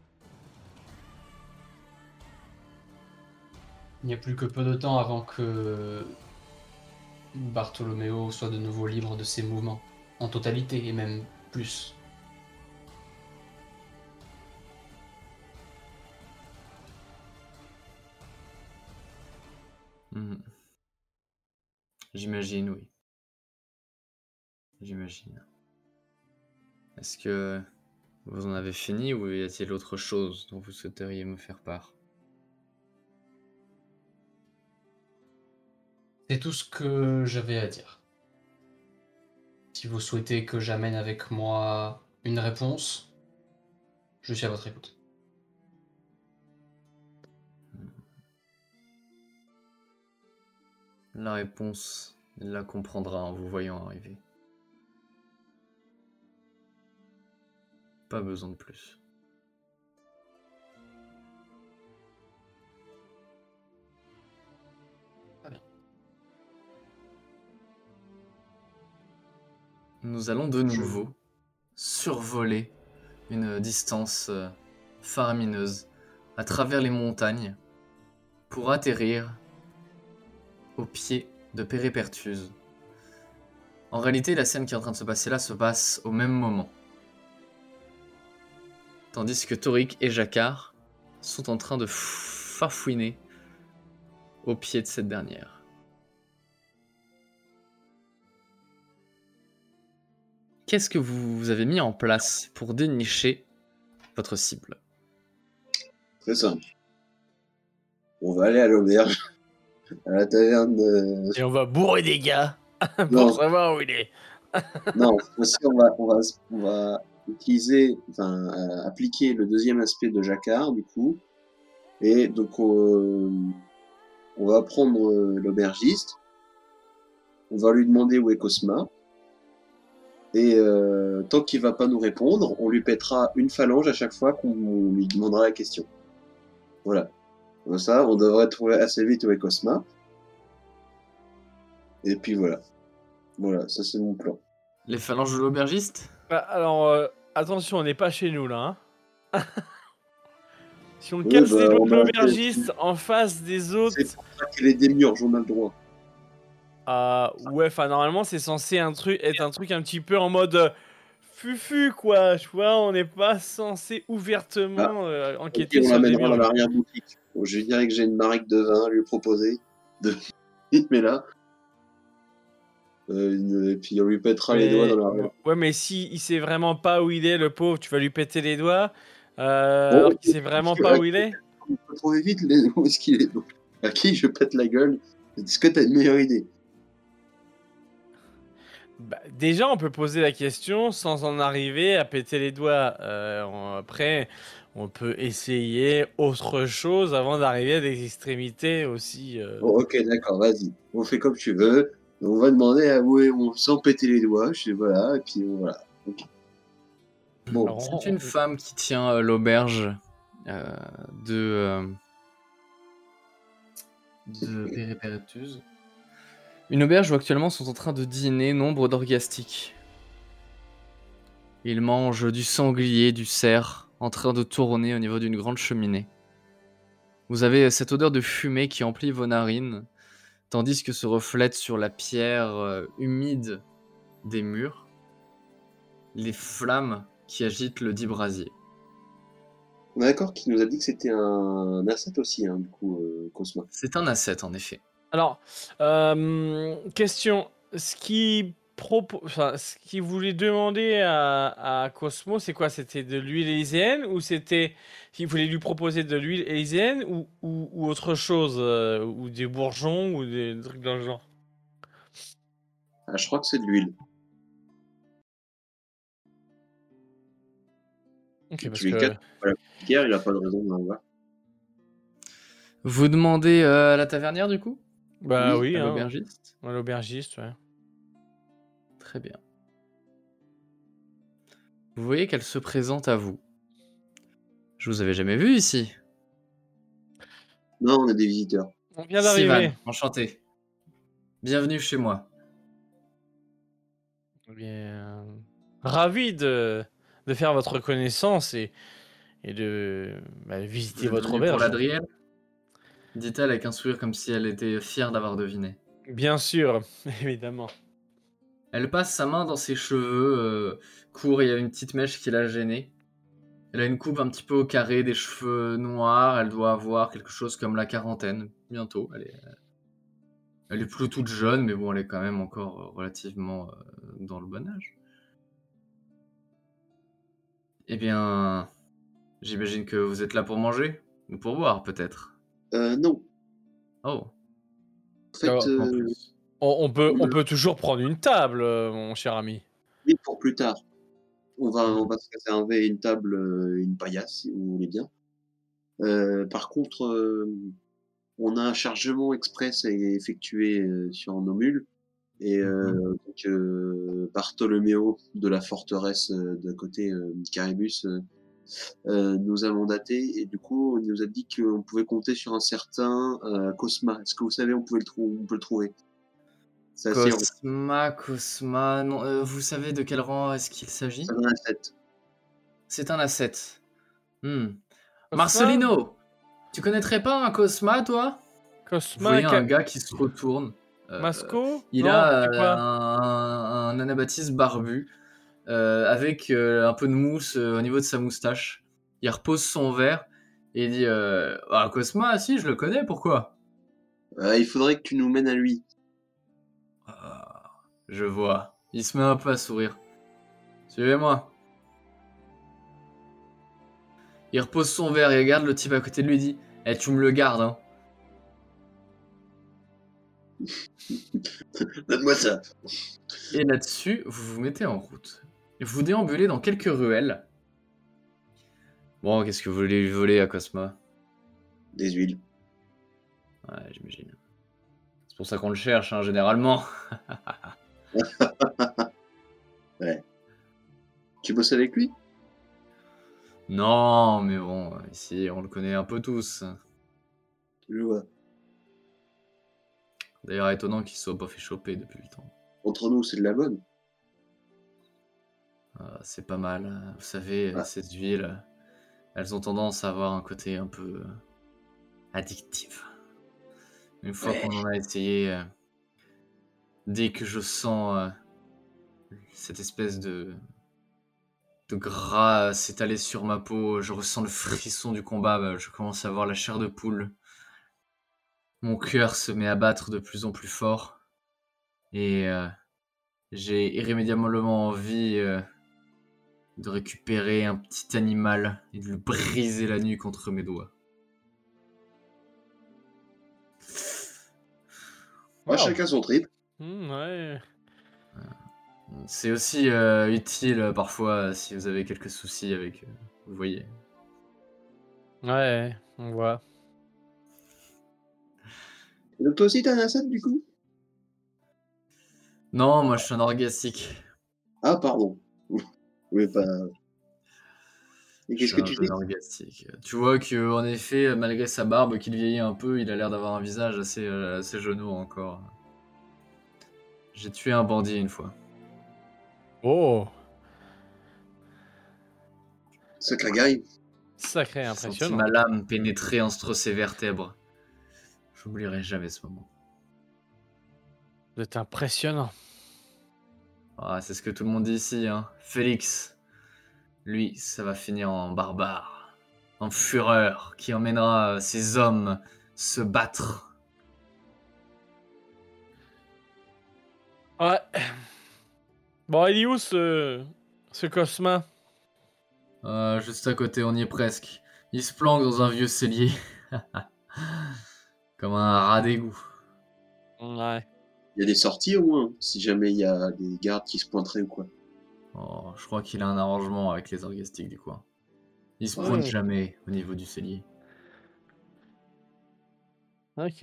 Il n'y a plus que peu de temps avant que Bartholoméo soit de nouveau libre de ses mouvements, en totalité et même plus. Hmm. J'imagine, oui. J'imagine. Est-ce que vous en avez fini ou y a-t-il autre chose dont vous souhaiteriez me faire part? C'est tout ce que j'avais à dire. Si vous souhaitez que j'amène avec moi une réponse, je suis à votre écoute. La réponse, elle la comprendra en vous voyant arriver. Pas besoin de plus. Très bien. Nous allons de nouveau survoler une distance euh, faramineuse à travers les montagnes pour atterrir au pied de Péripertuse. En réalité, la scène qui est en train de se passer là se passe au même moment. Tandis que Toric et Jacquard sont en train de farfouiner au pied de cette dernière. Qu'est-ce que vous avez mis en place pour dénicher votre cible? C'est simple. On va aller à l'auberge, à la taverne de... Et on va bourrer des gars pour Non. savoir où il est. Non, aussi on va, on va, on va utiliser, enfin, euh, appliquer le deuxième aspect de Jacquard, du coup. Et donc, euh, on va prendre euh, l'aubergiste. On va lui demander où est Cosma. Et euh, tant qu'il va pas nous répondre, on lui pètera une phalange à chaque fois qu'on lui demandera la question. Voilà. Comme ça, on devrait trouver assez vite où est Cosma. Et puis voilà. Voilà, ça c'est mon plan. Les phalanges de l'aubergiste? Bah, alors, euh, attention, on n'est pas chez nous là. Hein. Si on Oui, casse bah, les doigts on de a- l'aubergiste en face des autres. C'est pour ça qu'il est démiurge, on a le droit. Euh, ouais, enfin, normalement, c'est censé un truc, être un truc un petit peu en mode euh, fufu, quoi. Tu vois, on n'est pas censé ouvertement euh, Ok, enquêter on sur le l'amènera dans démiurge. l'arrière-boutique. Bon, je lui dirais que j'ai une marque de vin à lui proposer. De... Mais là. Euh, une- Et puis on lui pètera les doigts Mais- dans l'arrière. Ouais, mais si il sait vraiment pas où il est, le pauvre, tu vas lui péter les doigts. Euh, Bon, alors qu'il sait vraiment pas où il est. On peut trouver vite les... où est-ce qu'il est. Donc, à qui je pète la gueule? Est-ce que t'as une meilleure idée? Bah, déjà, on peut poser la question sans en arriver à péter les doigts. Euh, on- après, on peut essayer autre chose avant d'arriver à des extrémités aussi. euh. Bon, ok, d'accord, vas-y. On fait comme tu veux. On va demander à où est on sans péter les doigts. Je sais, voilà, et puis voilà. Ok. Bon, Alors, on- C'est une femme qui tient euh, l'auberge euh, de, euh, de Péripertuse. Une auberge où actuellement sont en train de dîner nombre d'orgastiques. Ils mangent du sanglier, du cerf, en train de tourner au niveau d'une grande cheminée. Vous avez cette odeur de fumée qui emplit vos narines, tandis que se reflètent sur la pierre euh, humide des murs les flammes qui agitent le dit brasier. on est d'accord qu'il nous a dit que c'était un, un asset aussi, hein, du coup, euh, Cosma. C'est un asset en effet. Alors, euh, question. Ce qui propo... enfin, ce qu'il voulait demander à, à Cosmo, c'est quoi? C'était de l'huile élyséenne ou c'était qu'il voulait lui proposer de l'huile élyséenne ou, ou, ou autre chose euh, ou des bourgeons ou des trucs dans le genre? Ah, je crois que c'est de l'huile. Ok, parce Tu lui que casses la pierre, il a pas de raison d'en avoir. Vous demandez euh, à la tavernière du coup? bah oui, À hein, l'aubergiste? à l'aubergiste, ouais. Très bien. Vous voyez qu'elle se présente à vous. Je vous avais jamais vu ici. Non, on a des visiteurs. On vient Sivan, d'arriver. enchanté. Bienvenue chez moi. Eh bien, ravi de de faire votre connaissance et, et de bah, visiter Vous êtes votre venu pour auberge. l'Adriel, dit-elle avec un sourire comme si elle était fière d'avoir deviné. Bien sûr, évidemment. Elle passe sa main dans ses cheveux euh, courts, il y a une petite mèche qui l'a gênée. Elle a une coupe un petit peu au carré, des cheveux noirs, elle doit avoir quelque chose comme la quarantaine, bientôt. Elle est, elle est plus toute jeune, mais bon, elle est quand même encore relativement euh, dans le bon âge. Eh bien, j'imagine que vous êtes là pour manger, ou pour boire peut-être. Euh, non. Oh, En fait, Alors, en euh, plus. On, on peut, on on a- peut toujours prendre une table, euh, mon cher ami. oui, pour plus tard. On va, Hmm. on va se réserver une table, euh, une paillasse, si vous voulez bien. Euh, par contre, euh, on a un chargement express à effectuer euh, sur nos mules. Et euh, Mhm. donc, euh, Bartholoméo de la forteresse euh, d'à côté, euh, Caribus, euh, euh, nous a mandaté. Et du coup, on nous a dit qu'on pouvait compter sur un certain euh, Cosma. Est-ce que vous savez, on, pouvait le trou- on peut le trouver? C'est assez rond. Cosma, Cosma, non, euh, vous savez de quel rang est-ce qu'il s'agit? Ça donne un sept. C'est un asset. Hmm. Cosma Marcelino, tu connaîtrais pas un Cosma, toi? Vous Cosma, voyez un Ca- gars qui se retourne. euh, Masco il Non, a c'est euh, quoi un, un anabaptiste barbu euh, avec euh, un peu de mousse euh, au niveau de sa moustache. Il repose son verre et il dit euh, Ah, Cosma, si, je le connais, pourquoi? Euh, il faudrait que tu nous mènes à lui. Ah, je vois. Il se met un peu à sourire. Suivez-moi. Il repose son verre et regarde le type à côté de lui et dit Eh, tu me le gardes, hein. Donne-moi ça. Et là-dessus, vous vous mettez en route. Et vous déambulez dans quelques ruelles. Bon, qu'est-ce que vous voulez lui voler à Cosma? Des huiles. Ouais, j'imagine. C'est pour ça qu'on le cherche, hein, généralement. Ouais. Tu bosses avec lui? Non, mais bon, ici, on le connaît un peu tous. Je vois. D'ailleurs, étonnant qu'il soit pas fait choper depuis le temps. Entre nous, c'est de la bonne. Euh, c'est pas mal. hein. Vous savez, Ah. ces huiles, elles ont tendance à avoir un côté un peu euh, addictif. Une fois Ouais. qu'on en a essayé, euh, dès que je sens euh, cette espèce de, de gras s'étaler sur ma peau, je ressens le frisson du combat, bah, je commence à avoir la chair de poule. Mon cœur se met à battre de plus en plus fort. Et euh, j'ai irrémédiablement envie euh, de récupérer un petit animal et de lui briser la nuque entre mes doigts. Ouais, Wow. chacun son trip. Hmm, ouais. C'est aussi euh, utile euh, parfois euh, si vous avez quelques soucis avec... euh, vous voyez. Ouais, on voit. Et donc toi aussi, t'as un asset, du coup? Non, moi je suis un orgastique. Ah, pardon. Oui, pas... Et Je qu'est-ce suis que un tu jeune dis? orgastique. Tu vois que en effet, malgré sa barbe qu'il vieillit un peu, il a l'air d'avoir un visage assez, euh, assez genou encore. J'ai tué un bandit une fois. Oh, Sacré guy. sacré J'ai senti impressionnant. ma lame pénétrer entre ses vertèbres. J'oublierai jamais ce moment. Vous êtes impressionnant. Ah, c'est ce que tout le monde dit ici, hein. Félix, lui, ça va finir en barbare, en fureur, qui emmènera euh, ses hommes se battre. Ouais. Bon, il est où ce, ce Cosma? Euh, juste à côté, on y est presque. Il se planque dans un vieux cellier. Comme un rat d'égout. Ouais. Il y a des sorties, au moins, si jamais il y a des gardes qui se pointeraient ou quoi. Oh, je crois qu'il a un arrangement avec les orgastiques du coin. Il se Ouais. pointe jamais au niveau du cellier. Ok.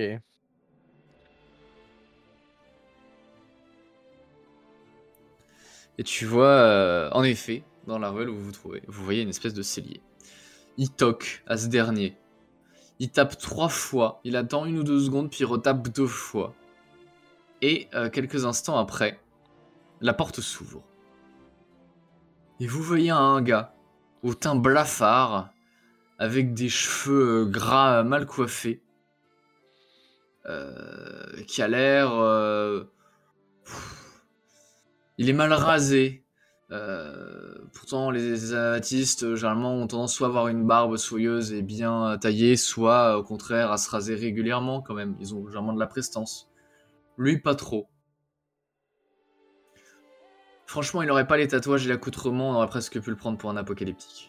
Et tu vois, euh, en effet, dans la ruelle où vous vous trouvez, vous voyez une espèce de cellier. Il toque à ce dernier. Il tape trois fois, il attend une ou deux secondes, puis il retape deux fois. Et euh, quelques instants après, la porte s'ouvre. Et vous voyez un gars au teint blafard, avec des cheveux gras mal coiffés, euh, qui a l'air... Euh... Il est mal rasé. Euh, pourtant, les avathistes, généralement, ont tendance soit à avoir une barbe soyeuse et bien taillée, soit, au contraire, à se raser régulièrement, quand même. Ils ont généralement de la prestance. Lui, pas trop. Franchement, il n'aurait pas les tatouages et l'accoutrement, on aurait presque pu le prendre pour un apocalyptique.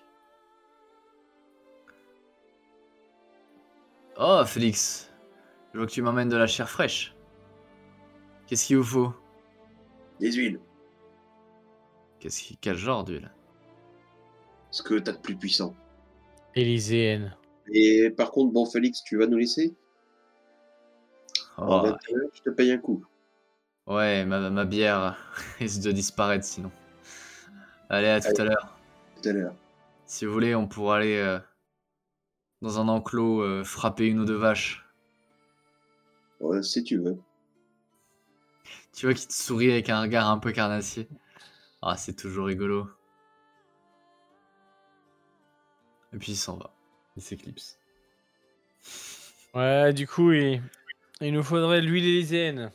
Oh, Félix. Je vois que tu m'emmènes de la chair fraîche. Qu'est-ce qu'il vous faut? Des huiles. Qu'est-ce qui... Quel genre d'huile? Ce que t'as de plus puissant. Élyséenne. Et par contre, bon, Félix, tu vas nous laisser? Oh, En vingt heures, je te paye un coup. ouais, ma, ma bière risque de disparaître sinon. Allez, à tout Allez. à l'heure. Tout à l'heure. Si vous voulez, on pourra aller euh, dans un enclos euh, frapper une ou deux vaches. Ouais, si tu veux. Tu vois qu'il te sourit avec un regard un peu carnassier. Ah, c'est toujours rigolo. Et puis il s'en va. Il s'éclipse. Ouais, du coup, il, il nous faudrait l'huile élyséenne.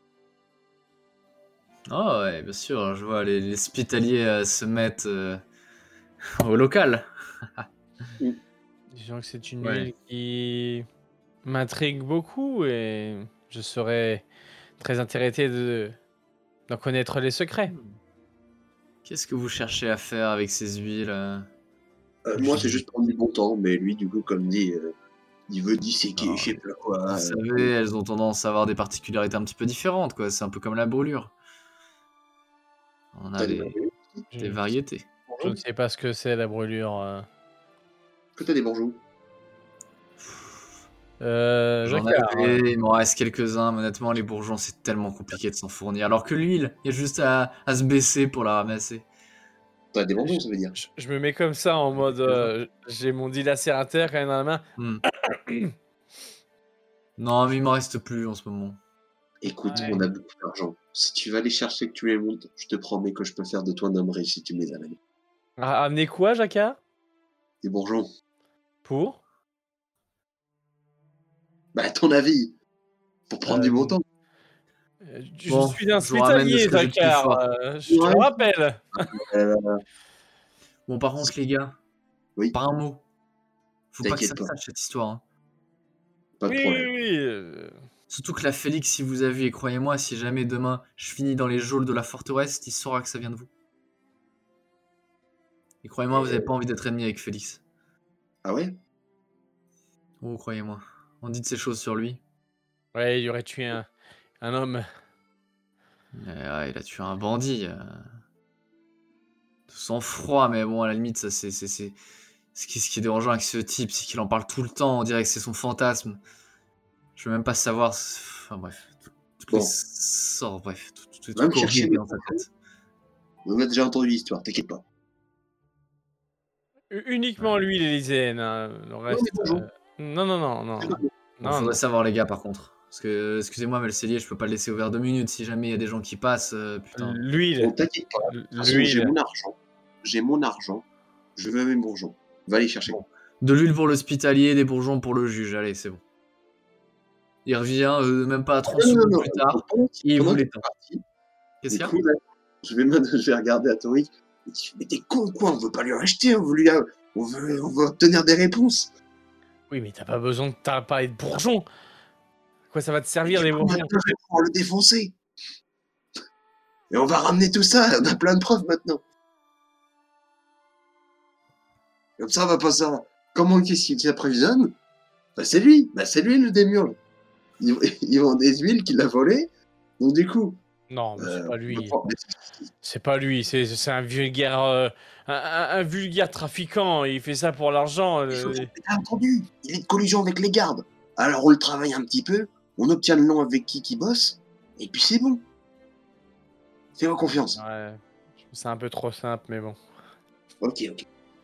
Oh ouais, bien sûr, je vois les, les hospitaliers euh, se mettent euh, au local. Disons que c'est une Ouais. huile qui m'intrigue beaucoup et je serais très intéressé de d'en connaître les secrets. Qu'est-ce que vous cherchez à faire avec ces huiles euh Euh, moi, c'est juste prendre du bon temps, mais lui, du coup, comme dit, euh, il veut disséquer, Non, je sais pas quoi. Vous euh, savez, elles ont tendance à avoir des particularités un petit peu différentes, quoi. C'est un peu comme la brûlure. On a T'as des des, bourgeons? des variétés. Je ne sais pas ce que c'est la brûlure. euh. Est-ce que t'as des bourgeons? Euh, J'en Jacquard, avais, euh, il m'en reste quelques-uns, mais honnêtement, les bourgeons, c'est tellement compliqué de s'en fournir. Alors que l'huile, il y a juste à, à se baisser pour la ramasser. T'as des bourgeons, ça veut dire. je, je me mets comme ça en mode euh, j'ai mon dilacérateur quand même dans la main. Hmm. Non, mais il m'en reste plus en ce moment. Écoute, Ouais. on a beaucoup d'argent. Si tu vas aller chercher que tu les montes, je te promets que je peux faire de toi un homme riche si tu me les amènes. Ah, amener quoi, Jacquard? Des bourgeons. Pour? Bah, à ton avis, pour prendre Euh, du bon temps. Euh, Je Bon, suis un je vous ramène de ce hospitalier, que j'ai de plus Jacquard. fort. euh, je te Ouais. le rappelle. Euh, Bon, par contre, les gars, Oui. pas un mot. Faut pas que ça T'inquiète pas. sache cette histoire. Hein. pas de Oui, problème. oui, oui. euh, Surtout que la Félix, si vous avez vu, et croyez-moi, si jamais demain je finis dans les geôles de la forteresse, il saura que ça vient de vous. Et croyez-moi, vous n'avez pas envie d'être ennemi avec Félix. Ah ouais? Oh, croyez-moi. On dit de ces choses sur lui. Ouais, il aurait tué un, un homme. Mais, ouais, il a tué un bandit. Euh... De sang-froid, mais bon, à la limite, ça c'est. c'est, c'est... Ce qui, ce qui est dérangeant avec ce type, c'est qu'il en parle tout le temps, on dirait que c'est son fantasme. Je veux même pas savoir. Enfin bref. Tout, toutes Bon. les sorts, bref. Tout, tout, tout, Va me tout chercher horrible mes dans sa bourgeons. tête. On a déjà entendu l'histoire, t'inquiète pas. U- Uniquement l'huile élyséenne. hein, Le reste. mais bonjour. euh, Non, non, non, non. Ah, Bon, Non, faudrait non. savoir, les gars, par contre. Parce que, excusez-moi, mais le cellier, je peux pas le laisser ouvert deux minutes. Si jamais il y a des gens qui passent, euh, putain. Bon, L'huile. t'inquiète pas. De toute façon, j'ai L'huile. mon argent. J'ai mon argent. Je veux mes bourgeons. Va les chercher. Bon. De l'huile pour l'hospitalier, des bourgeons pour le juge. Allez, c'est bon. Il revient, euh, même pas trente Non, non, secondes non, plus tard. pendant- Et il pendant vous que l'étend. t'es parti, Qu'est-ce qu'il y du a coup, là, je vais, me- je vais regarder à Tori. Il dit, mais t'es con ou quoi? On veut pas lui racheter, on veut lui, on veut, on veut obtenir des réponses. Oui, mais t'as pas besoin de t'as parlé de bourgeons. Quoi, ça va te servir Et les du coup, bourgeons? maintenant, je vais pouvoir le défoncer. Et on va ramener tout ça, on a plein de preuves maintenant. Comme ça, on va pas savoir. Comment qu'est-ce qu'il s'approvisionne? Bah, c'est lui, bah, c'est lui le démiurge. Ils, ils vend des huiles qu'il a volées. Donc, du coup. Non, mais euh, c'est pas on lui. va prendre- C'est pas lui. C'est c'est un vulgaire, euh, un, un- un vulgaire trafiquant. Il fait ça pour l'argent. Il faut le- bien entendu, il est de collusion avec les gardes. Alors, on le travaille un petit peu, on obtient le nom avec qui qui bosse, et puis c'est bon. Fais-moi confiance. Ouais. C'est un peu trop simple, mais bon. Ok, ok.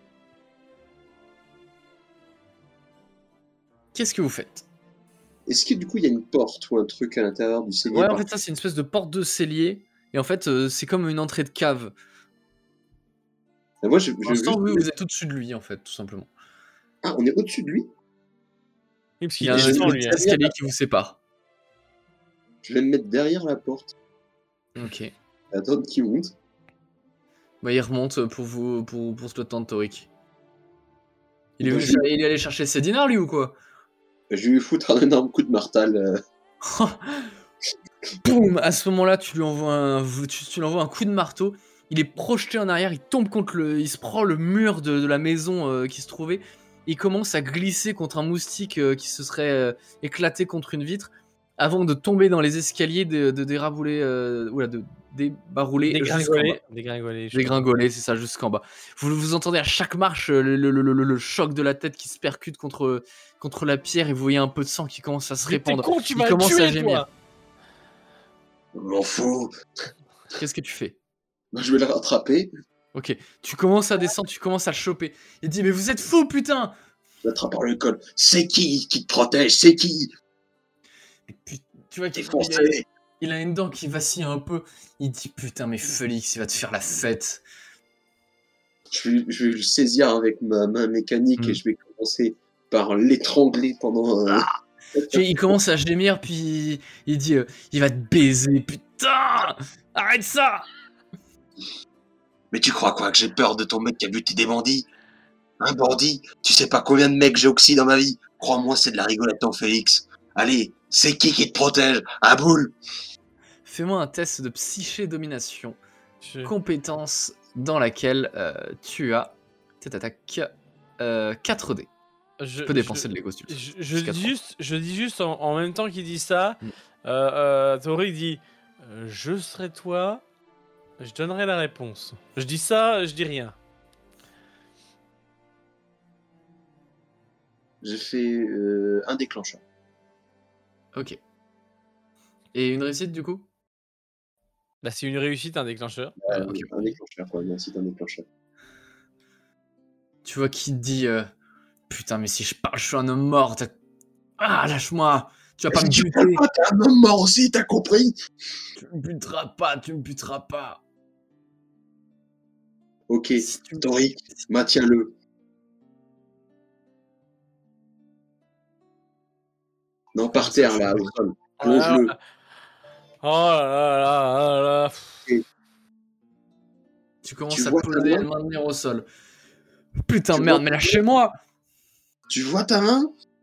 Qu'est-ce que vous faites? Est-ce que du coup, il y a une porte ou un truc à l'intérieur du cellier? Ouais, en par- fait, ça, c'est une espèce de porte de cellier. Et en fait, euh, c'est comme une entrée de cave. Et moi, je, Pour je, l'instant, juste- oui, vous êtes au-dessus de lui, en fait, tout simplement. Ah, on est au-dessus de lui. Oui, parce Il qu'il y a un descend, lui. hein. escalier qui vous sépare. Je vais me mettre derrière la porte. Ok. Attends qu'il monte. Bah, il remonte pour vous, pour, pour le temps de Toric. Il est, Bah, venu je- cher- il est allé chercher ses dinars, lui, ou quoi? Je vais lui foutre un énorme coup de martal. euh. Boum! À ce moment-là, tu lui envoies un, tu, tu lui envoies un coup de marteau. Il est projeté en arrière, il tombe contre le, il se prend le mur de, de la maison euh, qui se trouvait. Il commence à glisser contre un moustique euh, qui se serait euh, éclaté contre une vitre, avant de tomber dans les escaliers, de, de dérabouler, euh, oula, de débarouler jusqu'en bas. Dégringoler. Dégringoler. je Dégringoler, c'est ça, jusqu'en bas. Vous, vous entendez à chaque marche euh, le, le- le- le- le choc de la tête qui se percute contre, contre la pierre et vous voyez un peu de sang qui commence à se crois. Mais t'es répandre. con, tu Il vas le commence à tuer, gémir. toi. Je m'en fous. Qu'est-ce que tu fais? Moi, je vais le rattraper. Ok, tu commences à descendre, tu commences à le choper. Il dit, mais vous êtes fous, putain! Je l'attrape par le col. C'est qui qui te protège? C'est qui? Et puis, tu vois T'es qu'il il a, français. il a une dent qui vacille un peu. Il dit, putain, mais Félix, il va te faire la fête. Je vais, je vais le saisir avec ma main mécanique Mm. et je vais commencer par l'étrangler pendant. un- Tu vois, il commence à gémir, puis il dit, euh, il va te baiser, putain! Arrête ça! Mais tu crois quoi? Que j'ai peur de ton mec qui a buté des bandits? Un bandit? Tu sais pas combien de mecs j'ai oxy dans ma vie? Crois-moi, c'est de la rigolade, ton Félix. Allez, c'est qui qui te protège? À boule! Fais-moi un test de psyché-domination. Je- Compétence dans laquelle euh, tu as cette attaque euh, quatre dés. je- Tu peux dépenser je- de l'ego si tu veux. Je, je Jusqu'à dis trois. juste, je dis juste en, en même temps qu'il dit ça, Mm. euh, euh, Tori dit euh, je serai toi, je donnerai la réponse. Je dis ça, je dis rien. J'ai fait euh, un déclencheur. Ok. Et une réussite du coup? Bah, c'est une réussite, un déclencheur. Euh, Euh, ok. Un déclencheur, quoi. Merci, un déclencheur. Tu vois qu'il dit euh, putain, mais si je parle, je suis un homme mort. t'as- Ah, lâche-moi! Tu vas pas me Si tu buter! parles pas, t'es un homme mort aussi, t'as compris? Tu me buteras pas, tu me buteras pas! Ok, Si tu me- Tori, maintiens-le. Non, par terre, là, au sol. Plonge-le. Oh là là là là là. Tu commences Tu à vois le ta poser et main le maintenir au sol. Putain, Tu merde, vois mais ta lâchez-moi! Tu vois ta main?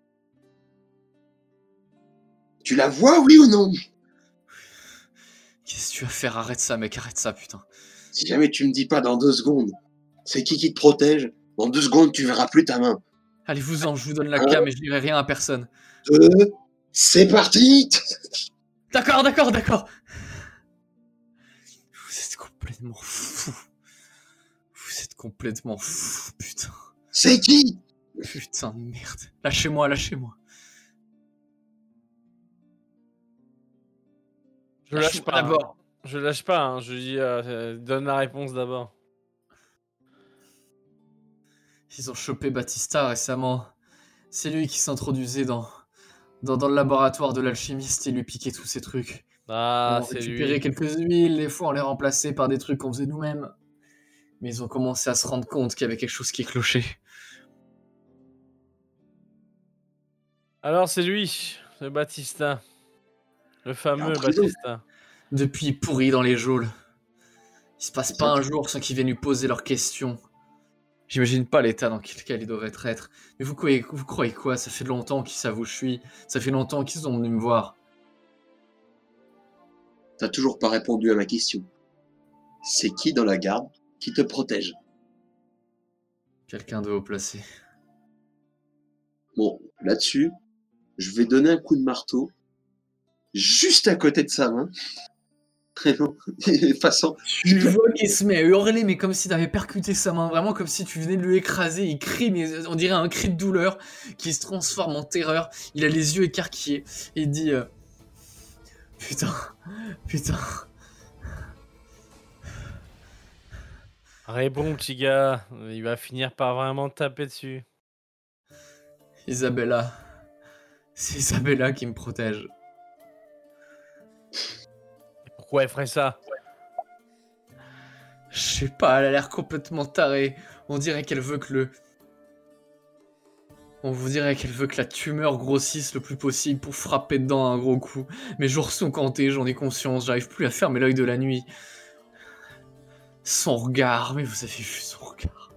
Tu la vois, oui ou non? Qu'est-ce que tu vas faire? Arrête ça, mec, arrête ça, putain. Si jamais tu me dis pas dans deux secondes, c'est qui qui te protège? Dans deux secondes, tu verras plus ta main. Allez-vous-en, je vous donne la Hein cam et je dirai rien à personne. Deux, c'est parti! D'accord, d'accord, d'accord. Vous êtes complètement fou. Vous êtes complètement fou, putain. C'est qui? Putain de merde. Lâchez-moi, lâchez-moi. Je lâche Lâchez-moi pas. hein. d'abord. Je lâche pas, hein. Je dis euh, euh, donne la réponse d'abord. Ils ont chopé Batista récemment. C'est lui qui s'introduisait dans, dans, dans le laboratoire de l'alchimiste et lui piquait tous ces trucs. Ah, on c'est récupérait lui. quelques huiles, des fois on les remplaçait par des trucs qu'on faisait nous-mêmes. Mais ils ont commencé à se rendre compte qu'il y avait quelque chose qui clochait. Alors c'est lui, le Batista. Le fameux En prison. Batista. Depuis pourri dans les geôles. Il se passe C'est pas ça. un jour sans qu'ils viennent lui poser leurs questions. J'imagine pas l'état dans lequel ils doivent être. être. Mais vous croyez, vous croyez quoi? Ça fait longtemps qu'ils savent où je suis. Ça fait longtemps qu'ils sont venus me voir. T'as toujours pas répondu à ma question. C'est qui dans la garde qui te protège? Quelqu'un de haut placé. Bon, là-dessus, je vais donner un coup de marteau juste à côté de sa main. Vraiment, de façon. Tu vois qu'il se met à hurler, mais comme si t'avais percuté sa main, vraiment comme si tu venais de lui écraser. Il crie, mais on dirait un cri de douleur qui se transforme en terreur. Il a les yeux écarquillés et il dit euh, putain, putain. Réponds, petit gars. Il va finir par vraiment te taper dessus. Isabella, c'est Isabella qui me protège. Pourquoi elle ferait ça? Je sais pas, elle a l'air complètement tarée. On dirait qu'elle veut que le... On vous dirait qu'elle veut que la tumeur grossisse le plus possible pour frapper dedans un gros coup. Mes jours sont comptés, j'en ai conscience, j'arrive plus à fermer l'œil de la nuit. Son regard, mais vous avez vu son regard.